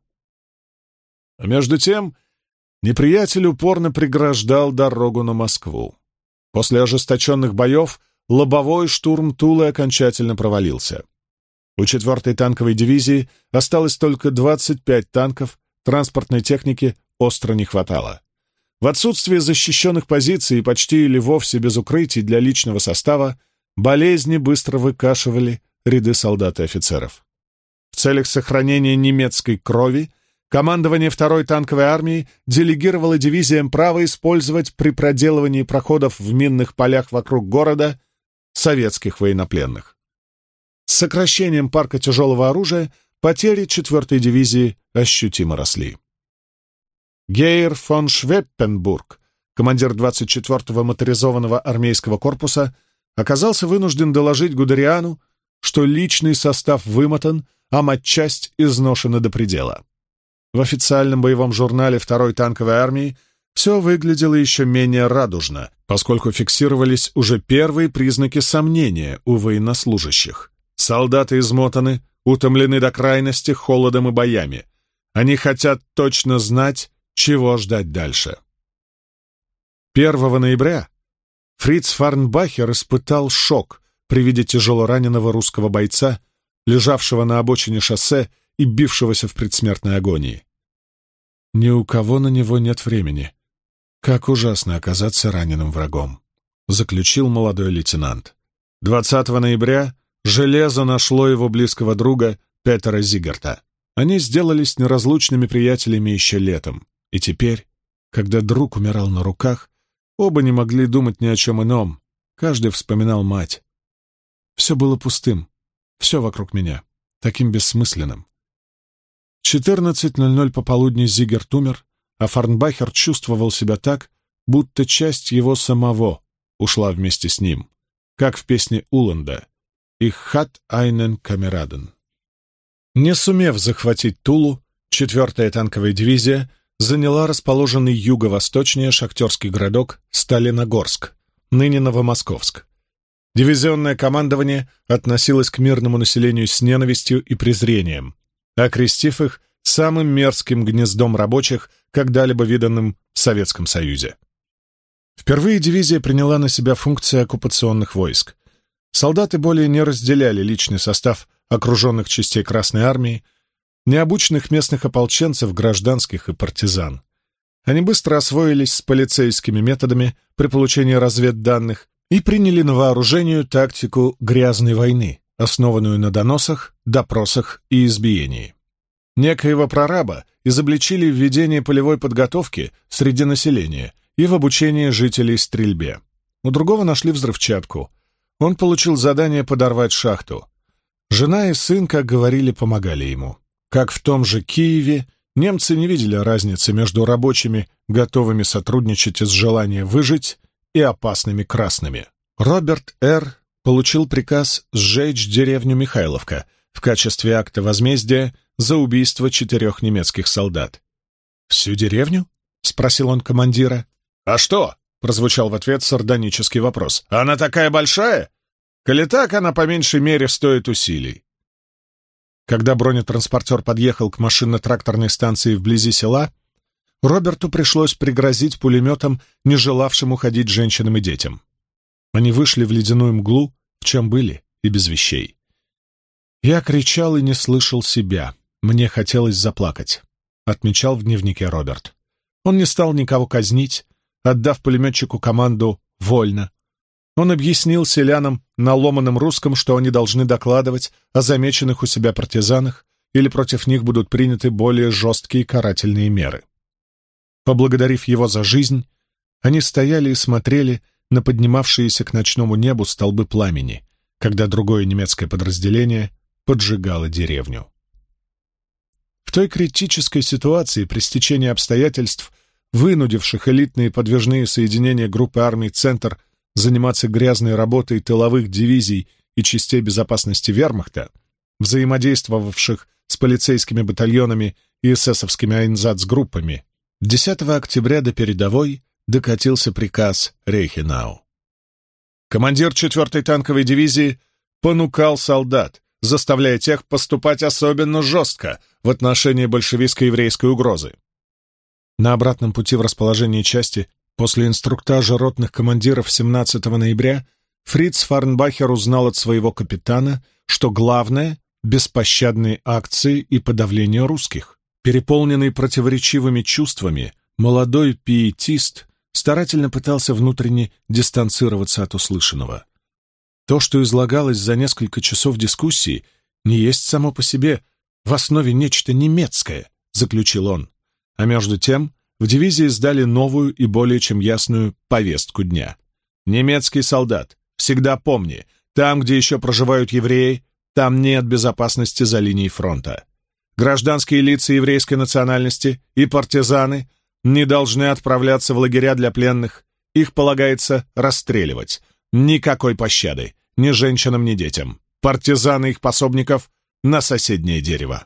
А между тем неприятель упорно преграждал дорогу на Москву. После ожесточенных боев лобовой штурм Тулы окончательно провалился. У 4-й танковой дивизии осталось только 25 танков, транспортной техники остро не хватало. В отсутствие защищенных позиций и почти или вовсе без укрытий для личного состава болезни быстро выкашивали ряды солдат и офицеров. В целях сохранения немецкой крови командование 2-й танковой армии делегировало дивизиям право использовать при проделывании проходов в минных полях вокруг города советских военнопленных. С сокращением парка тяжелого оружия потери 4-й дивизии ощутимо росли. Гейр фон Швеппенбург, командир 24-го моторизованного армейского корпуса, оказался вынужден доложить Гудериану, что личный состав вымотан, а матчасть изношена до предела. В официальном боевом журнале 2-й танковой армии все выглядело еще менее радужно, поскольку фиксировались уже первые признаки сомнения у военнослужащих. Солдаты измотаны, утомлены до крайности холодом и боями. Они хотят точно знать, чего ждать дальше. 1 ноября Фриц Фарнбахер испытал шок при виде тяжелораненого русского бойца, лежавшего на обочине шоссе и бившегося в предсмертной агонии. Ни у кого на него нет времени. Как ужасно оказаться раненым врагом, заключил молодой лейтенант. 20 ноября железо нашло его близкого друга Петера Зигарта. Они сделались неразлучными приятелями еще летом, и теперь, когда друг умирал на руках, оба не могли думать ни о чем ином. Каждый вспоминал мать. Все было пустым, все вокруг меня, таким бессмысленным. 14:00 пополудни Зигерт умер, а Фарнбахер чувствовал себя так, будто часть его самого ушла вместе с ним, как в песне Уланда «Ich hat einen Kameraden». Не сумев захватить Тулу, 4-я танковая дивизия заняла расположенный юго-восточнее шахтерский городок Сталиногорск, ныне Новомосковск. Дивизионное командование относилось к мирному населению с ненавистью и презрением, окрестив их самым мерзким гнездом рабочих, когда-либо виданным в Советском Союзе. Впервые дивизия приняла на себя функции оккупационных войск. Солдаты более не разделяли личный состав окруженных частей Красной Армии, необученных местных ополченцев, гражданских и партизан. Они быстро освоились с полицейскими методами при получении разведданных и приняли на вооружение тактику грязной войны, основанную на доносах, допросах и избиении. Некоего прораба изобличили в ведении полевой подготовки среди населения и в обучении жителей стрельбе. У другого нашли взрывчатку. Он получил задание подорвать шахту. Жена и сын, как говорили, помогали ему. Как в том же Киеве, немцы не видели разницы между рабочими, готовыми сотрудничать из желания выжить, и опасными красными. Роберт Р. получил приказ сжечь деревню Михайловка в качестве акта возмездия за убийство 4 немецких солдат. «Всю деревню?» — спросил он командира. «А что?» — прозвучал в ответ сардонический вопрос. «Она такая большая? Коли так, она по меньшей мере стоит усилий». Когда бронетранспортер подъехал к машинно-тракторной станции вблизи села, Роберту пришлось пригрозить пулеметом, не желавшим уходить женщинам и детям. Они вышли в ледяную мглу, в чем были, и без вещей. «Я кричал и не слышал себя. Мне хотелось заплакать», — отмечал в дневнике Роберт. Он не стал никого казнить, отдав пулеметчику команду «Вольно». Он объяснил селянам на ломаном русском, что они должны докладывать о замеченных у себя партизанах или против них будут приняты более жесткие карательные меры. Поблагодарив его за жизнь, они стояли и смотрели на поднимавшиеся к ночному небу столбы пламени, когда другое немецкое подразделение поджигало деревню. В той критической ситуации при стечении обстоятельств, вынудивших элитные подвижные соединения группы армий «Центр» заниматься грязной работой тыловых дивизий и частей безопасности вермахта, взаимодействовавших с полицейскими батальонами и эсэсовскими айнзацгруппами, 10 октября до передовой докатился приказ Рейхенау. Командир 4-й танковой дивизии понукал солдат, заставляя тех поступать особенно жестко в отношении большевистско-еврейской угрозы. На обратном пути в расположении части после инструктажа ротных командиров 17 ноября Фриц Фарнбахер узнал от своего капитана, что главное — беспощадные акции и подавление русских. Переполненный противоречивыми чувствами, молодой пиетист старательно пытался внутренне дистанцироваться от услышанного. То, что излагалось за несколько часов дискуссии, не есть само по себе в основе нечто немецкое, заключил он. А между тем в дивизии сдали новую и более чем ясную повестку дня. Немецкий солдат, всегда помни, там, где еще проживают евреи, там нет безопасности за линией фронта. Гражданские лица еврейской национальности и партизаны не должны отправляться в лагеря для пленных, их полагается расстреливать. Никакой пощады ни женщинам, ни детям. Партизаны их пособников на соседнее дерево.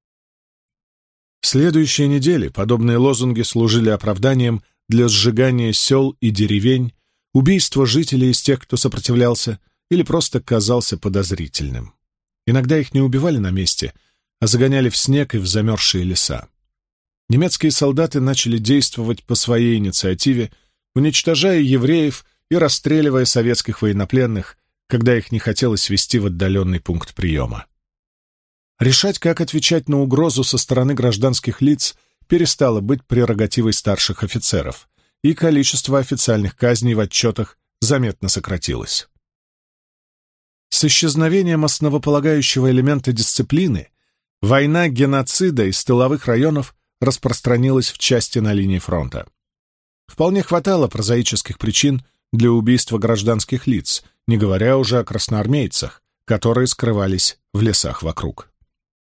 В следующие недели подобные лозунги служили оправданием для сжигания сел и деревень, убийства жителей из тех, кто сопротивлялся или просто казался подозрительным. Иногда их не убивали на месте, а загоняли в снег и в замерзшие леса. Немецкие солдаты начали действовать по своей инициативе, уничтожая евреев и расстреливая советских военнопленных, когда их не хотелось везти в отдаленный пункт приема. Решать, как отвечать на угрозу со стороны гражданских лиц, перестало быть прерогативой старших офицеров, и количество официальных казней в отчетах заметно сократилось. С исчезновением основополагающего элемента дисциплины война геноцида из тыловых районов распространилась в части на линии фронта. Вполне хватало прозаических причин для убийства гражданских лиц, не говоря уже о красноармейцах, которые скрывались в лесах вокруг.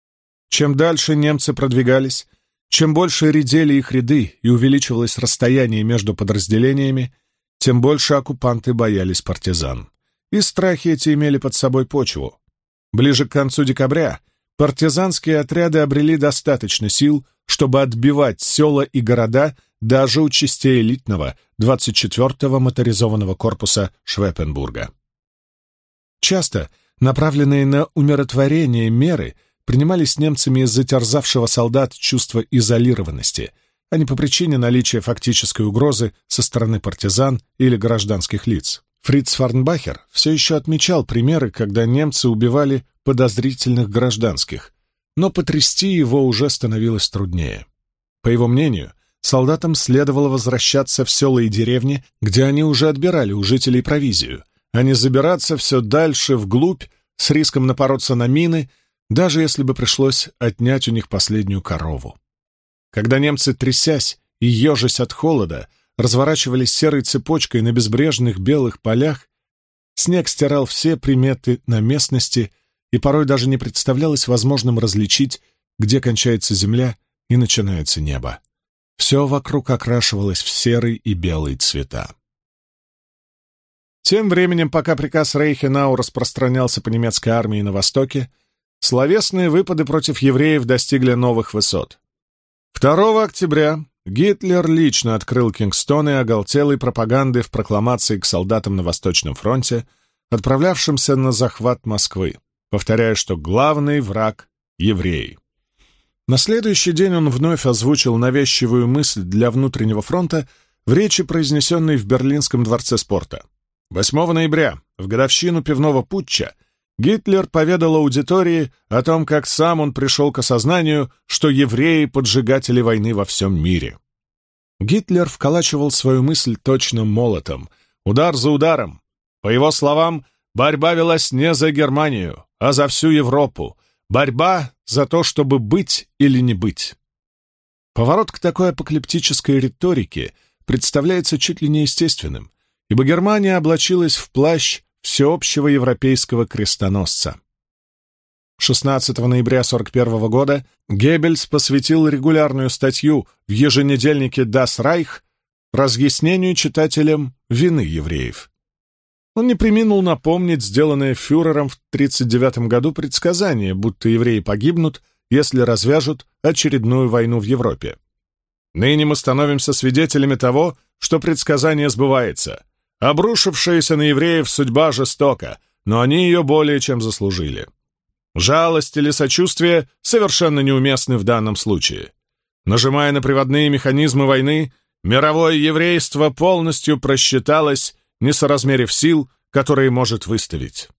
Чем дальше немцы продвигались, чем больше редели их ряды и увеличивалось расстояние между подразделениями, тем больше оккупанты боялись партизан. И страхи эти имели под собой почву. Ближе к концу декабря партизанские отряды обрели достаточно сил, чтобы отбивать села и города даже у частей элитного 24-го моторизованного корпуса Швепенбурга. Часто направленные на умиротворение меры принимались немцами из-за терзавшего солдат чувства изолированности, а не по причине наличия фактической угрозы со стороны партизан или гражданских лиц. Фриц Фарнбахер все еще отмечал примеры, когда немцы убивали подозрительных гражданских, но потрясти его уже становилось труднее. По его мнению, солдатам следовало возвращаться в села и деревни, где они уже отбирали у жителей провизию, а не забираться все дальше вглубь с риском напороться на мины, даже если бы пришлось отнять у них последнюю корову. Когда немцы, трясясь и ежась от холода, разворачивались серой цепочкой на безбрежных белых полях, снег стирал все приметы на местности, и порой даже не представлялось возможным различить, где кончается земля и начинается небо. Все вокруг окрашивалось в серый и белый цвета. Тем временем, пока приказ Рейхенау распространялся по немецкой армии на востоке, словесные выпады против евреев достигли новых высот. 2 октября Гитлер лично открыл Кингстоны оголтелой пропагандой в прокламации к солдатам на Восточном фронте, отправлявшимся на захват Москвы, повторяя, что главный враг — евреи. На следующий день он вновь озвучил навязчивую мысль для внутреннего фронта в речи, произнесенной в Берлинском дворце спорта. 8 ноября, в годовщину пивного путча, Гитлер поведал аудитории о том, как сам он пришел к осознанию, что евреи — поджигатели войны во всем мире. Гитлер вколачивал свою мысль точно молотом, удар за ударом. По его словам, борьба велась не за Германию, а за всю Европу. Борьба за то, чтобы быть или не быть. Поворот к такой апокалиптической риторике представляется чуть ли не естественным, ибо Германия облачилась в плащ всеобщего европейского крестоносца. 16 ноября 1941 года Геббельс посвятил регулярную статью в еженедельнике Das Reich разъяснению читателям вины евреев. Он не преминул напомнить сделанное фюрером в 1939 году предсказание, будто евреи погибнут, если развяжут очередную войну в Европе. Ныне мы становимся свидетелями того, что предсказание сбывается. Обрушившаяся на евреев судьба жестока, но они ее более чем заслужили. Жалость или сочувствие совершенно неуместны в данном случае. Нажимая на приводные механизмы войны, мировое еврейство полностью просчиталось, не соразмерив сил, которые может выставить.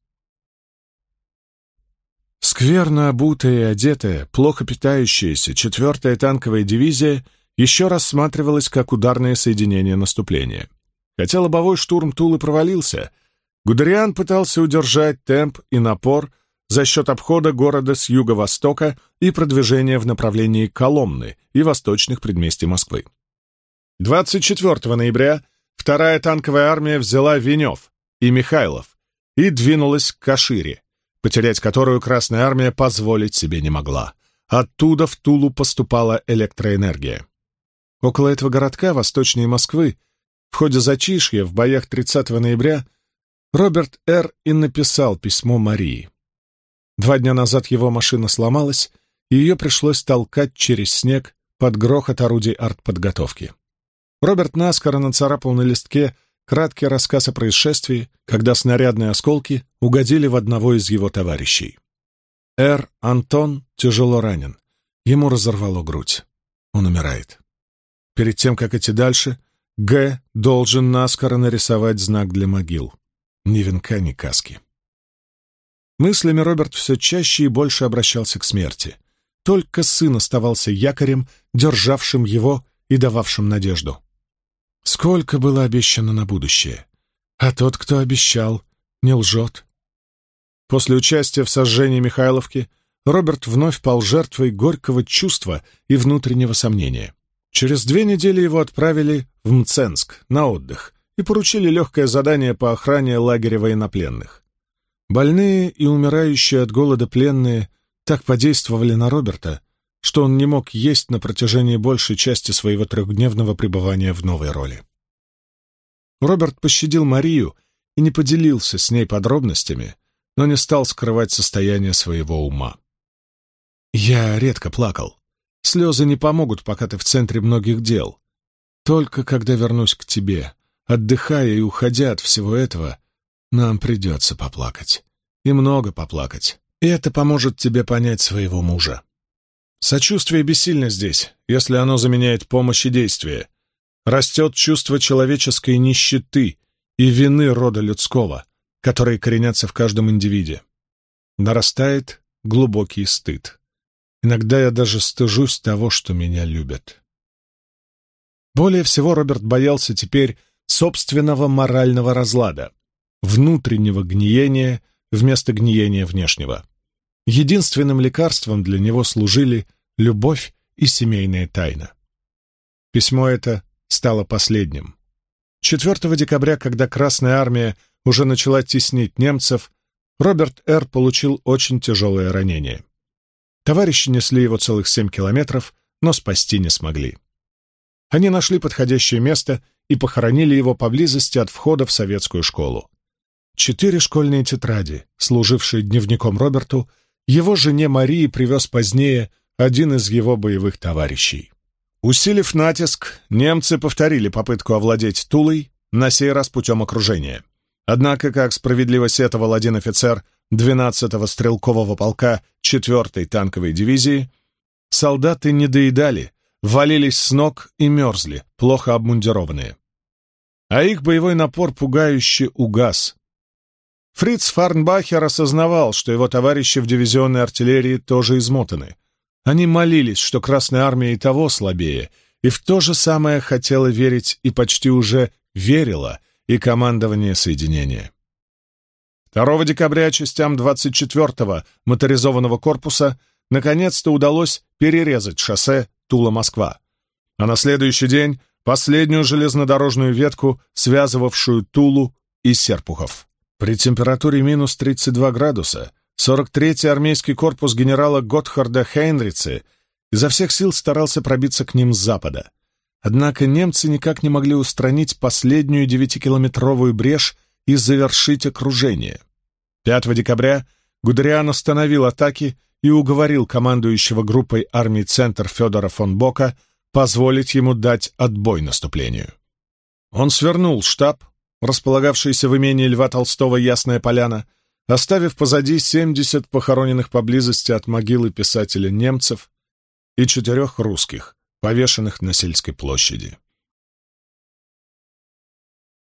Скверно обутая и одетая, плохо питающаяся 4-я танковая дивизия еще рассматривалась как ударное соединение наступления. Хотя лобовой штурм Тулы провалился, Гудериан пытался удержать темп и напор за счет обхода города с юго-востока и продвижения в направлении Коломны и восточных предместий Москвы. 24 ноября 2-я танковая армия взяла Венев и Михайлов и двинулась к Кашире, потерять которую Красная армия позволить себе не могла. Оттуда в Тулу поступала электроэнергия. Около этого городка, восточнее Москвы, в ходе затишья в боях 30 ноября Роберт Р. и написал письмо Марии. 2 дня назад его машина сломалась, и ее пришлось толкать через снег под грохот орудий артподготовки. Роберт наскоро нацарапал на листке краткий рассказ о происшествии, когда снарядные осколки угодили в одного из его товарищей. Р. Антон тяжело ранен. Ему разорвало грудь. Он умирает. Перед тем, как идти дальше, Г. должен наскоро нарисовать знак для могил. Ни венка, ни каски. Мыслями Роберт все чаще и больше обращался к смерти. Только сын оставался якорем, державшим его и дававшим надежду. Сколько было обещано на будущее. А тот, кто обещал, не лжет. После участия в сожжении Михайловки Роберт вновь пал жертвой горького чувства и внутреннего сомнения. Через 2 недели его отправили в Мценск на отдых и поручили легкое задание по охране лагеря военнопленных. Больные и умирающие от голода пленные так подействовали на Роберта, что он не мог есть на протяжении большей части своего 3-дневного пребывания в новой роли. Роберт пощадил Марию и не поделился с ней подробностями, но не стал скрывать состояние своего ума. «Я редко плакал. Слезы не помогут, пока ты в центре многих дел. Только когда вернусь к тебе, отдыхая и уходя от всего этого, нам придется поплакать. И много поплакать. И это поможет тебе понять своего мужа. Сочувствие бессильно здесь, если оно заменяет помощь и действие. Растет чувство человеческой нищеты и вины рода людского, которые коренятся в каждом индивиде. Нарастает глубокий стыд. Иногда я даже стыжусь того, что меня любят». Более всего Роберт боялся теперь собственного морального разлада, внутреннего гниения вместо гниения внешнего. Единственным лекарством для него служили любовь и семейная тайна. Письмо это стало последним. 4 декабря, когда Красная Армия уже начала теснить немцев, Роберт Р. получил очень тяжелое ранение. Товарищи несли его целых 7 километров, но спасти не смогли. Они нашли подходящее место и похоронили его поблизости от входа в советскую школу. 4 школьные тетради, служившие дневником Роберту, его жене Марии привез позднее один из его боевых товарищей. Усилив натиск, немцы повторили попытку овладеть Тулой, на сей раз путем окружения. Однако, как справедливо сетовал один офицер 12-го стрелкового полка 4-й танковой дивизии, солдаты не доедали, валились с ног и мерзли, плохо обмундированные. А их боевой напор пугающе угас. Фриц Фарнбахер осознавал, что его товарищи в дивизионной артиллерии тоже измотаны. Они молились, что Красная Армия и того слабее, и в то же самое хотела верить и почти уже верила и командование соединения. 2 декабря частям 24-го моторизованного корпуса наконец-то удалось перерезать шоссе Тула-Москва, а на следующий день последнюю железнодорожную ветку, связывавшую Тулу и Серпухов. При температуре минус 32 градуса 43-й армейский корпус генерала Готхарда Хейнрица изо всех сил старался пробиться к ним с запада. Однако немцы никак не могли устранить последнюю 9-километровую брешь и завершить окружение. 5 декабря Гудериан остановил атаки и уговорил командующего группой армий «Центр» Федора фон Бока позволить ему дать отбой наступлению. Он свернул штаб, располагавшийся в имении Льва Толстого Ясная Поляна, оставив позади 70 похороненных поблизости от могилы писателя немцев и 4 русских, повешенных на Сельской площади.